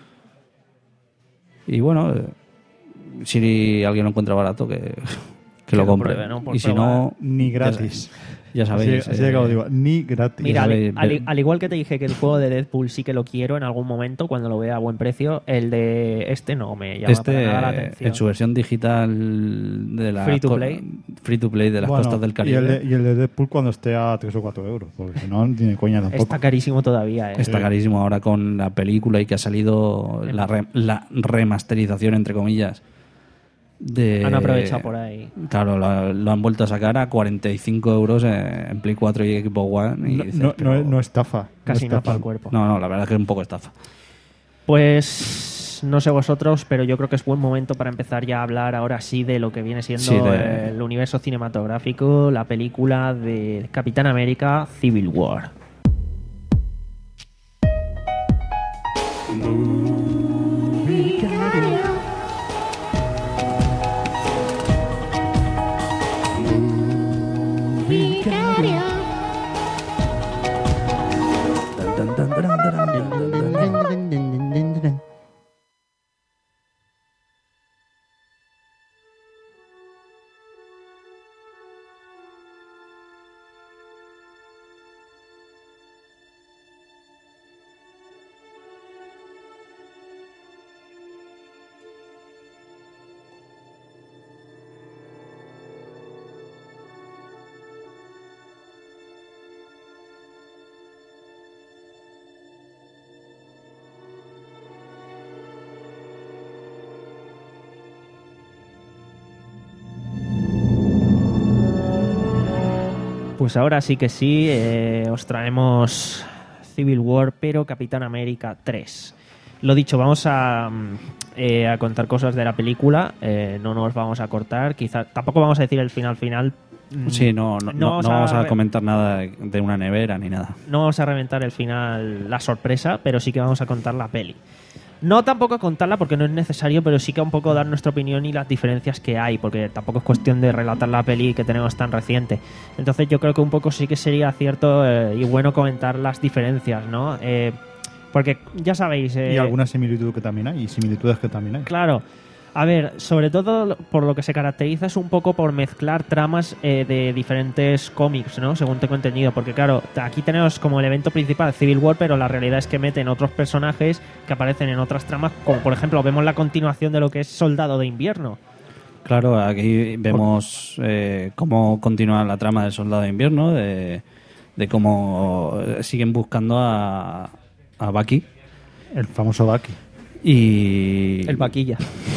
Y bueno, eh, si alguien lo encuentra barato, que, que lo lo compre. pruebe, ¿no? Por Y si probar. no, Ni ya gratis. sa- Ya, sabéis. Así, así de como eh, digo, ni gratis. Mira, Ya al, sabéis, al- ve- al igual que te dije que el juego de Deadpool sí que lo quiero en algún momento cuando lo vea a buen precio, el de este no me llama Este, para nada la atención. en su versión digital de la Free to co- play. free to play de las Bueno, costas del Y Caribe. el, de, y el de Deadpool cuando esté a tres o cuatro euros, porque si no, no tiene coña tampoco. Está carísimo todavía, ¿eh? Está carísimo ahora con la película y que ha salido la, re- la remasterización, entre comillas. De, Han aprovechado por ahí. Claro, lo, lo han vuelto a sacar a cuarenta y cinco euros en, en Play cuatro y Xbox One. Y No, dices, no, pero- no, no estafa. Casi no nada estafa. para el cuerpo. No, no, la verdad es que es un poco estafa. Pues no sé vosotros, pero yo creo que es buen momento para empezar ya a hablar ahora sí de lo que viene siendo Sí, de- el universo cinematográfico, la película de Capitán América Civil War. Pues ahora sí que sí, eh, os traemos Civil War, pero Capitán América tres. Lo dicho, vamos a, mm, eh, a contar cosas de la película, eh, no nos vamos a cortar, quizá tampoco vamos a decir el final final. mm, Sí, no, no, no, no vamos a re- comentar nada de- de una nevera ni nada. no vamos a reventar el final, la sorpresa, pero sí que vamos a contar la peli. No tampoco contarla porque no es necesario, pero sí que un poco dar nuestra opinión y las diferencias que hay, porque tampoco es cuestión de relatar la peli que tenemos tan reciente. Entonces yo creo que un poco sí que sería cierto eh, y bueno comentar las diferencias, ¿no? Eh, porque ya sabéis... eh, Y alguna similitud que también hay, y similitudes que también hay. Claro. A ver, sobre todo por lo que se caracteriza es un poco por mezclar tramas eh, de diferentes cómics, ¿no? Según tengo entendido. Porque claro, aquí tenemos como el evento principal Civil War, pero la realidad es que meten otros personajes que aparecen en otras tramas, como por ejemplo vemos la continuación de lo que es Soldado de Invierno. Claro, aquí vemos eh, cómo continúa la trama del Soldado de Invierno, de, de cómo siguen buscando a, a Bucky. El famoso Bucky. Y... El vaquilla.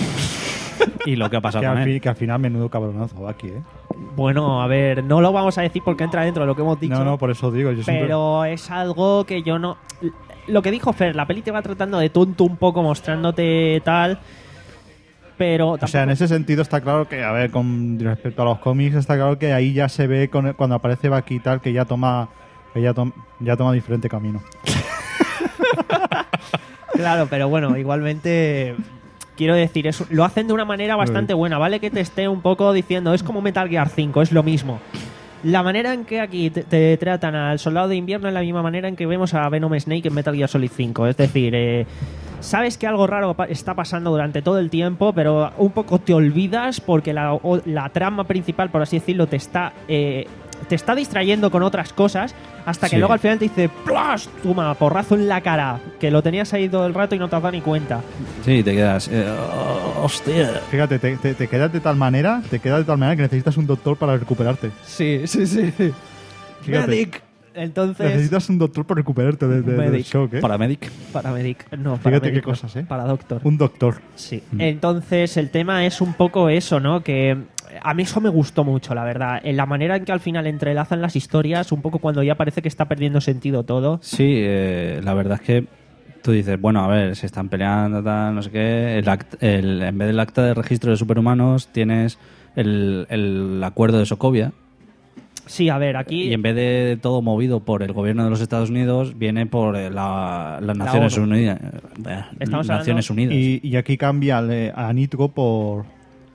Y lo que ha pasado Que con al, él. fin, que al final menudo cabronazo Bucky, ¿eh? Bueno, a ver, no lo vamos a decir porque entra dentro de lo que hemos dicho. No, no, por eso digo. Yo siempre- Pero es algo que yo no... Lo que dijo Fer, la peli te va tratando de tonto un poco, mostrándote tal... Pero O sea, en ese sentido está claro que, a ver, con respecto a los cómics, está claro que ahí ya se ve con- cuando aparece Bucky y tal, que ya toma, que ya, tom- ya toma diferente camino. Claro, pero bueno, igualmente Quiero decir, eso, lo hacen de una manera bastante buena, ¿vale? Que te esté un poco diciendo, es como Metal Gear cinco, es lo mismo. La manera en que aquí te, te tratan al Soldado de Invierno es la misma manera en que vemos a Venom Snake en Metal Gear Solid cinco. Es decir, eh, sabes que algo raro pa- está pasando durante todo el tiempo, pero un poco te olvidas porque la, o, la trama principal, por así decirlo, te está... Eh, te está distrayendo con otras cosas hasta que Sí. luego al final te dice ¡plas! Toma, porrazo en la cara, que lo tenías ahí todo el rato y no te has dado ni cuenta. Sí, te quedas. eh, oh, hostia. Fíjate, te, te, te quedas de tal manera, te quedas de tal manera que necesitas un doctor para recuperarte. Sí, sí, sí. Fíjate. Medic. Entonces, Necesitas un doctor para recuperarte de, de- del Medic. shock, ¿eh? Paramedic. Paramedic. No, Fíjate paramedic qué no. cosas, ¿eh? Para doctor. Un doctor. Sí. Entonces, el tema es un poco eso, ¿no? Que a mí eso me gustó mucho, la verdad. En la manera en que al final entrelazan las historias, un poco cuando ya parece que está perdiendo sentido todo. Sí, eh, la verdad es que tú dices, bueno, a ver, se están peleando, tal, no sé qué. El act- el- en vez del acta de registro de superhumanos, tienes el, el acuerdo de Sokovia. Sí, a ver, aquí... Y en vez de todo movido por el gobierno de los Estados Unidos, viene por eh, la- las Naciones ONU. Unidas. Eh, Estamos Naciones hablando- Unidas. Y, y aquí cambia eh, a Nitro por,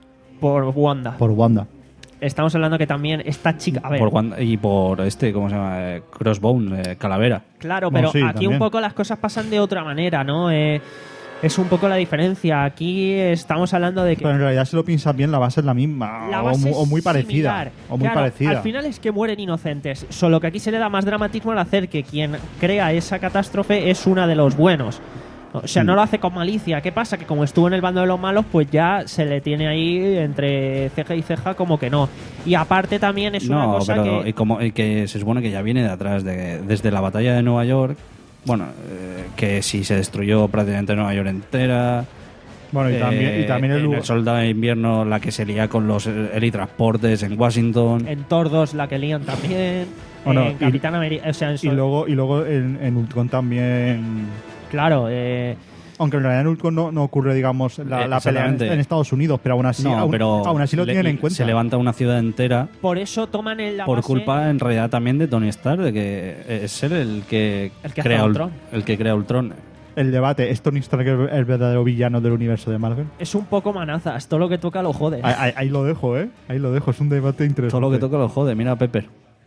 Por Wanda. por Wanda. Estamos hablando que también esta chica... A ver, Por Wanda- y por este, ¿cómo se llama? Eh, Crossbone, eh, Calavera. claro, Bueno, pero sí, aquí también. un poco las cosas pasan de otra manera, ¿no? Eh, es un poco la diferencia. Aquí estamos hablando de que... Pero en realidad, si lo piensas bien, la base es la misma. La o, base mu- o muy es parecida. similar. O muy Claro, parecida. Al final es que mueren inocentes. Solo que aquí se le da más dramatismo al hacer que quien crea esa catástrofe es una de los buenos. O sea, no lo hace con malicia. ¿Qué pasa? Que como estuvo en el bando de los malos, pues ya se le tiene ahí entre ceja y ceja como que no. Y aparte también es una No, cosa pero que... y como, y que se supone que ya viene de atrás, de, desde la batalla de Nueva York. Bueno, eh, que si se destruyó prácticamente Nueva York entera. Bueno, y Eh, también, y también el en lugar. el Soldado de Invierno, la que se lía con los helitransportes en Washington. En Thor dos la que lían también. Bueno, en y- Capitán América... O sea, en Y Sol- luego, y luego en, en Ultron también. Claro, eh... Aunque en realidad en Ultron no, no ocurre, digamos, la, Eh, la pelea en, exactamente. en Estados Unidos, pero aún así, No, aún, pero aún así lo le- tienen en cuenta. Se levanta una ciudad entera por eso toman en la por base... culpa, en realidad, también de Tony Stark, de que es él el que, El que hace crea Ul- Ultron. el que crea Ultron. El debate, ¿es Tony Stark el, el verdadero villano del universo de Marvel? Es un poco manazas. Todo lo que toca lo jode. Ahí, ahí- ahí lo dejo, ¿eh? Ahí lo dejo, es un debate interesante. Todo lo que toca lo jode. Mira a Pepper.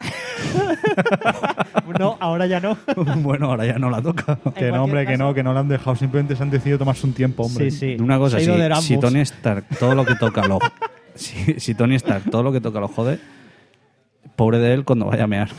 No, ahora ya no. Bueno, ahora ya no la toca. Que no, hombre, que no, que no lo han dejado. Simplemente se han decidido tomarse un tiempo, hombre. Sí, sí. Una cosa, Se ha si, ido de Rambos. si Tony Stark todo lo que toca lo si, si Tony Stark todo lo que toca lo jode, pobre de él cuando vaya a mear.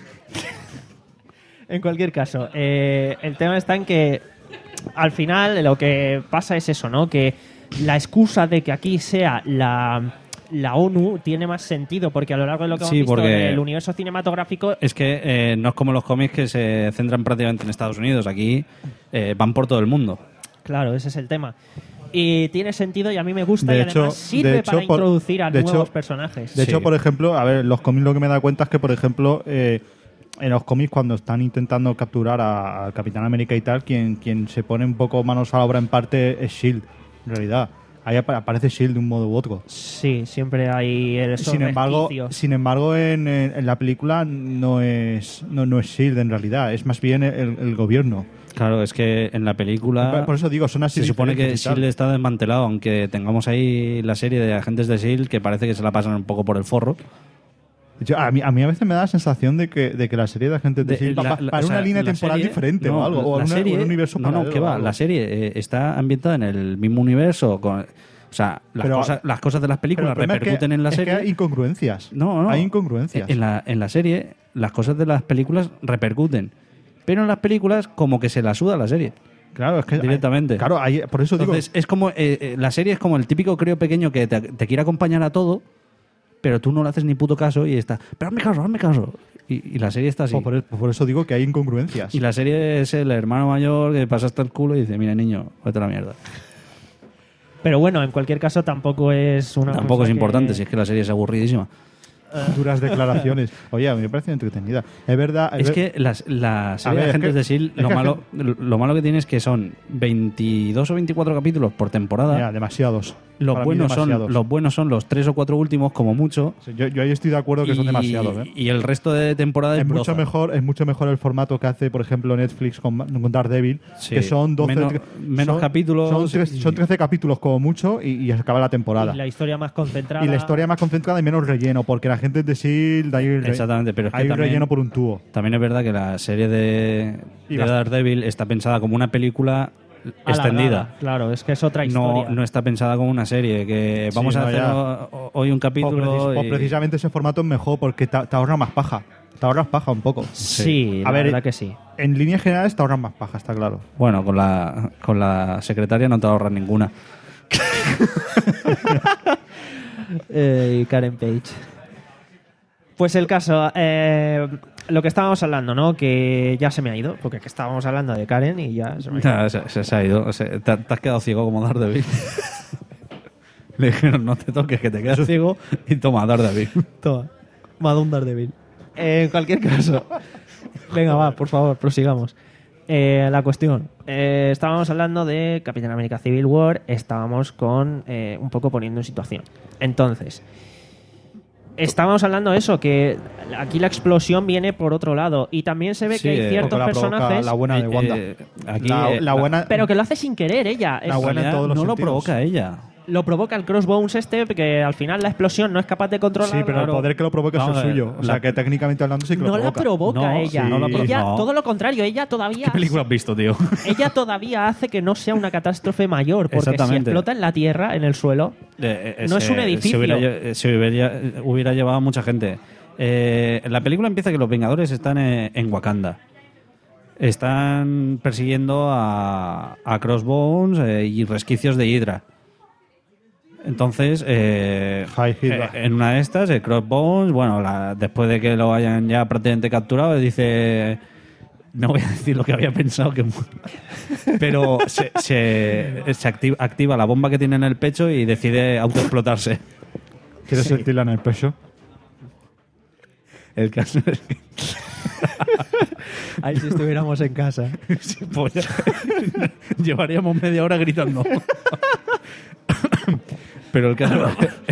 En cualquier caso, eh, el tema está en que al final lo que pasa es eso, ¿no? Que la excusa de que aquí sea la, la ONU tiene más sentido, porque a lo largo de lo que hemos Sí, visto porque- en el universo cinematográfico Es que eh, no es como los cómics que se centran prácticamente en Estados Unidos. Aquí eh, van por todo el mundo. claro, ese es el tema. Y tiene sentido y a mí me gusta De y hecho- además sirve de hecho, para por- introducir a de nuevos hecho- personajes. De Sí. hecho, por ejemplo, a ver, los cómics lo que me da cuenta es que, por ejemplo, eh, en los cómics cuando están intentando capturar a- al Capitán América y tal, quien, quien se pone un poco manos a la obra en parte es S H I E L D, en realidad. Ahí apa- aparece S H I E L D de un modo u otro. Sí, siempre hay esos Sin embargo, resquicios. sin embargo en, en- en la película no es, no, no es S H I E L D en realidad, es más bien el, el gobierno. Claro, es que en la película Por eso digo, son así se supone que diferentes y tal. S H I E L D está desmantelado, aunque tengamos ahí la serie de agentes de S H I E L D que parece que se la pasan un poco por el forro. Yo- a, mí, a mí a veces me da la sensación de que, de que la serie de agentes de, De- S H I E L D la- va, la- para o una sea, línea la temporal serie- diferente no, o algo, o la una- serie- un universo no, no, paralelo que o va, algo. la serie eh, está ambientada en el mismo universo, con, o sea, las, Pero- cosas, las cosas de las Pero películas el problema es que- repercuten en la es serie. que hay incongruencias. No, no. Hay incongruencias. En la, en la serie, las cosas de las películas repercuten. Pero en las películas, como que se la suda la serie. Claro, es que Directamente. hay- claro, hay- por eso digo. Entonces, es como. eh, eh, la serie es como el típico crío pequeño que te, te quiere acompañar a todo, pero tú no le haces ni puto caso y está. Pero hazme caso, hazme caso. Y, y la serie está así. Pues por, e- por eso digo que hay incongruencias. Y la serie es el hermano mayor que pasa hasta el culo y dice: mira, niño, vete a la mierda. Pero bueno, en cualquier caso tampoco es una Tampoco cosa es importante, que- si es que la serie es aburridísima. Duras declaraciones. Oye, a mí me parece entretenida. Es verdad. Es ver- que las, la serie ver, de es Agentes que- de S H I E L D, es lo que malo, lo malo que tiene es que son veintidós o veinticuatro capítulos por temporada. Mira, demasiados. Los Para mí buenos, son, demasiados. los buenos son los tres o cuatro últimos, como mucho. Sí, yo, yo ahí estoy de acuerdo que y, son demasiados. ¿eh? Y el resto de temporada es Es mucho, broza. mejor, es mucho mejor el formato que hace, por ejemplo, Netflix con, con Daredevil, Sí. que son doce Menos- tre- menos son- capítulos Son, tres- y- son trece capítulos como mucho y, y acaba la temporada. Y la historia más concentrada. Y la historia más concentrada y menos relleno, porque la gente de S H I E L D hay, re- Exactamente, pero es que hay también- relleno por un tubo. También es verdad que la serie de, Y de bast- Daredevil está pensada como una película extendida. Alargada, claro, es que es otra No, historia. no está pensada como una serie, que Sí, vamos a no, hacer ya. ho- hoy un Pues, capítulo precis- pues y- precisamente ese formato es mejor porque te, te ahorra más paja. Te ahorras paja un poco. Sí, la verdad que sí. En líneas generales te ahorras más paja, está claro. Bueno, con la, con la secretaria no te ahorras ninguna. Eh, y Karen Page. Pues el caso, eh, lo que estábamos hablando, ¿no? Que ya se me ha ido, porque que estábamos hablando de Karen y ya se me ha ido. Ya, se, se- se ha ido. O sea, te, te has quedado ciego como Daredevil. Le dijeron, no te toques, que te quedas ciego y toma, Daredevil. Toma, Madun Daredevil. Eh, en cualquier caso, venga, va, por favor, prosigamos. Eh, la cuestión, eh, estábamos hablando de Capitán América Civil War, estábamos con eh, un poco poniendo en situación. Entonces, estábamos hablando de eso, que aquí la explosión viene por otro lado y también se ve Sí, que hay eh, ciertos porque la provoca personajes, la buena de Eh, Wanda. eh, aquí, La- eh, la buena- pero que lo hace sin querer ella. La Es- buena en todos los no lo sentidos. provoca ella. lo provoca el Crossbones este, que al final la explosión no es capaz de controlar. Sí, pero el poder que lo provoca es Vamos a el ver, suyo. O la- sea, que técnicamente hablando sí que no lo la provoca. provoca No, ella. sí. No la pro- ella no. todo lo contrario, ella todavía ¿Qué película has visto, tío? ella todavía hace que no sea una catástrofe mayor, porque si Exactamente. explota en la tierra, en el suelo, Eh, eh, no es se- un edificio. Se hubiera, lle- se hubiera, hubiera llevado a mucha gente. Eh, la película empieza que los Vengadores están en, en Wakanda. Están persiguiendo a, a Crossbones eh, y resquicios de Hydra. Entonces, eh, Hydra. eh, en una de estas, el Crossbones, bueno, la- después de que lo hayan ya prácticamente capturado, dice... No voy a decir lo que había pensado, que pero se, se, se activa, activa la bomba que tiene en el pecho y decide autoexplotarse. ¿Quieres Sí. sentirla en el pecho? El caso es que... ahí si estuviéramos en casa. Sí, pues ya- llevaríamos media hora gritando. Pero el caso...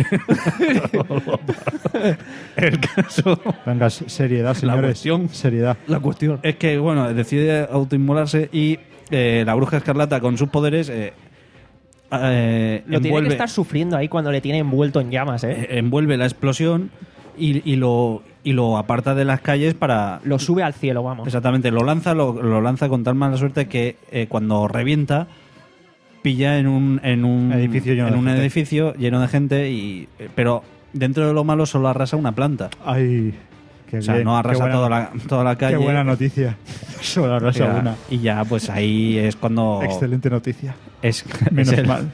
el caso... Venga, seriedad, señores. cuestión- Seriedad. La cuestión. Es que, bueno, decide autoinmolarse y eh, la bruja escarlata con sus poderes... Eh, eh, Lo tiene que envuelve- estar sufriendo ahí cuando le tiene envuelto en llamas, ¿eh? eh, envuelve la explosión y, y lo y lo aparta de las calles para Lo sube al cielo, vamos. exactamente lo lanza lo, lo lanza con tal mala suerte que eh, cuando revienta pilla en un en un Edificio lleno en de un gente. edificio lleno de gente y eh, pero dentro de lo malo solo arrasa una planta. Ay, qué O sea, bien, no qué arrasa buena- toda la toda la calle. Qué buena noticia. Solo y arrasa ya, una. y ya pues ahí es cuando Excelente noticia. es, Menos es el, mal.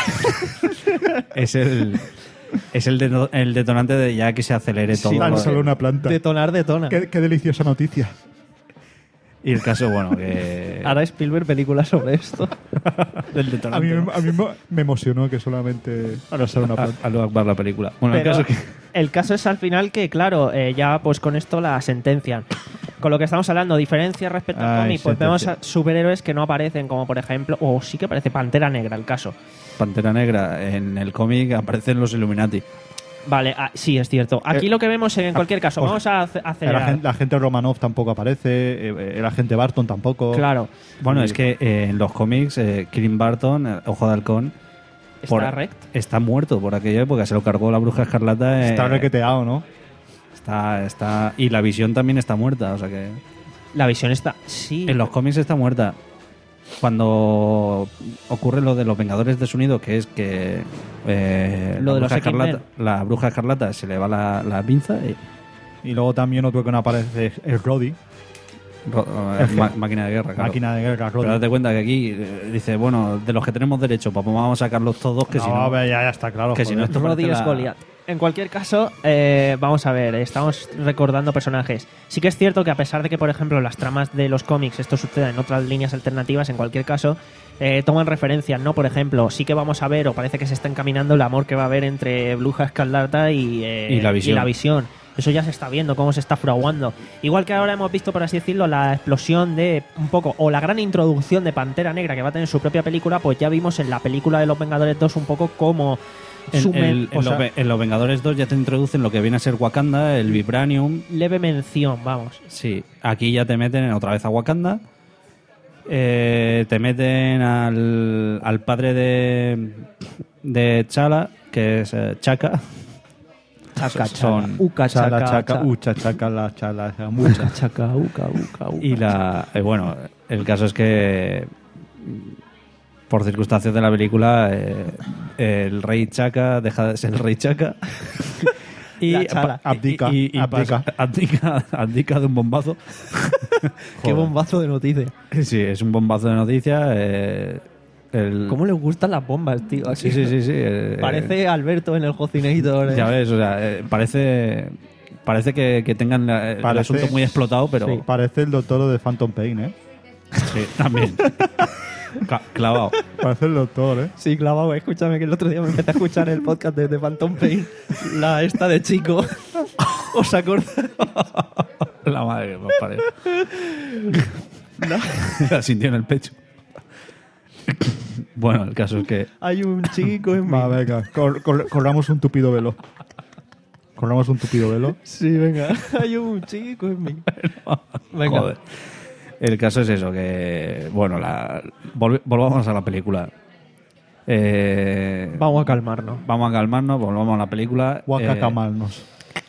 es el es el, deto- el detonante de ya que se acelere todo. Tan lo- solo una planta. Detonar, detona. Qué, qué deliciosa noticia. Y el caso, bueno, que... Hará Spielberg películas sobre esto. del A detonante. mí, me- a mí me- me emocionó que solamente arrasara una planta. a, a lo Akbar la película. Bueno, Pero el caso es que... el caso es al final que, claro, eh, ya pues con esto la sentencian. Con lo que estamos hablando, diferencia respecto al Ay, cómic, pues vemos sentencia. a superhéroes que no aparecen, como por ejemplo, o sí que aparece Pantera Negra, el caso. Pantera Negra, en el cómic aparecen los Illuminati. Vale, ah, sí, es cierto. Aquí Eh, lo que vemos en cualquier caso, pues, vamos a ace- El acelerar. agente, la agente Romanov tampoco aparece. eh, El agente Barton tampoco. Claro, Bueno, es que eh, en los cómics, eh, Clint Barton, eh, Ojo de Halcón, está por- rect. está muerto por aquella época. Se lo cargó la Bruja Escarlata. eh, Está requeteado, ¿no? está, está, y la Visión también está muerta. O sea que La visión está. Sí. en los cómics está muerta. Cuando ocurre lo de los Vengadores desunidos, que es que eh, Lo la, de los bruja X-Men. escarlata, la Bruja Escarlata se le va la, la pinza y Y luego también otro que no aparece es Roddy. ro- eh, ma- máquina de guerra, claro. Máquina de guerra, Roddy. Pero date cuenta que aquí eh, dice, bueno, de los que tenemos derecho, pues vamos a sacarlos todos, que no, si no... a ver, ya, ya está claro. que si no joder. esto Roddy parece es la- Goliath. En cualquier caso, eh, vamos a ver, estamos recordando personajes. Sí que es cierto que a pesar de que, por ejemplo, las tramas de los cómics, esto suceda en otras líneas alternativas, en cualquier caso, eh, toman referencias, ¿no? Por ejemplo, sí que vamos a ver, o parece que se está encaminando el amor que va a haber entre Bruja Escarlata y, eh, Y la Visión. Visión. Eso ya se está viendo, cómo se está fraguando. Igual que ahora hemos visto, por así decirlo, la explosión de un poco, o la gran introducción de Pantera Negra, que va a tener su propia película, pues ya vimos en la película de Los Vengadores dos un poco cómo... En, sume- el- en o los, sea, Ve- en Los Vengadores dos ya te introducen lo que viene a ser Wakanda, el Vibranium. leve mención, vamos. Sí, aquí ya te meten otra vez a Wakanda. Eh, te meten al, al padre de, de Chala, que es eh, Chaka. Chaca, Son- chaca, uca, Chala, chaca, chaca, chaca. ucha, chaca, la chala, la mucha. Chaca, uca, uca, uca. Y la eh, bueno, el caso es que por circunstancias de la película eh, el rey Chaka deja de ser el rey Chaka y La Chala. pa- Abdica, y- y abdica. pasa- abdica abdica de un bombazo. Qué bombazo de noticias. Sí, es un bombazo de noticias. eh, el- ¿Cómo le gustan las bombas, tío? Aquí. Sí, sí, sí, sí. eh, Parece Alberto en el Hocinator. eh. Ya ves, o sea, eh, parece parece que, que tengan la- el Parece- asunto muy explotado, pero Sí, parece el doctor de Phantom Pain, ¿eh? sí, también. Ca- clavado. Parece el doctor, ¿eh? Sí, clavado, escúchame que el otro día me empecé a escuchar el podcast de, de Phantom Pain, la esta de chico. ¿Os acordáis? La madre que nos parece. La sintió en el pecho. Bueno, el caso es que Hay un chico en Va, mi... venga, cor- cor- corramos un tupido velo. Corramos un tupido velo. Sí, venga. Hay un chico en mi... Venga. joder. El caso es eso, que bueno, la, volv- volvamos a la película. Eh, Vamos a calmarnos. vamos a calmarnos, volvamos a la película. Guaca Eh, camalnos.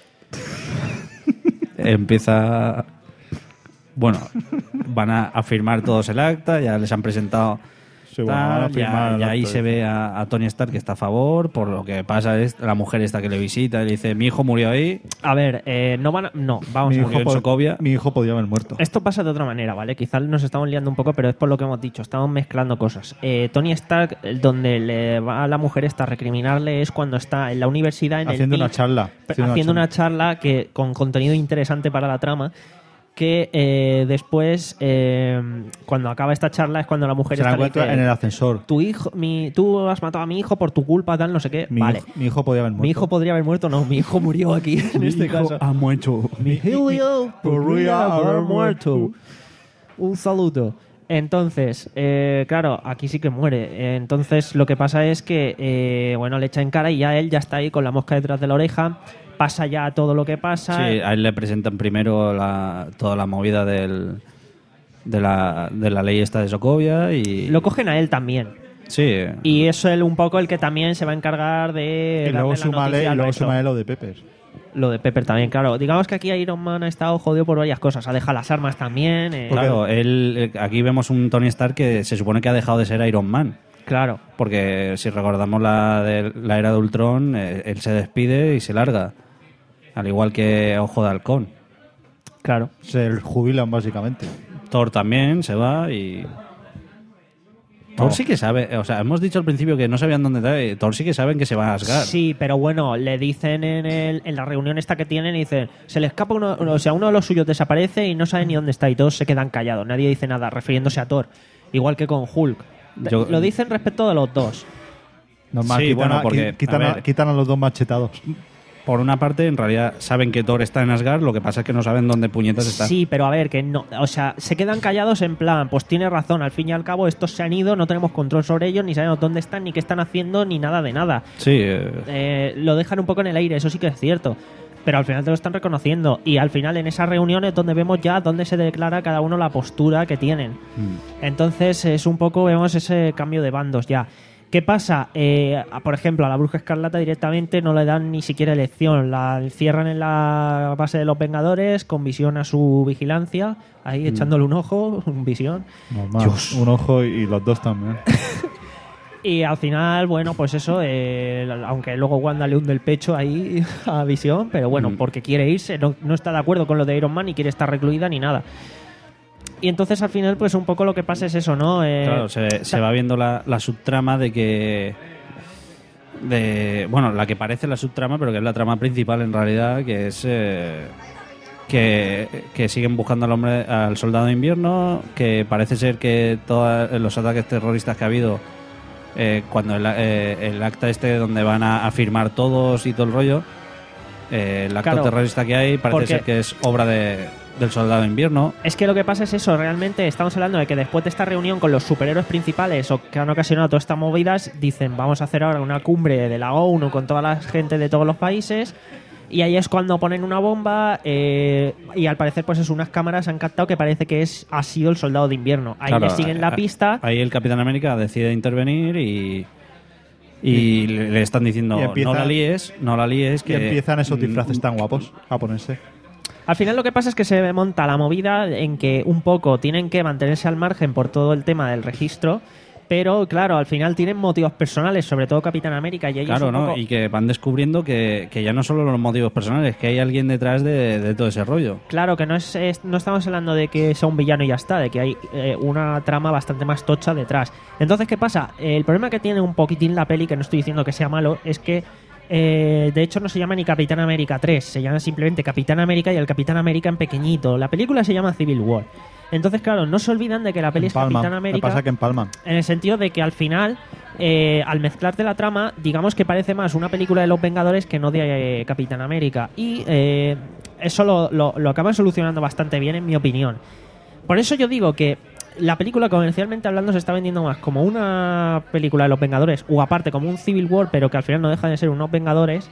empieza. Bueno, van a, a firmar todos el acta, ya les han presentado. Sí, bueno, tal, van a ya- firmar el ya ahí acta, se sí. ve a, a Tony Stark que está a favor. Por lo que pasa es la mujer esta que le visita y le dice: Mi hijo murió ahí. A ver, eh, no van a... No, vamos Mi a hijo, murió en po- Sokovia. mi hijo podía haber muerto. Esto pasa de otra manera, ¿vale? Quizás nos estamos liando un poco, pero es por lo que hemos dicho. Estamos mezclando cosas. Eh, Tony Stark, el- donde le va a la mujer esta a recriminarle, es cuando está en la universidad, en Haciendo el una P I C, charla. haciendo, Haciendo una una charla que con contenido interesante para la trama. Que eh, después, eh, cuando acaba esta charla, es cuando la mujer Se la esta le encuentra dice, en el ascensor. tu hijo, mi, tú has matado a mi hijo por tu culpa, tal, no sé qué. Mi, vale. hijo, mi hijo podía haber muerto. Mi hijo podría haber muerto, no, mi hijo murió aquí en Mi este hijo caso. ha muerto. Mi hijo podría haber muerto. Un saludo. Entonces, eh, claro, aquí sí que muere. Entonces, lo que pasa es que, eh, bueno, le echa en cara y ya él ya está ahí con la mosca detrás de la oreja. Pasa ya todo lo que pasa. Sí, a él le presentan primero la, toda la movida del, de, la, de la ley esta de Sokovia y... Lo cogen a él también. Sí. Y es él un poco el que también se va a encargar de... Y luego darle la súmale, noticia y al luego resto. súmale lo de Pepper. Lo de Pepper también, claro. Digamos que aquí Iron Man ha estado jodido por varias cosas. Ha dejado las armas también. eh, Claro, él, eh, aquí vemos un Tony Stark que se supone que ha dejado de ser Iron Man. Claro. Porque si recordamos la, de, la era de Ultron, eh, él se despide y se larga. Al igual que Ojo de Halcón. Claro. Se jubilan, básicamente. Thor también se va y... Thor sí que sabe, o sea, hemos dicho al principio que no sabían dónde está, Thor sí que saben que se va a Asgard. Sí, pero bueno, le dicen en, el, en la reunión esta que tienen, y dicen, se le escapa uno, o sea, uno de los suyos desaparece y no sabe ni dónde está y todos se quedan callados, nadie dice nada, refiriéndose a Thor, igual que con Hulk. Yo- Lo dicen respecto de los dos. Normal, Sí, quitan, bueno, a, porque, quitan, a a, ver. quitan a los dos machetados. Por una parte, en realidad saben que Thor está en Asgard, lo que pasa es que no saben dónde puñetas está. Sí, pero a ver, que no, o sea, se quedan callados en plan, pues tiene razón, al fin y al cabo estos se han ido, no tenemos control sobre ellos, ni sabemos dónde están, ni qué están haciendo, ni nada de nada. Sí, eh, Eh, lo dejan un poco en el aire, eso sí que es cierto. Pero al final te lo están reconociendo. Y al final en esas reuniones donde vemos ya dónde se declara cada uno la postura que tienen. mm. Entonces es un poco, vemos ese cambio de bandos ya. ¿Qué pasa? Eh, a- por ejemplo, a la Bruja Escarlata directamente no le dan ni siquiera elección. La encierran en la base de los Vengadores con Visión a su vigilancia, ahí Mm. echándole un ojo, un Visión. Normal. Un ojo y los dos también. Y al final, bueno, pues eso, eh, aunque luego Wanda le hunde el pecho ahí a Visión, pero bueno, Mm. porque quiere irse, no, no está de acuerdo con lo de Iron Man ni quiere estar recluida ni nada. Y entonces al final, pues un poco lo que pasa es eso, ¿no? Eh, Claro, se, se va viendo la, la subtrama de que... de Bueno, la que parece la subtrama, pero que es la trama principal en realidad, que es... eh, que, que siguen buscando al hombre, al soldado de invierno, que parece ser que todos los ataques terroristas que ha habido, eh, cuando el, eh, el acta este donde van a, a firmar todos y todo el rollo, Eh, el acto Claro, terrorista que hay parece porque- ser que es obra de, del soldado de invierno. Es que lo que pasa es eso, realmente estamos hablando de que después de esta reunión con los superhéroes principales o que han ocasionado todas estas movidas, dicen vamos a hacer ahora una cumbre de la ONU con toda la gente de todos los países y ahí es cuando ponen una bomba eh, y al parecer pues es unas cámaras han captado que parece que es ha sido el soldado de invierno. Ahí Claro, le siguen la a- pista. Ahí el Capitán América decide intervenir y, y le, le están diciendo Y empieza- no la líes, no la líes. Y Que empiezan esos disfraces tan guapos a ponerse. Al final lo que pasa es que se monta la movida en que un poco tienen que mantenerse al margen por todo el tema del registro, pero claro, al final tienen motivos personales, sobre todo Capitán América y ellos Claro, un ¿no? poco- Y que van descubriendo que, que ya no solo los motivos personales, que hay alguien detrás de, de todo ese rollo. Claro, que no es, es- no estamos hablando de que sea un villano y ya está, de que hay eh, una trama bastante más tocha detrás. Entonces, ¿qué pasa? El problema que tiene un poquitín la peli, que no estoy diciendo que sea malo, es que eh, de hecho no se llama ni Capitán América tres, se llama simplemente Capitán América y el Capitán América en pequeñito. La película se llama Civil War. Entonces, claro, no se olvidan de que la peli es Empalman. Capitán Me América. pasa que empalman. En el sentido de que al final, eh, al mezclarte la trama, digamos que parece más una película de los Vengadores que no de eh, Capitán América. Y eh, eso lo, lo, lo acaban solucionando bastante bien, en mi opinión. Por eso yo digo que la película, comercialmente hablando, se está vendiendo más como una película de los Vengadores, o aparte como un Civil War, pero que al final no deja de ser unos Vengadores.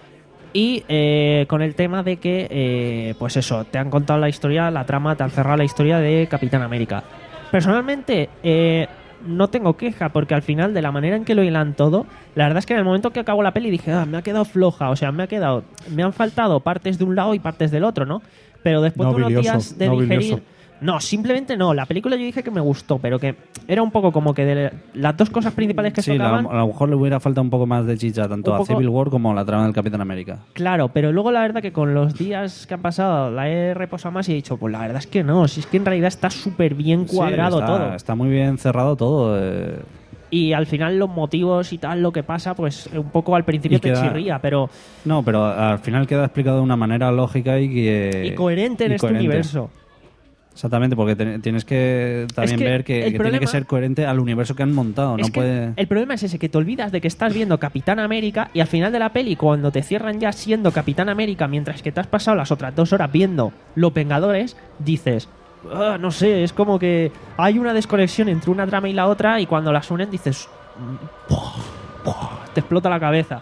Y eh, con el tema de que, eh, pues eso, te han contado la historia, la trama, te han cerrado la historia de Capitán América. Personalmente, eh, no tengo queja, porque al final, de la manera en que lo hilan todo, la verdad es que en el momento que acabo la peli dije, ah, me ha quedado floja, o sea, me ha quedado, me han faltado partes de un lado y partes del otro, ¿no? Pero después No de unos bilioso, días de no digerir... bilioso. No, simplemente no. La película yo dije que me gustó, pero que era un poco como que de las dos cosas principales que Sí, la- tocaban... a lo mejor le hubiera faltado un poco más de chicha, tanto Un a poco- Civil War como a la trama del Capitán América. Claro, pero luego la verdad que con los días que han pasado la he reposado más y he dicho, pues la verdad es que no, si es que en realidad está súper bien cuadrado Sí, está, todo. Está muy bien cerrado todo. eh. Y al final los motivos y tal, lo que pasa, pues un poco al principio Y te queda- chirría, pero... No, pero al final queda explicado de una manera lógica y que... Y coherente en y este coherente. universo. Exactamente, porque te- tienes que también que ver que, el que tiene problema- que ser coherente al universo que han montado. Es No que puede... el problema es ese, que te olvidas de que estás viendo Capitán América y al final de la peli, cuando te cierran ya siendo Capitán América, mientras que te has pasado las otras dos horas viendo Los Vengadores, dices, "Ah, no sé, es como que hay una desconexión entre una trama y la otra y cuando las unen dices, "Puah, puah", te explota la cabeza.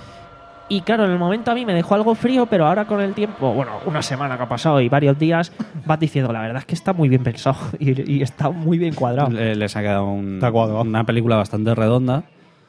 Y claro, en el momento a mí me dejó algo frío, pero ahora con el tiempo, bueno, una semana que ha pasado y varios días, vas diciendo, la verdad es que está muy bien pensado y, y está muy bien cuadrado. Le- les ha quedado un- Está cuadrado. una película bastante redonda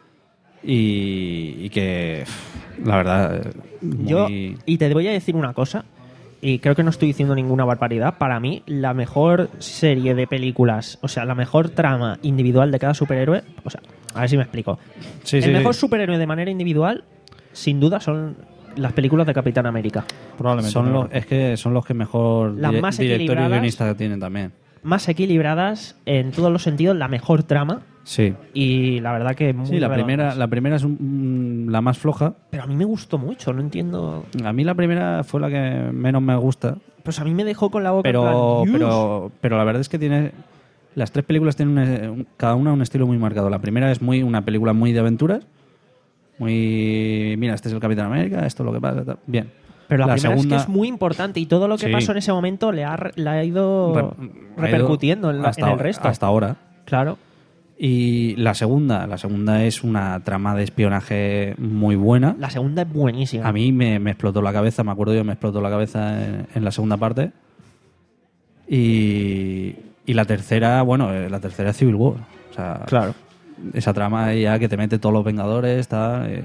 y, y que, la verdad, eh, muy... Yo, y te voy a decir una cosa, y creo que no estoy diciendo ninguna barbaridad, para mí la mejor serie de películas, o sea, la mejor trama individual de cada superhéroe, o sea, a ver si me explico. Sí, el sí, mejor sí. superhéroe de manera individual, sin duda, son las películas de Capitán América. Probablemente. Son no. los, es que son los que mejor Las dire- más director y equilibradas. guionista tienen también. Más equilibradas en todos los sentidos, la mejor trama, Sí. y la verdad que muy Sí, la redondas. primera, la primera es un- la más floja. Pero a mí me gustó mucho, no entiendo... A mí la primera fue la que menos me gusta. Pues a mí me dejó con la boca en Pero, plan, "Dios". pero, pero la verdad es que tiene. Las tres películas tienen un- un- cada una un estilo muy marcado. La primera es muy una película muy de aventuras. Muy. Mira, este es el Capitán América, esto es lo que pasa. tal. Bien. Pero la, primera segunda. es que es muy importante y todo lo que Sí. pasó en ese momento le ha, re- le ha ido Re- repercutiendo ha ido en, la- hasta, en el resto. Hasta ahora. Claro. Y la segunda, la segunda es una trama de espionaje muy buena. La segunda es buenísima. A mí me, me explotó la cabeza, me acuerdo yo, me explotó la cabeza en, en la segunda parte. Y, y la tercera, bueno, eh, la tercera es Civil War. O sea, Claro. esa trama ya que te mete todos los Vengadores, está... eh,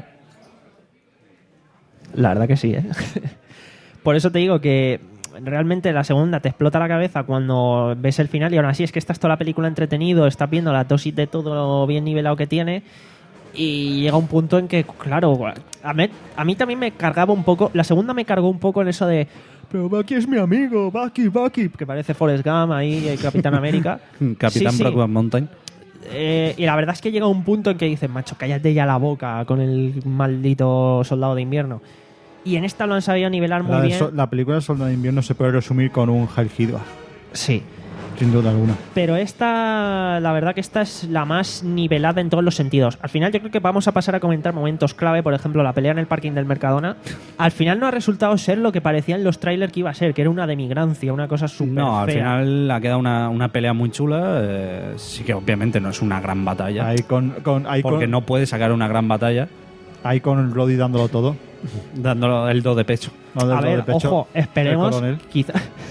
La verdad que sí, ¿eh? Por eso te digo que realmente la segunda te explota la cabeza cuando ves el final y aún así es que estás toda la película entretenido, estás viendo la dosis de todo lo bien nivelado que tiene y llega un punto en que, claro, a mí, a mí también me cargaba un poco, la segunda me cargó un poco en eso de, pero Bucky es mi amigo, Bucky, Bucky, que parece Forrest Gump ahí, el Capitán América. Capitán Sí, sí. Brokeback Mountain. Eh, y la verdad es que llega un punto en que dices, macho, cállate ya la boca con el maldito Soldado de Invierno. Y en esta lo han sabido nivelar muy La, de bien. so- la película de Soldado de Invierno se puede resumir con un Heil Hydra. Sí. sin duda alguna. Pero esta, la verdad que esta es la más nivelada en todos los sentidos. Al final yo creo que vamos a pasar a comentar momentos clave, por ejemplo, la pelea en el parking del Mercadona. Al final no ha resultado ser lo que parecía en los trailers que iba a ser, que era una demigrancia, una cosa súper fea. No, al final ha quedado una, una pelea muy chula. Eh, sí que obviamente no es una gran batalla. Ahí con, con, ahí porque con, no puede sacar una gran batalla. Ahí con Roddy dándolo todo. Dándolo el do de pecho. No, del a do ver, de pecho, ojo, esperemos, quizá...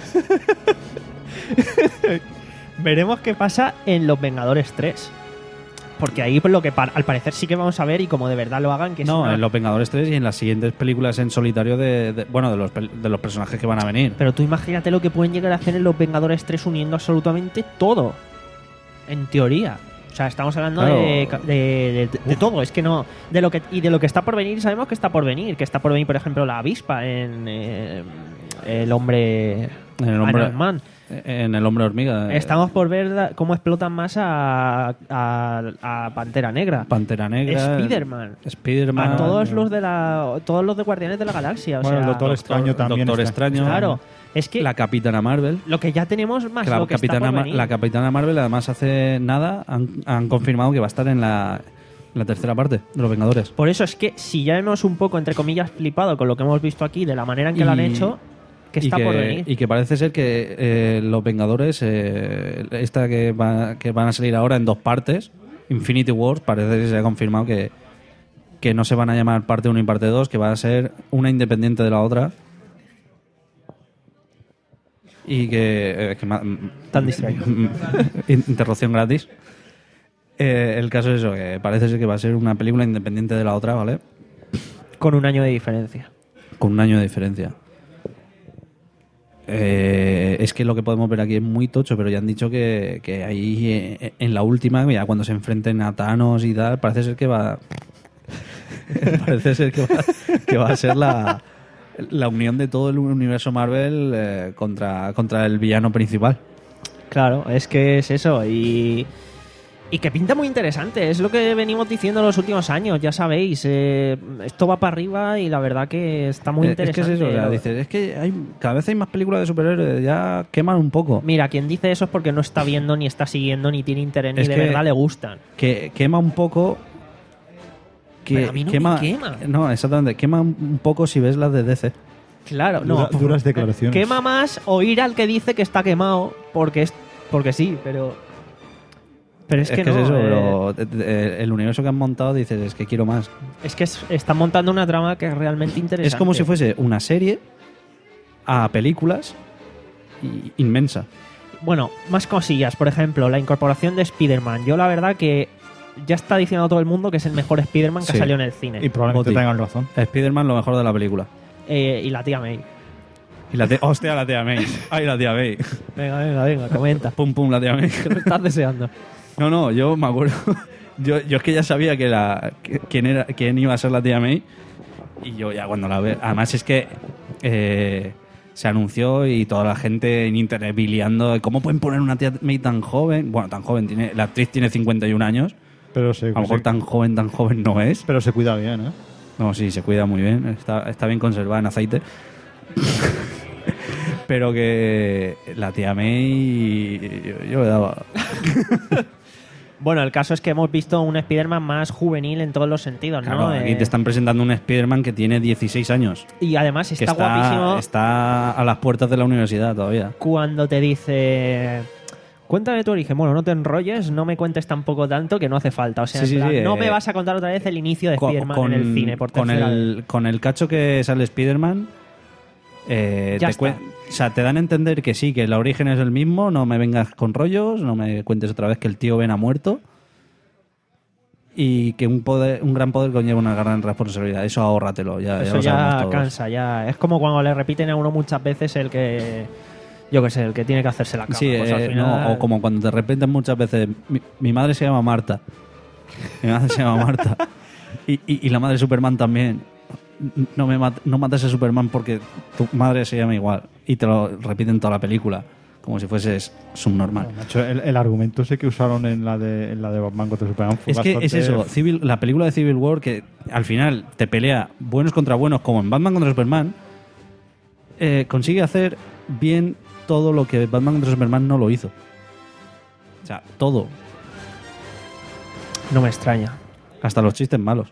Veremos qué pasa en Los Vengadores tres. Porque ahí pues, lo que pa- al parecer sí que vamos a ver, y como de verdad lo hagan, que es No, una- en Los Vengadores tres y en las siguientes películas en solitario de, de- bueno, de los, pel- de los personajes que van a venir. Pero tú imagínate lo que pueden llegar a hacer en Los Vengadores tres uniendo absolutamente todo. En teoría. O sea, estamos hablando Claro. de, de, de- de todo. Es que no. De lo que, y de lo que está por venir, sabemos que está por venir. Que está por venir, por ejemplo, la avispa en eh, El hombre. En el hombre, Iron Man. en el hombre hormiga. eh, Estamos por ver la- cómo explotan más a, a, a Pantera Negra. Pantera Negra. Spider-Man. Spider-Man. A todos los de la todos los de Guardianes de la Galaxia. O Bueno, sea, el Doctor Extraño también Doctor está. Extraño. Claro. Es que La Capitana Marvel. lo que ya tenemos más Que la, lo que está Capitana, por Ma- venir. la Capitana Marvel, además, hace nada han, han confirmado que va a estar en la, en la tercera parte de Los Vengadores. Por eso es que si ya hemos un poco, entre comillas, flipado con lo que hemos visto aquí, de la manera en que lo han Y- hecho, que y está que, por venir. Y que parece ser que eh, Los Vengadores, eh, esta que, va- que van a salir ahora en dos partes, Infinity Wars, parece que se ha confirmado que, que no se van a llamar parte uno y parte dos, que va a ser una independiente de la otra. Y que... eh, que ma- Tan distraído. Interrupción gratis. Eh, el caso es eso, que parece ser que va a ser una película independiente de la otra, ¿vale? Con un año de diferencia. Con un año de diferencia. Eh, es que lo que podemos ver aquí es muy tocho, pero ya han dicho que, que ahí eh, en la última, ya cuando se enfrenten a Thanos y tal, parece ser que va... parece ser que va, que va a ser la, la unión de todo el universo Marvel eh, contra, contra el villano principal. Claro, es que es eso. Y, y que pinta muy interesante. Es lo que venimos diciendo los últimos años, ya sabéis. Eh, esto va para arriba y la verdad que está muy Eh, es que interesante. es eso, ya dices, es que hay, cada vez hay más películas de superhéroes, ya queman un poco. Mira, quien dice eso es porque no está viendo, ni está siguiendo, ni tiene interés, ni Es de que- verdad le gustan. Que quema un poco. Que Pero a mí no me quema, quema. No, exactamente. Quema un poco si ves las de D C. Claro, no. Dura- duras declaraciones. Quema más oír al que dice que está quemado porque es porque sí, pero pero es, Es que, que, no, es eso, eh, pero eh, eh, el universo que han montado dices, es que quiero más. es que es- están montando una trama que es realmente interesante. Es como si fuese una serie a películas y- inmensa. Bueno, más cosillas, por ejemplo, la incorporación de Spider-Man. Yo la verdad que ya está diciendo todo el mundo que es el mejor Spider-Man que Sí. salió en el cine. Y probablemente Boti. tengan razón. Spider-Man lo mejor de la película. Eh, y la tía May. Y la tía, hostia, la tía May. Ay, la tía May. Venga, venga, venga, comenta. Pum, pum, la tía May. Que lo estás deseando. No, no, yo me acuerdo. Yo, yo es que ya sabía que la, que- quién, era, quién iba a ser la tía May. Y yo ya cuando la veo. Además, es que eh, se anunció y toda la gente en internet biliando. ¿Cómo pueden poner una tía May tan joven? Bueno, tan joven. Tiene, la actriz tiene cincuenta y un años. Pero se, A lo mejor se- tan joven, tan joven no es. pero se cuida bien, ¿eh? No, sí, se cuida muy bien. Está, está bien conservada en aceite. Pero que la tía May. Yo, yo le daba. Bueno, el caso es que hemos visto un Spider-Man más juvenil en todos los sentidos, Claro, ¿no? aquí Eh, te están presentando un Spider-Man que tiene dieciséis años. Y además Que está, está, guapísimo está a las puertas de la universidad todavía. cuando te dice... Cuéntame tu origen. Bueno, no te enrolles, no me cuentes tampoco tanto que no hace falta. O sea, Sí, en sí, plan, sí, no eh, me vas a contar otra vez el inicio de Con, Spider-Man con- en el cine por con tercera el, vez. con el cacho que sale Spider-Man, eh, Ya te está. cuen- o sea, te dan a entender que sí, que el origen es el mismo, no me vengas con rollos, no me cuentes otra vez que el tío Ben ha muerto y que un poder, un gran poder conlleva una gran responsabilidad. Eso ahórratelo, ya, ya Eso lo sabemos ya todos. cansa, ya. Es como cuando le repiten a uno muchas veces el que... Yo qué sé, el que tiene que hacerse la cama. Sí, pues al eh, final- no, o como cuando te repiten muchas veces, mi, mi madre se llama Marta. Mi madre se llama Marta. Y, y, y la madre de Superman también. No, me mat- no mates a Superman porque tu madre se llama igual. Y te lo repiten toda la película, como si fueses subnormal. Macho, el, el argumento ese que usaron en la de, en la de Batman contra Superman fue Es que bastante... es eso, Civil, la película de Civil War que al final te pelea buenos contra buenos como en Batman contra Superman, eh, consigue hacer bien todo lo que Batman contra Superman no lo hizo. O sea, todo. No me extraña. Hasta los chistes malos.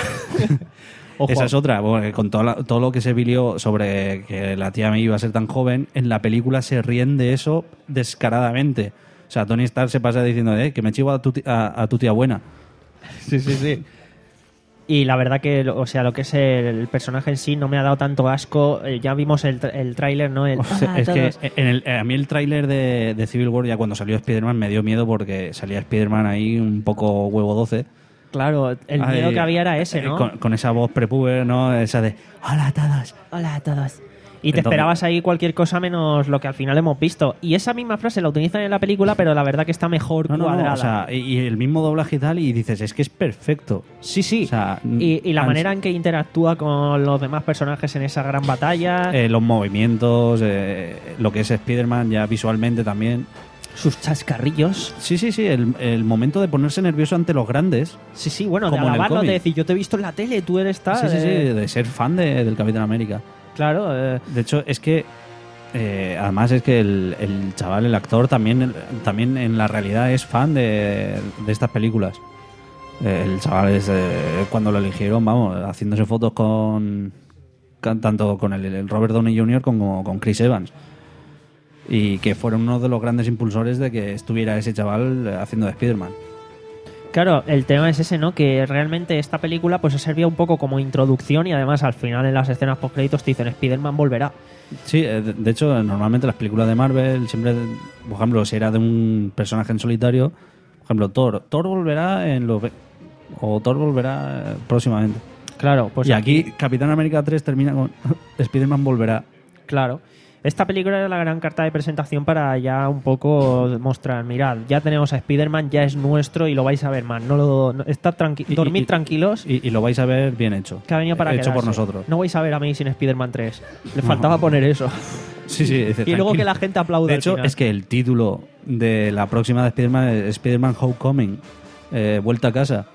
Ojo. Esa es otra, porque con todo, la- todo lo que se vilió sobre que la tía May iba a ser tan joven, en la película se ríen de eso descaradamente. O sea, Tony Stark se pasa diciendo eh, que me chivo a tu, ti- a, a tu tía buena. Sí, sí, sí. Y la verdad que, o sea, lo que es el personaje en sí no me ha dado tanto asco. Eh, Ya vimos el, tra- el tráiler, ¿no? El, O sea, "Ah, es que todos". en el- a mí el tráiler de, de Civil War, ya cuando salió Spider-Man, me dio miedo porque salía Spider-Man ahí un poco huevo doce. Claro, el Ay, miedo que había era ese, eh, ¿no? Con, con esa voz prepuber, ¿no? Esa de hola a todos. Hola a todos. Y te Entonces- esperabas ahí cualquier cosa menos lo que al final hemos visto. Y esa misma frase la utilizan en la película, pero la verdad que está mejor No, no, cuadrada. no, o sea, y, y el mismo doblaje y tal, y dices, es que es perfecto. Sí, sí. O sea, y, y la han- manera en que interactúa con los demás personajes en esa gran batalla. eh, los movimientos, eh, lo que es Spider-Man ya visualmente también. Sus chascarrillos. Sí, sí, sí, el, el momento de ponerse nervioso ante los grandes. Sí, sí, bueno, como de en el alabarlo, de cómic. decir, yo te he visto en la tele, tú eres tal. Sí, sí, sí, eh, de ser fan de- del Capitán América. Claro. eh, De hecho, es que eh, además es que el, el chaval, el actor, también, también en la realidad es fan de, de estas películas. Eh, el chaval es, eh, cuando lo eligieron, vamos, haciéndose fotos con, con- tanto con el, el Robert Downey junior como con Chris Evans. Y que fueron uno de los grandes impulsores de que estuviera ese chaval eh, haciendo de Spider-Man. Claro, el tema es ese, ¿no? Que realmente esta película pues ha servido un poco como introducción y además al final en las escenas post-créditos te dicen Spider-Man volverá. Sí, eh, de, de hecho, normalmente las películas de Marvel siempre, por ejemplo, si era de un personaje en solitario, por ejemplo, Thor, Thor volverá en los ve- o Thor volverá eh, próximamente. Claro, pues y aquí, Capitán América tres termina con Spider-Man volverá. Claro. Esta película era la gran carta de presentación para ya un poco mostrar, mirad, ya tenemos a Spider-Man, ya es nuestro y lo vais a ver más. No lo, no, estad tranqui- Y- dormid y- tranquilos, Y, y lo vais a ver bien hecho. que ha venido para Hecho por quedarse. nosotros. No vais a ver a mí sin Spider-Man tres. Le faltaba poner eso. Sí, sí. dice, Y luego tranquilo. que la gente aplaude De al hecho, final. es que el título de la próxima de Spider-Man es Spider-Man Homecoming, eh, vuelta a casa.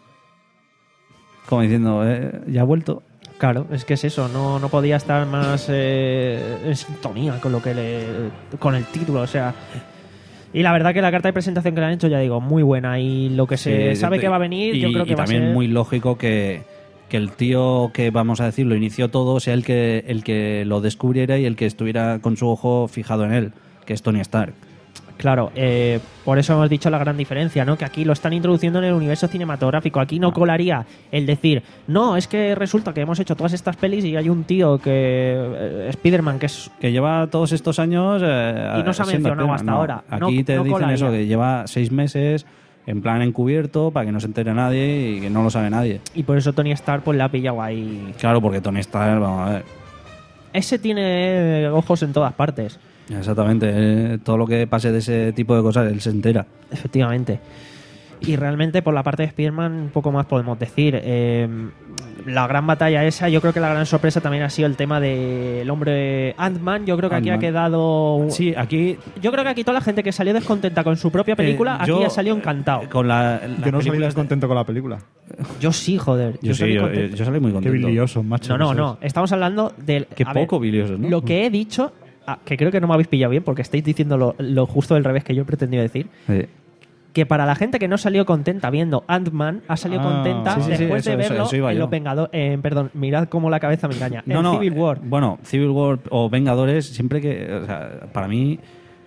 Como diciendo, eh, ya ha vuelto. Claro, es que es eso, no, no podía estar más eh, en sintonía con lo que le, con el título, o sea. Y la verdad que la carta de presentación que le han hecho, ya digo, muy buena. Y lo que se Sí, sabe y- que va a venir, y, yo creo que y va a también ser. muy lógico que, que el tío que, vamos a decir, lo inició todo sea el que, el que lo descubriera y el que estuviera con su ojo fijado en él, que es Tony Stark. Claro, eh, por eso hemos dicho la gran diferencia, ¿no? Que aquí lo están introduciendo en el universo cinematográfico. Aquí no colaría el decir, no, es que resulta que hemos hecho todas estas pelis y hay un tío que. eh, Spider-Man, que es. Que lleva todos estos años. eh, Y no se ha siendo mencionado Spider-Man. hasta No, ahora. Aquí No- te no dicen colaría. eso, que lleva seis meses en plan encubierto para que no se entere nadie y que no lo sabe nadie. Y por eso Tony Stark pues le ha pillado ahí. Claro, porque Tony Stark, vamos a ver. Ese tiene ojos en todas partes. Exactamente, eh, todo lo que pase de ese tipo de cosas, él se entera. Efectivamente. Y realmente por la parte de Spider-Man un poco más podemos decir. Eh, la gran batalla esa, yo creo que la gran sorpresa también ha sido el tema del hombre Ant-Man. Yo creo que aquí ha Ant-Man. quedado... Sí, aquí... Yo creo que aquí toda la gente que salió descontenta con su propia película, Eh, aquí yo, ha salido encantado. Con la, Yo no salí descontento con la película. Yo sí, joder. Yo, sí, salí yo, contento. yo salí muy Qué contento. bilioso, macho. No, no, que no. sois. Estamos hablando del... Qué a ver, poco biliosos, ¿no? Lo que he dicho, ah, que creo que no me habéis pillado bien porque estáis diciendo lo, lo justo del revés que yo he pretendido decir, Sí. que para la gente que no salió contenta viendo Ant-Man, ha salido Ah, contenta sí, sí, sí, después eso, de eso, verlo eso iba en yo. Los Vengadores... eh, perdón, mirad cómo la cabeza me engaña. No, en no, Civil War. eh, bueno, Civil War o Vengadores, siempre que. O sea, para mí.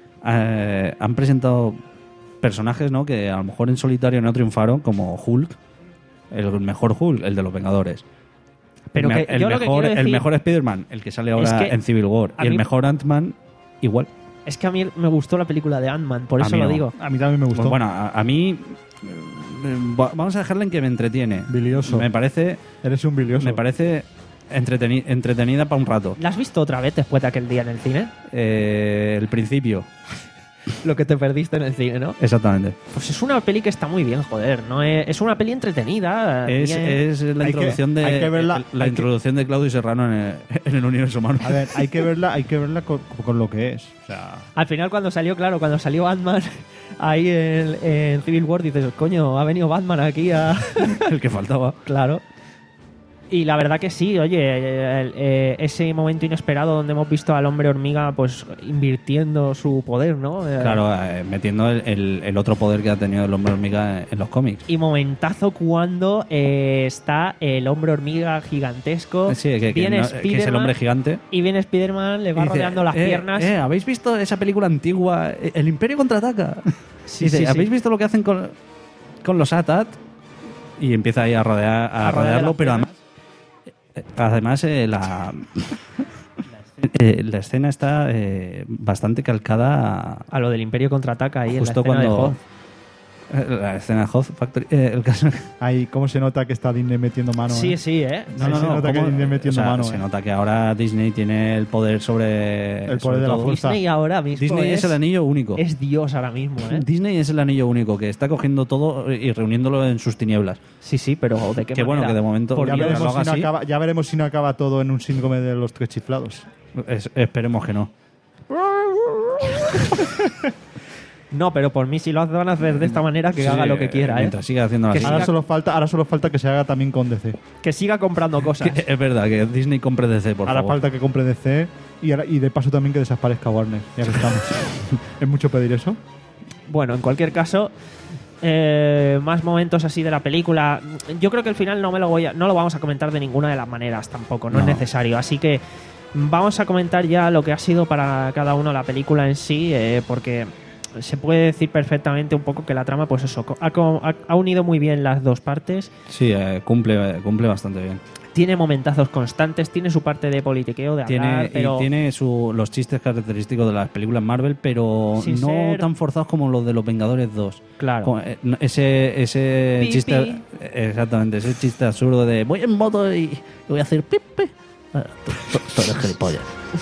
eh, han presentado personajes, ¿no? Que a lo mejor en solitario no triunfaron, como Hulk. El mejor Hulk, el de los Vengadores. Pero el, me- que el yo lo que mejor, quiero el decir- mejor Spider-Man, el que sale ahora que en Civil War. a Y el mí- mejor Ant-Man, igual. Es que a mí me gustó la película de Ant-Man, por A eso mí lo no. digo. A mí también me gustó. Pues bueno, a, a mí. eh, va- Vamos a dejarla en que me entretiene. Bilioso. Me parece. Eres un bilioso. Me parece entreteni- entretenida para un rato. ¿La has visto otra vez después de aquel día en el cine? Eh, el principio. Lo que te perdiste en el cine, ¿no? Exactamente. Pues es una peli que está muy bien, joder. No es, es una peli entretenida. Es, bien. es la Hay introducción que- de hay que verla- la hay que- introducción de Claudio Serrano en el, en el universo humano. A ver, hay que verla, hay que verla con, con lo que es. O sea, Al final, cuando salió, claro, cuando salió Ant-Man ahí en, en Civil War, dices, coño, ha venido Batman aquí a. el que faltaba. Claro. Y la verdad que sí, oye, eh, eh, ese momento inesperado donde hemos visto al hombre hormiga pues invirtiendo su poder, ¿no? Eh, Claro, eh, metiendo el, el- el otro poder que ha tenido el hombre hormiga en los cómics. Y momentazo cuando eh, está el hombre hormiga gigantesco. Sí, que, que viene no- que es el Spiderman, hombre gigante. Y viene Spiderman, le va Y dice, rodeando las "Eh, piernas. eh, ¿habéis visto esa película antigua? Eh, El Imperio contraataca. Sí, Dice, sí, sí. ¿habéis visto lo que hacen con, con los A T A T? Y empieza ahí a, rodear, a, A rodear rodearlo, las pero piernas. además, eh, además eh, la, eh, la escena está eh, bastante calcada a, A lo del Imperio contraataca ahí justo en la escena de cuando Hoth. eh, la escena de Hoth Factory. eh, el caso Ahí, ¿cómo se nota que está Disney metiendo mano? Sí, eh? sí, ¿eh? No, Ahí no, se no. nota que ¿cómo? Disney metiendo O sea, mano. se eh. nota que ahora Disney tiene el poder sobre. El poder sobre de la todo. fuerza. Disney ahora mismo Disney es, es, el anillo único. es Dios ahora mismo, ¿eh? Disney es el anillo único que está cogiendo todo y reuniéndolo en sus tinieblas. Sí, sí, pero ¿de qué Que bueno, manera? que de momento Por Ya Dios. mientras veremos, lo haga si no así, acaba, ya veremos si no acaba todo en un síndrome de los tres chiflados. es- esperemos que no. No, pero por mí si lo van a hacer de esta manera, que Sí, haga lo que quiera, ¿eh? Mientras siga haciendo Que así. Ahora siga- solo, falta, ahora solo falta que se haga también con D C. Que siga comprando cosas. Que es verdad, que Disney compre D C, por Ahora favor. falta que compre D C y, ahora- y de paso también que desaparezca Warner. Ya que estamos. ¿Es mucho pedir eso? Bueno, en cualquier caso, eh, más momentos así de la película. Yo creo que al final no me lo voy a, no lo vamos a comentar de ninguna de las maneras tampoco, no, No. es necesario. Así que vamos a comentar ya lo que ha sido para cada uno la película en sí, eh, porque se puede decir perfectamente un poco que la trama, pues eso, ha, co- ha- ha unido muy bien las dos partes. Sí, eh, cumple, cumple bastante bien. Tiene momentazos constantes, tiene su parte de politiqueo, de Tiene, hablar, pero y tiene su, los chistes característicos de las películas Marvel, pero Sin no ser- tan forzados como los de los Vengadores dos. Claro. Con- eh, no, ese ese Pi, chiste. pi. eh, Exactamente, ese chiste absurdo de voy en moto y, y voy a hacer pip, pip. Ah, tú- tú- tú eres gilipollas.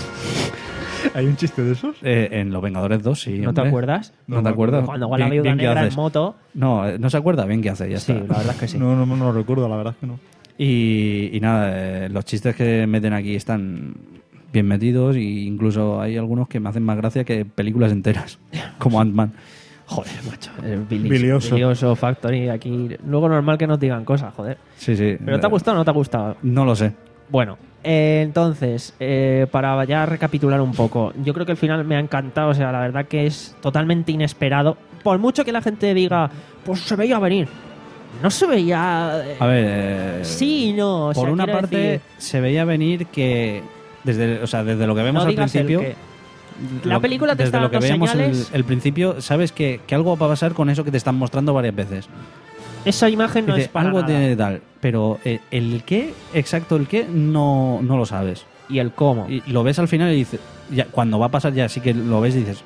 ¿Hay un chiste de esos? Eh, en Los Vengadores dos, sí. ¿No te hombre. acuerdas? ¿No, te acuerdas? Cuando va la Bien- viuda bien que negra en haces. moto. No, eh, no se acuerda bien que hace, ya Sí, está. la verdad es que sí. No, no, no lo recuerdo, la verdad es que no. Y, y nada, eh, los chistes que meten aquí están bien metidos e incluso hay algunos que me hacen más gracia que películas enteras, como Ant-Man. Joder, macho. El bilis- Bilioso. Bilioso Factory aquí. Luego normal que nos digan cosas, joder. Sí, sí. ¿Pero te ha gustado o no te ha gustado? No lo sé. Bueno, eh, entonces, eh, para ya recapitular un poco, yo creo que el final me ha encantado, o sea, la verdad que es totalmente inesperado. Por mucho que la gente diga, pues se veía venir. No se veía... eh, A ver, eh, sí y no. o por sea, una quiero parte decir, se veía venir que desde, o sea, desde lo que vemos no al digas el principio, que- La película te desde está lo que dando veíamos el, señales. el principio, sabes que, que algo va a pasar con eso que te están mostrando varias veces. Esa imagen no Dice, es para algo nada. tiene tal, pero eh, el qué, exacto el qué, no, no lo sabes. Y el cómo. Y lo ves al final y dices, ya, cuando va a pasar ya sí que lo ves y dices,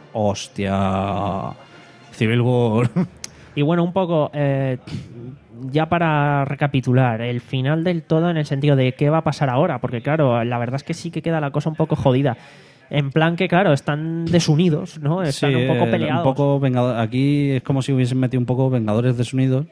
hostia, Civil War. Y bueno, un poco, eh, ya para recapitular, el final del todo en el sentido de qué va a pasar ahora, porque claro, la verdad es que sí que queda la cosa un poco jodida. En plan que, claro, están desunidos, ¿no? Están Sí, un poco eh, peleados. un poco Vengador- aquí es como si hubiesen metido un poco Vengadores desunidos,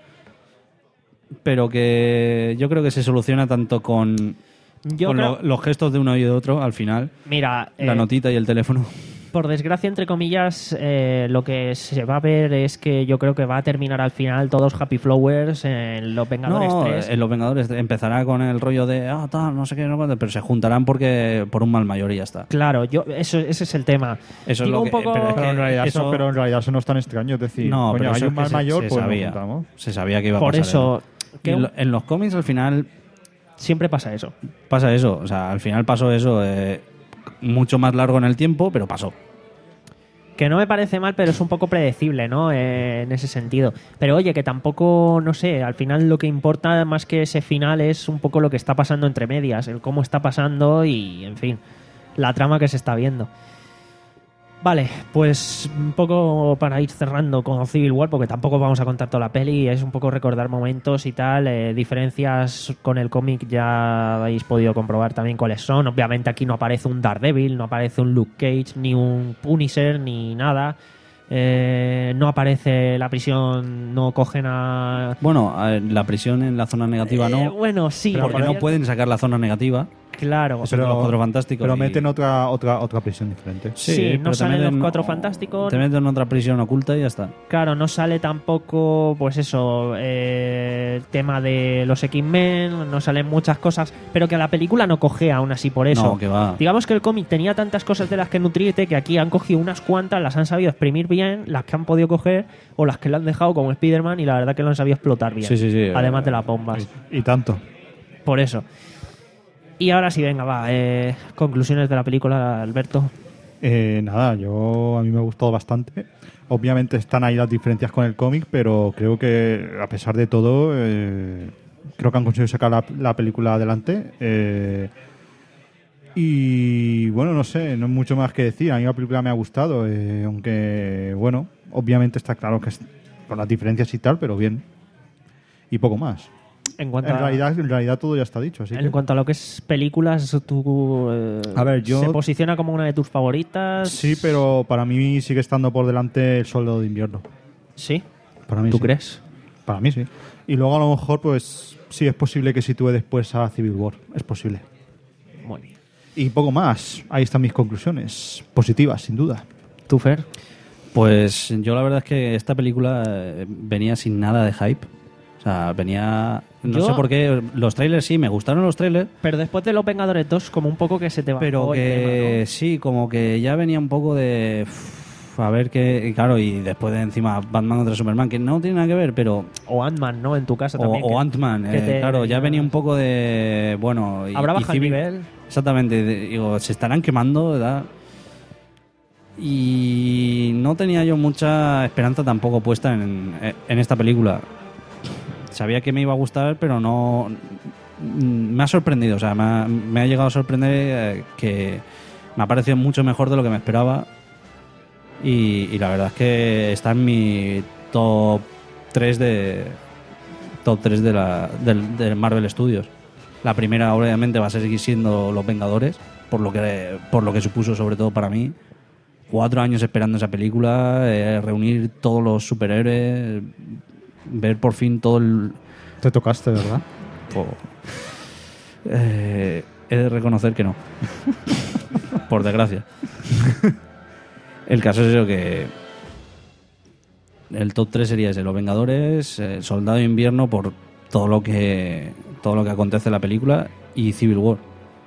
pero que yo creo que se soluciona tanto con, Yo con creo- lo- los gestos de uno y de otro al final. Mira, La eh, notita y el teléfono. por desgracia, entre comillas, eh, lo que se va a ver es que yo creo que va a terminar al final todos Happy Flowers en Los Vengadores No, tres. en los Vengadores empezará con el rollo de, ah, tal, no sé qué, no, cuánto", pero se juntarán porque por un mal mayor y ya está. Claro, yo eso ese es el tema. Eso es Digo lo un que- poco... pero es Pero en, realidad eso- eso, pero en realidad eso no es tan extraño. Es decir, No, coño, pero hay eso un es mal que se- mayor, se pues sabía. lo juntamos. Se sabía que iba a Por pasar. eso, que En, un- lo- en los cómics al final siempre pasa eso. pasa eso. O sea, al final pasó eso eh, mucho más largo en el tiempo, pero pasó. Que no me parece mal, pero es un poco predecible, ¿no? Eh, en ese sentido. Pero oye, que tampoco, no sé, al final lo que importa más que ese final es un poco lo que está pasando entre medias, el cómo está pasando y, en fin, la trama que se está viendo. Vale, pues un poco para ir cerrando con Civil War, porque tampoco vamos a contar toda la peli, es un poco recordar momentos y tal, eh, diferencias con el cómic ya habéis podido comprobar también cuáles son. Obviamente aquí no aparece un Daredevil, no aparece un Luke Cage, ni un Punisher, ni nada. Eh, no aparece la prisión, no cogen a... Bueno, a ver, la prisión en la zona negativa Eh, no. bueno, sí. Porque no pueden sacar la zona negativa. Claro. Eso de los Cuatro Fantásticos. Pero y- meten otra, otra, otra prisión diferente. Sí, Sí, no pero te salen los meten- Cuatro Fantásticos. Te meten en otra prisión oculta y ya está. Claro, no sale tampoco, pues eso, eh, el tema de los X-Men, no salen muchas cosas, pero que la película no cogea aún así por eso. No, que va. Digamos que el cómic tenía tantas cosas de las que nutrirte que aquí han cogido unas cuantas, las han sabido exprimir bien, las que han podido coger o las que le han dejado como Spider-Man y la verdad que lo han sabido explotar bien. Sí, sí, sí. Además de las bombas. Y, y tanto. Por eso. Y ahora sí, venga, va. Eh, conclusiones de la película, Alberto. Eh, nada, yo a mí me ha gustado bastante. Obviamente están ahí las diferencias con el cómic, pero creo que a pesar de todo, eh, creo que han conseguido sacar la, la película adelante. Eh, y bueno, no sé, no hay mucho más que decir. A mí la película me ha gustado, eh, aunque bueno, obviamente está claro que es con las diferencias y tal, pero bien. Y poco más. En, cuanto En a, realidad, en realidad todo ya está dicho. Así en que... cuanto a lo que es películas, tú, eh, A ver, yo- ¿se posiciona como una de tus favoritas? Sí, pero para mí sigue estando por delante El Soldado de Invierno. ¿Sí? Para mí ¿Tú sí. crees? Para mí sí. Y luego a lo mejor, pues sí, es posible que sitúe después a Civil War. Es posible. Muy bien. Y poco más. Ahí están mis conclusiones. Positivas, sin duda. ¿Tú, Fer? Pues yo la verdad es que esta película eh, venía sin nada de hype. O sea, venía... No Yo- sé por qué. Los trailers sí, me gustaron los trailers. Pero después de Los Vengadores dos, como un poco que se te va. Pero que sí, como que ya venía un poco de... uf, a ver qué... y claro, y después de encima Batman contra Superman, que no tiene nada que ver, pero... O Ant-Man, ¿no? En tu casa O, también. o que- Ant-Man, que eh, te- claro, ya venía un poco de... Bueno... y- Habrá y bajado el Civil- nivel. Exactamente, de- digo, se estarán quemando, ¿verdad? Y no tenía yo mucha esperanza tampoco puesta en, en esta película. Sabía que me iba a gustar, pero no... Me ha sorprendido, o sea, me ha, me ha llegado a sorprender eh, que me ha parecido mucho mejor de lo que me esperaba. Y, y la verdad es que está en mi top tres de top tres de la del, del Marvel Studios. La primera obviamente va a seguir siendo Los Vengadores, por lo que por lo que supuso sobre todo para mí. Cuatro años esperando esa película, eh, reunir todos los superhéroes, ver por fin todo el... Te tocaste, ¿verdad? Po- Eh, he de reconocer que no. Por desgracia. El caso es eso, que el top tres sería ese, Los Vengadores, El Soldado de Invierno por todo lo que todo lo que acontece en la película y Civil War.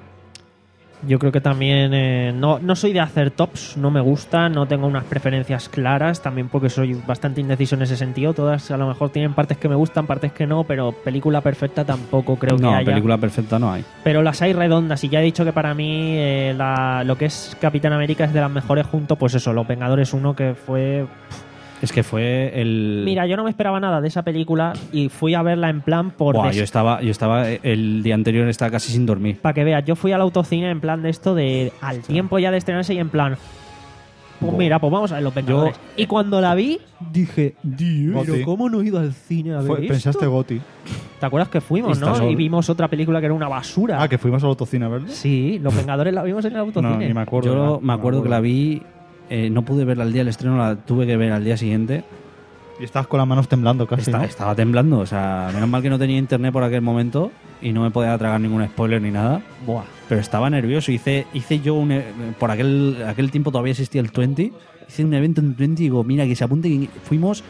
Yo creo que también eh, no, no soy de hacer tops, no me gusta, no tengo unas preferencias claras, también porque soy bastante indeciso en ese sentido. Todas a lo mejor tienen partes que me gustan, partes que no, pero película perfecta tampoco creo no, que haya. película perfecta no hay. Pero las hay redondas y ya he dicho que para mí eh, la- lo que es Capitán América es de las mejores junto, pues eso, Los Vengadores uno que fue... Es que fue el... Mira, yo no me esperaba nada de esa película y fui a verla en plan por... Buah, des- yo estaba yo estaba el día anterior estaba casi sin dormir. Para que veas, yo fui al autocine en plan de esto de al tiempo ya de estrenarse y en plan... Pues mira, pues vamos a ver Los Vengadores. Y cuando la vi, dije, Dios, Goti. pero ¿cómo no he ido al cine a ver Fue- esto? pensaste Goti. ¿Te acuerdas que fuimos, no? Vistasol. Y vimos otra película que era una basura. Ah, que fuimos al autocine a verlo. Sí, Los Vengadores la vimos en el autocine. No, ni me acuerdo. Yo no, me acuerdo que la vi, eh, no pude verla al día del estreno, la tuve que ver al día siguiente. Y estabas con las manos temblando casi, Está- ¿no? Estaba temblando, o sea, menos mal que no tenía internet por aquel momento y no me podía tragar ningún spoiler ni nada. Buah. Pero estaba nervioso. Hice, hice yo un, e- por aquel, aquel tiempo todavía existía el veinte. Hice un evento en veinte y digo, mira, que se apunte. Que fuimos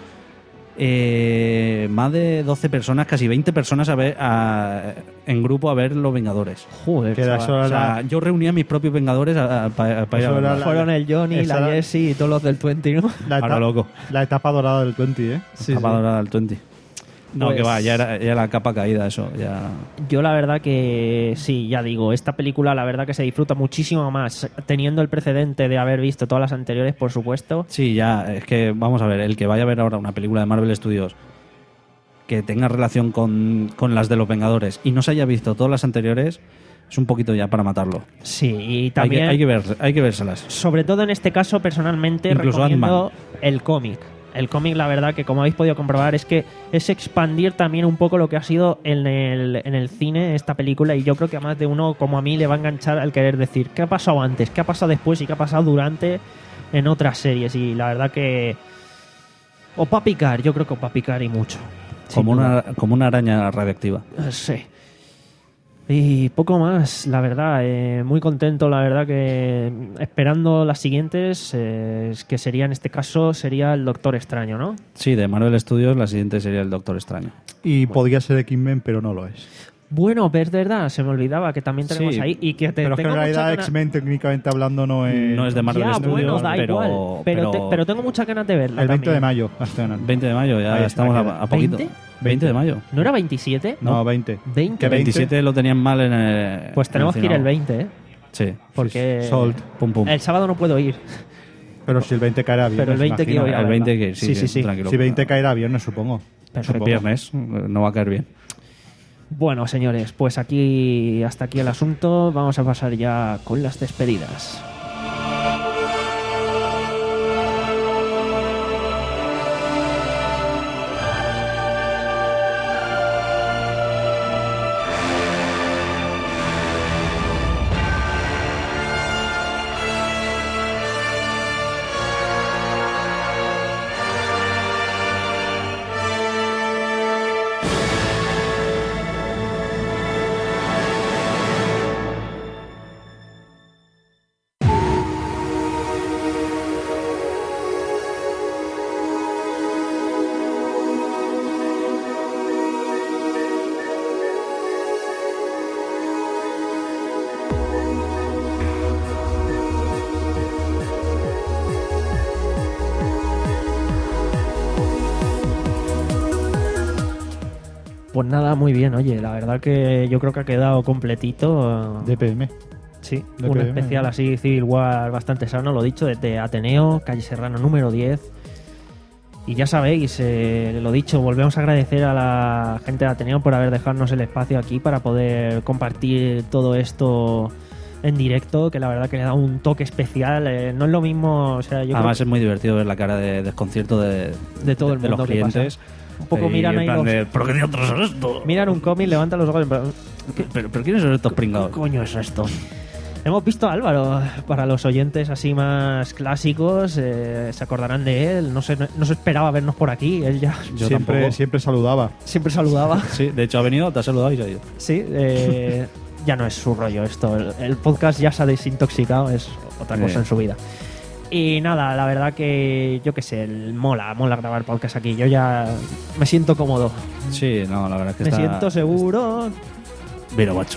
eh, más de doce personas, casi veinte personas a ver, a- en grupo a ver Los Vengadores. Joder, Que era chaval. eso era O sea, la- yo reunía a mis propios Vengadores para ir a Eso era verla. la- Fueron el Johnny, esa la era- Jessie y todos los del veinte, ¿no? la Ahora etapa, loco. la etapa dorada del veinte, ¿eh? Sí, Capa sí. dorada del veinte. No, Pues- que va, ya era, ya era la capa caída eso. Ya... Yo la verdad que sí, ya digo, esta película la verdad que se disfruta muchísimo más teniendo el precedente de haber visto todas las anteriores, por supuesto. Sí, ya, es que vamos a ver, el que vaya a ver ahora una película de Marvel Studios que tenga relación con, con las de los Vengadores y no se haya visto todas las anteriores, es un poquito ya para matarlo. Sí, y Hay también, que, hay que, ver, hay que vérselas. sobre todo en este caso, personalmente Incluso recomiendo el cómic. El cómic, la verdad, que como habéis podido comprobar, es que es expandir también un poco lo que ha sido en el, en el cine esta película. Y yo creo que a más de uno, como a mí, le va a enganchar al querer decir qué ha pasado antes, qué ha pasado después y qué ha pasado durante en otras series. Y la verdad que o para picar, yo creo que para picar y mucho. Como Sin duda. una, como una araña radioactiva. Sí. Y poco más, la verdad. Eh, muy contento, la verdad, que esperando las siguientes, eh, que sería en este caso, sería el Doctor Extraño, ¿no? Sí, de Marvel Studios la siguiente sería el Doctor Extraño. Y bueno. podría ser X-Men, pero no lo es. Bueno, es verdad, se me olvidaba que también tenemos sí, ahí. Y que te, pero tengo que en realidad mucha X-Men técnicamente hablando no es... No es de Marvel ya, Studios, bueno, da pero, igual. Pero, pero, te, pero tengo muchas ganas de verla. El veinte también. de mayo la estrenan. veinte de mayo, ya Ahí estamos está, a, a poquito. ¿veinte? veinte de mayo. ¿No era veintisiete? No, no veinte. veinte. Que veintisiete lo tenían mal en el... Pues tenemos que ir el veinte, ¿eh? Sí. Porque Sold. Pum, pum. El sábado no puedo ir. Pero si el veinte caerá viernes, Pero el veinte imagino. quiero ir a El verla. veinte que sí, Sí, sí, que sí. tranquilo. Si veinte caerá viernes, supongo. Perfecto. Viernes, no va a caer bien. Bueno, señores, pues aquí hasta aquí el asunto. Vamos a pasar ya con las despedidas. Pues nada, muy bien, oye, la verdad que yo creo que ha quedado completito. D P M. Sí, D P M, un especial ¿no? así, Civil War bastante sano, lo dicho, desde Ateneo, calle Serrano número diez. Y ya sabéis, eh, lo dicho, volvemos a agradecer a la gente de Ateneo por haber dejado el espacio aquí para poder compartir todo esto en directo, que la verdad que le da un toque especial. Eh, no es lo mismo, o sea, yo Además creo es muy divertido ver la cara de desconcierto de, de todo el de mundo los que clientes. pasa. Un poco Y miran en ahí plan los- de, ¿pero qué diablos es esto? Miran un cómic, levantan los ojos. Pero, ¿Pero, pero quiénes son estos pringados? ¿Qué coño es esto? Hemos visto a Álvaro, para los oyentes así más clásicos, eh, se acordarán de él. No se, no se esperaba vernos por aquí. Él ya Yo siempre, tampoco. siempre saludaba. siempre saludaba. Sí, de hecho ha venido, te ha saludado y se ha ido. Sí, eh, ya no es su rollo esto. El, el podcast ya se ha desintoxicado, es otra cosa Sí. en su vida. Y nada, la verdad que yo qué sé, el- mola, mola grabar podcast aquí. Yo ya me siento cómodo. Sí, no, la verdad es que Me está... siento seguro. Mira, macho.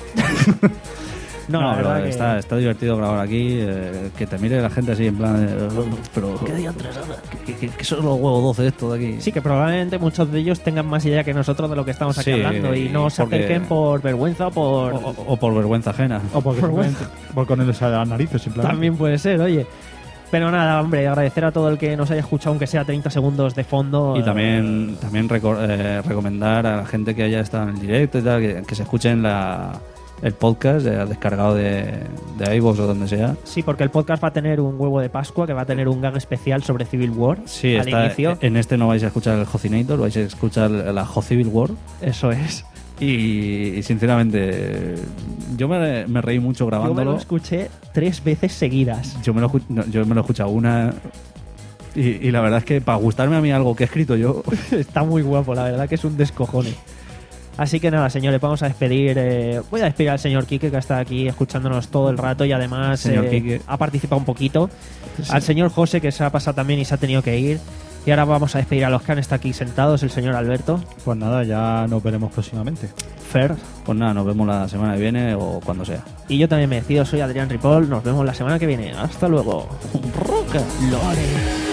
No, No, la pero verdad que... está, está divertido grabar aquí, eh, que te mire la gente así en plan de, pero ¿qué diantres ahora? ¿Qué, qué, qué son los huevos doce estos de aquí? Sí, que probablemente muchos de ellos tengan más idea que nosotros de lo que estamos aquí Sí, hablando y no se porque- acerquen por vergüenza o por... O, o- o por vergüenza ajena. O porque Por pueden- por con el a las narices, simplemente. También puede ser, oye. Pero nada, hombre, agradecer a todo el que nos haya escuchado, aunque sea treinta segundos de fondo. Y eh, también, también reco- eh, recomendar a la gente que haya estado en el directo y tal, que, que se escuchen la, el podcast eh, descargado de, de iVoox o donde sea. Sí, porque el podcast va a tener un huevo de Pascua que va a tener un gag especial sobre Civil War Sí, al está, inicio. en este no vais a escuchar el Hocinator, vais a escuchar la Ho Civil War. Eso es. Y, y sinceramente, yo me, me reí mucho Yo me grabándolo. lo escuché tres veces seguidas. Yo me lo, escu- no, yo me lo he escuchado una. Y, y la verdad es que para gustarme a mí algo que he escrito yo. Está muy guapo, la verdad que es un descojone. Así que nada, señores, vamos a despedir. eh, voy a despedir al señor Quique, que está aquí escuchándonos todo el rato y además Señor eh, Quique. ha participado un poquito. Sí. Al señor José, que se ha pasado también y se ha tenido que ir. Y ahora vamos a despedir a los que han estado aquí sentados, el señor Alberto. Pues nada, ya nos veremos próximamente. Fer. Pues nada, nos vemos la semana que viene o cuando sea. Y yo también me despido, soy Adrián Ripoll. Nos vemos la semana que viene. Hasta luego. Rock, Lore.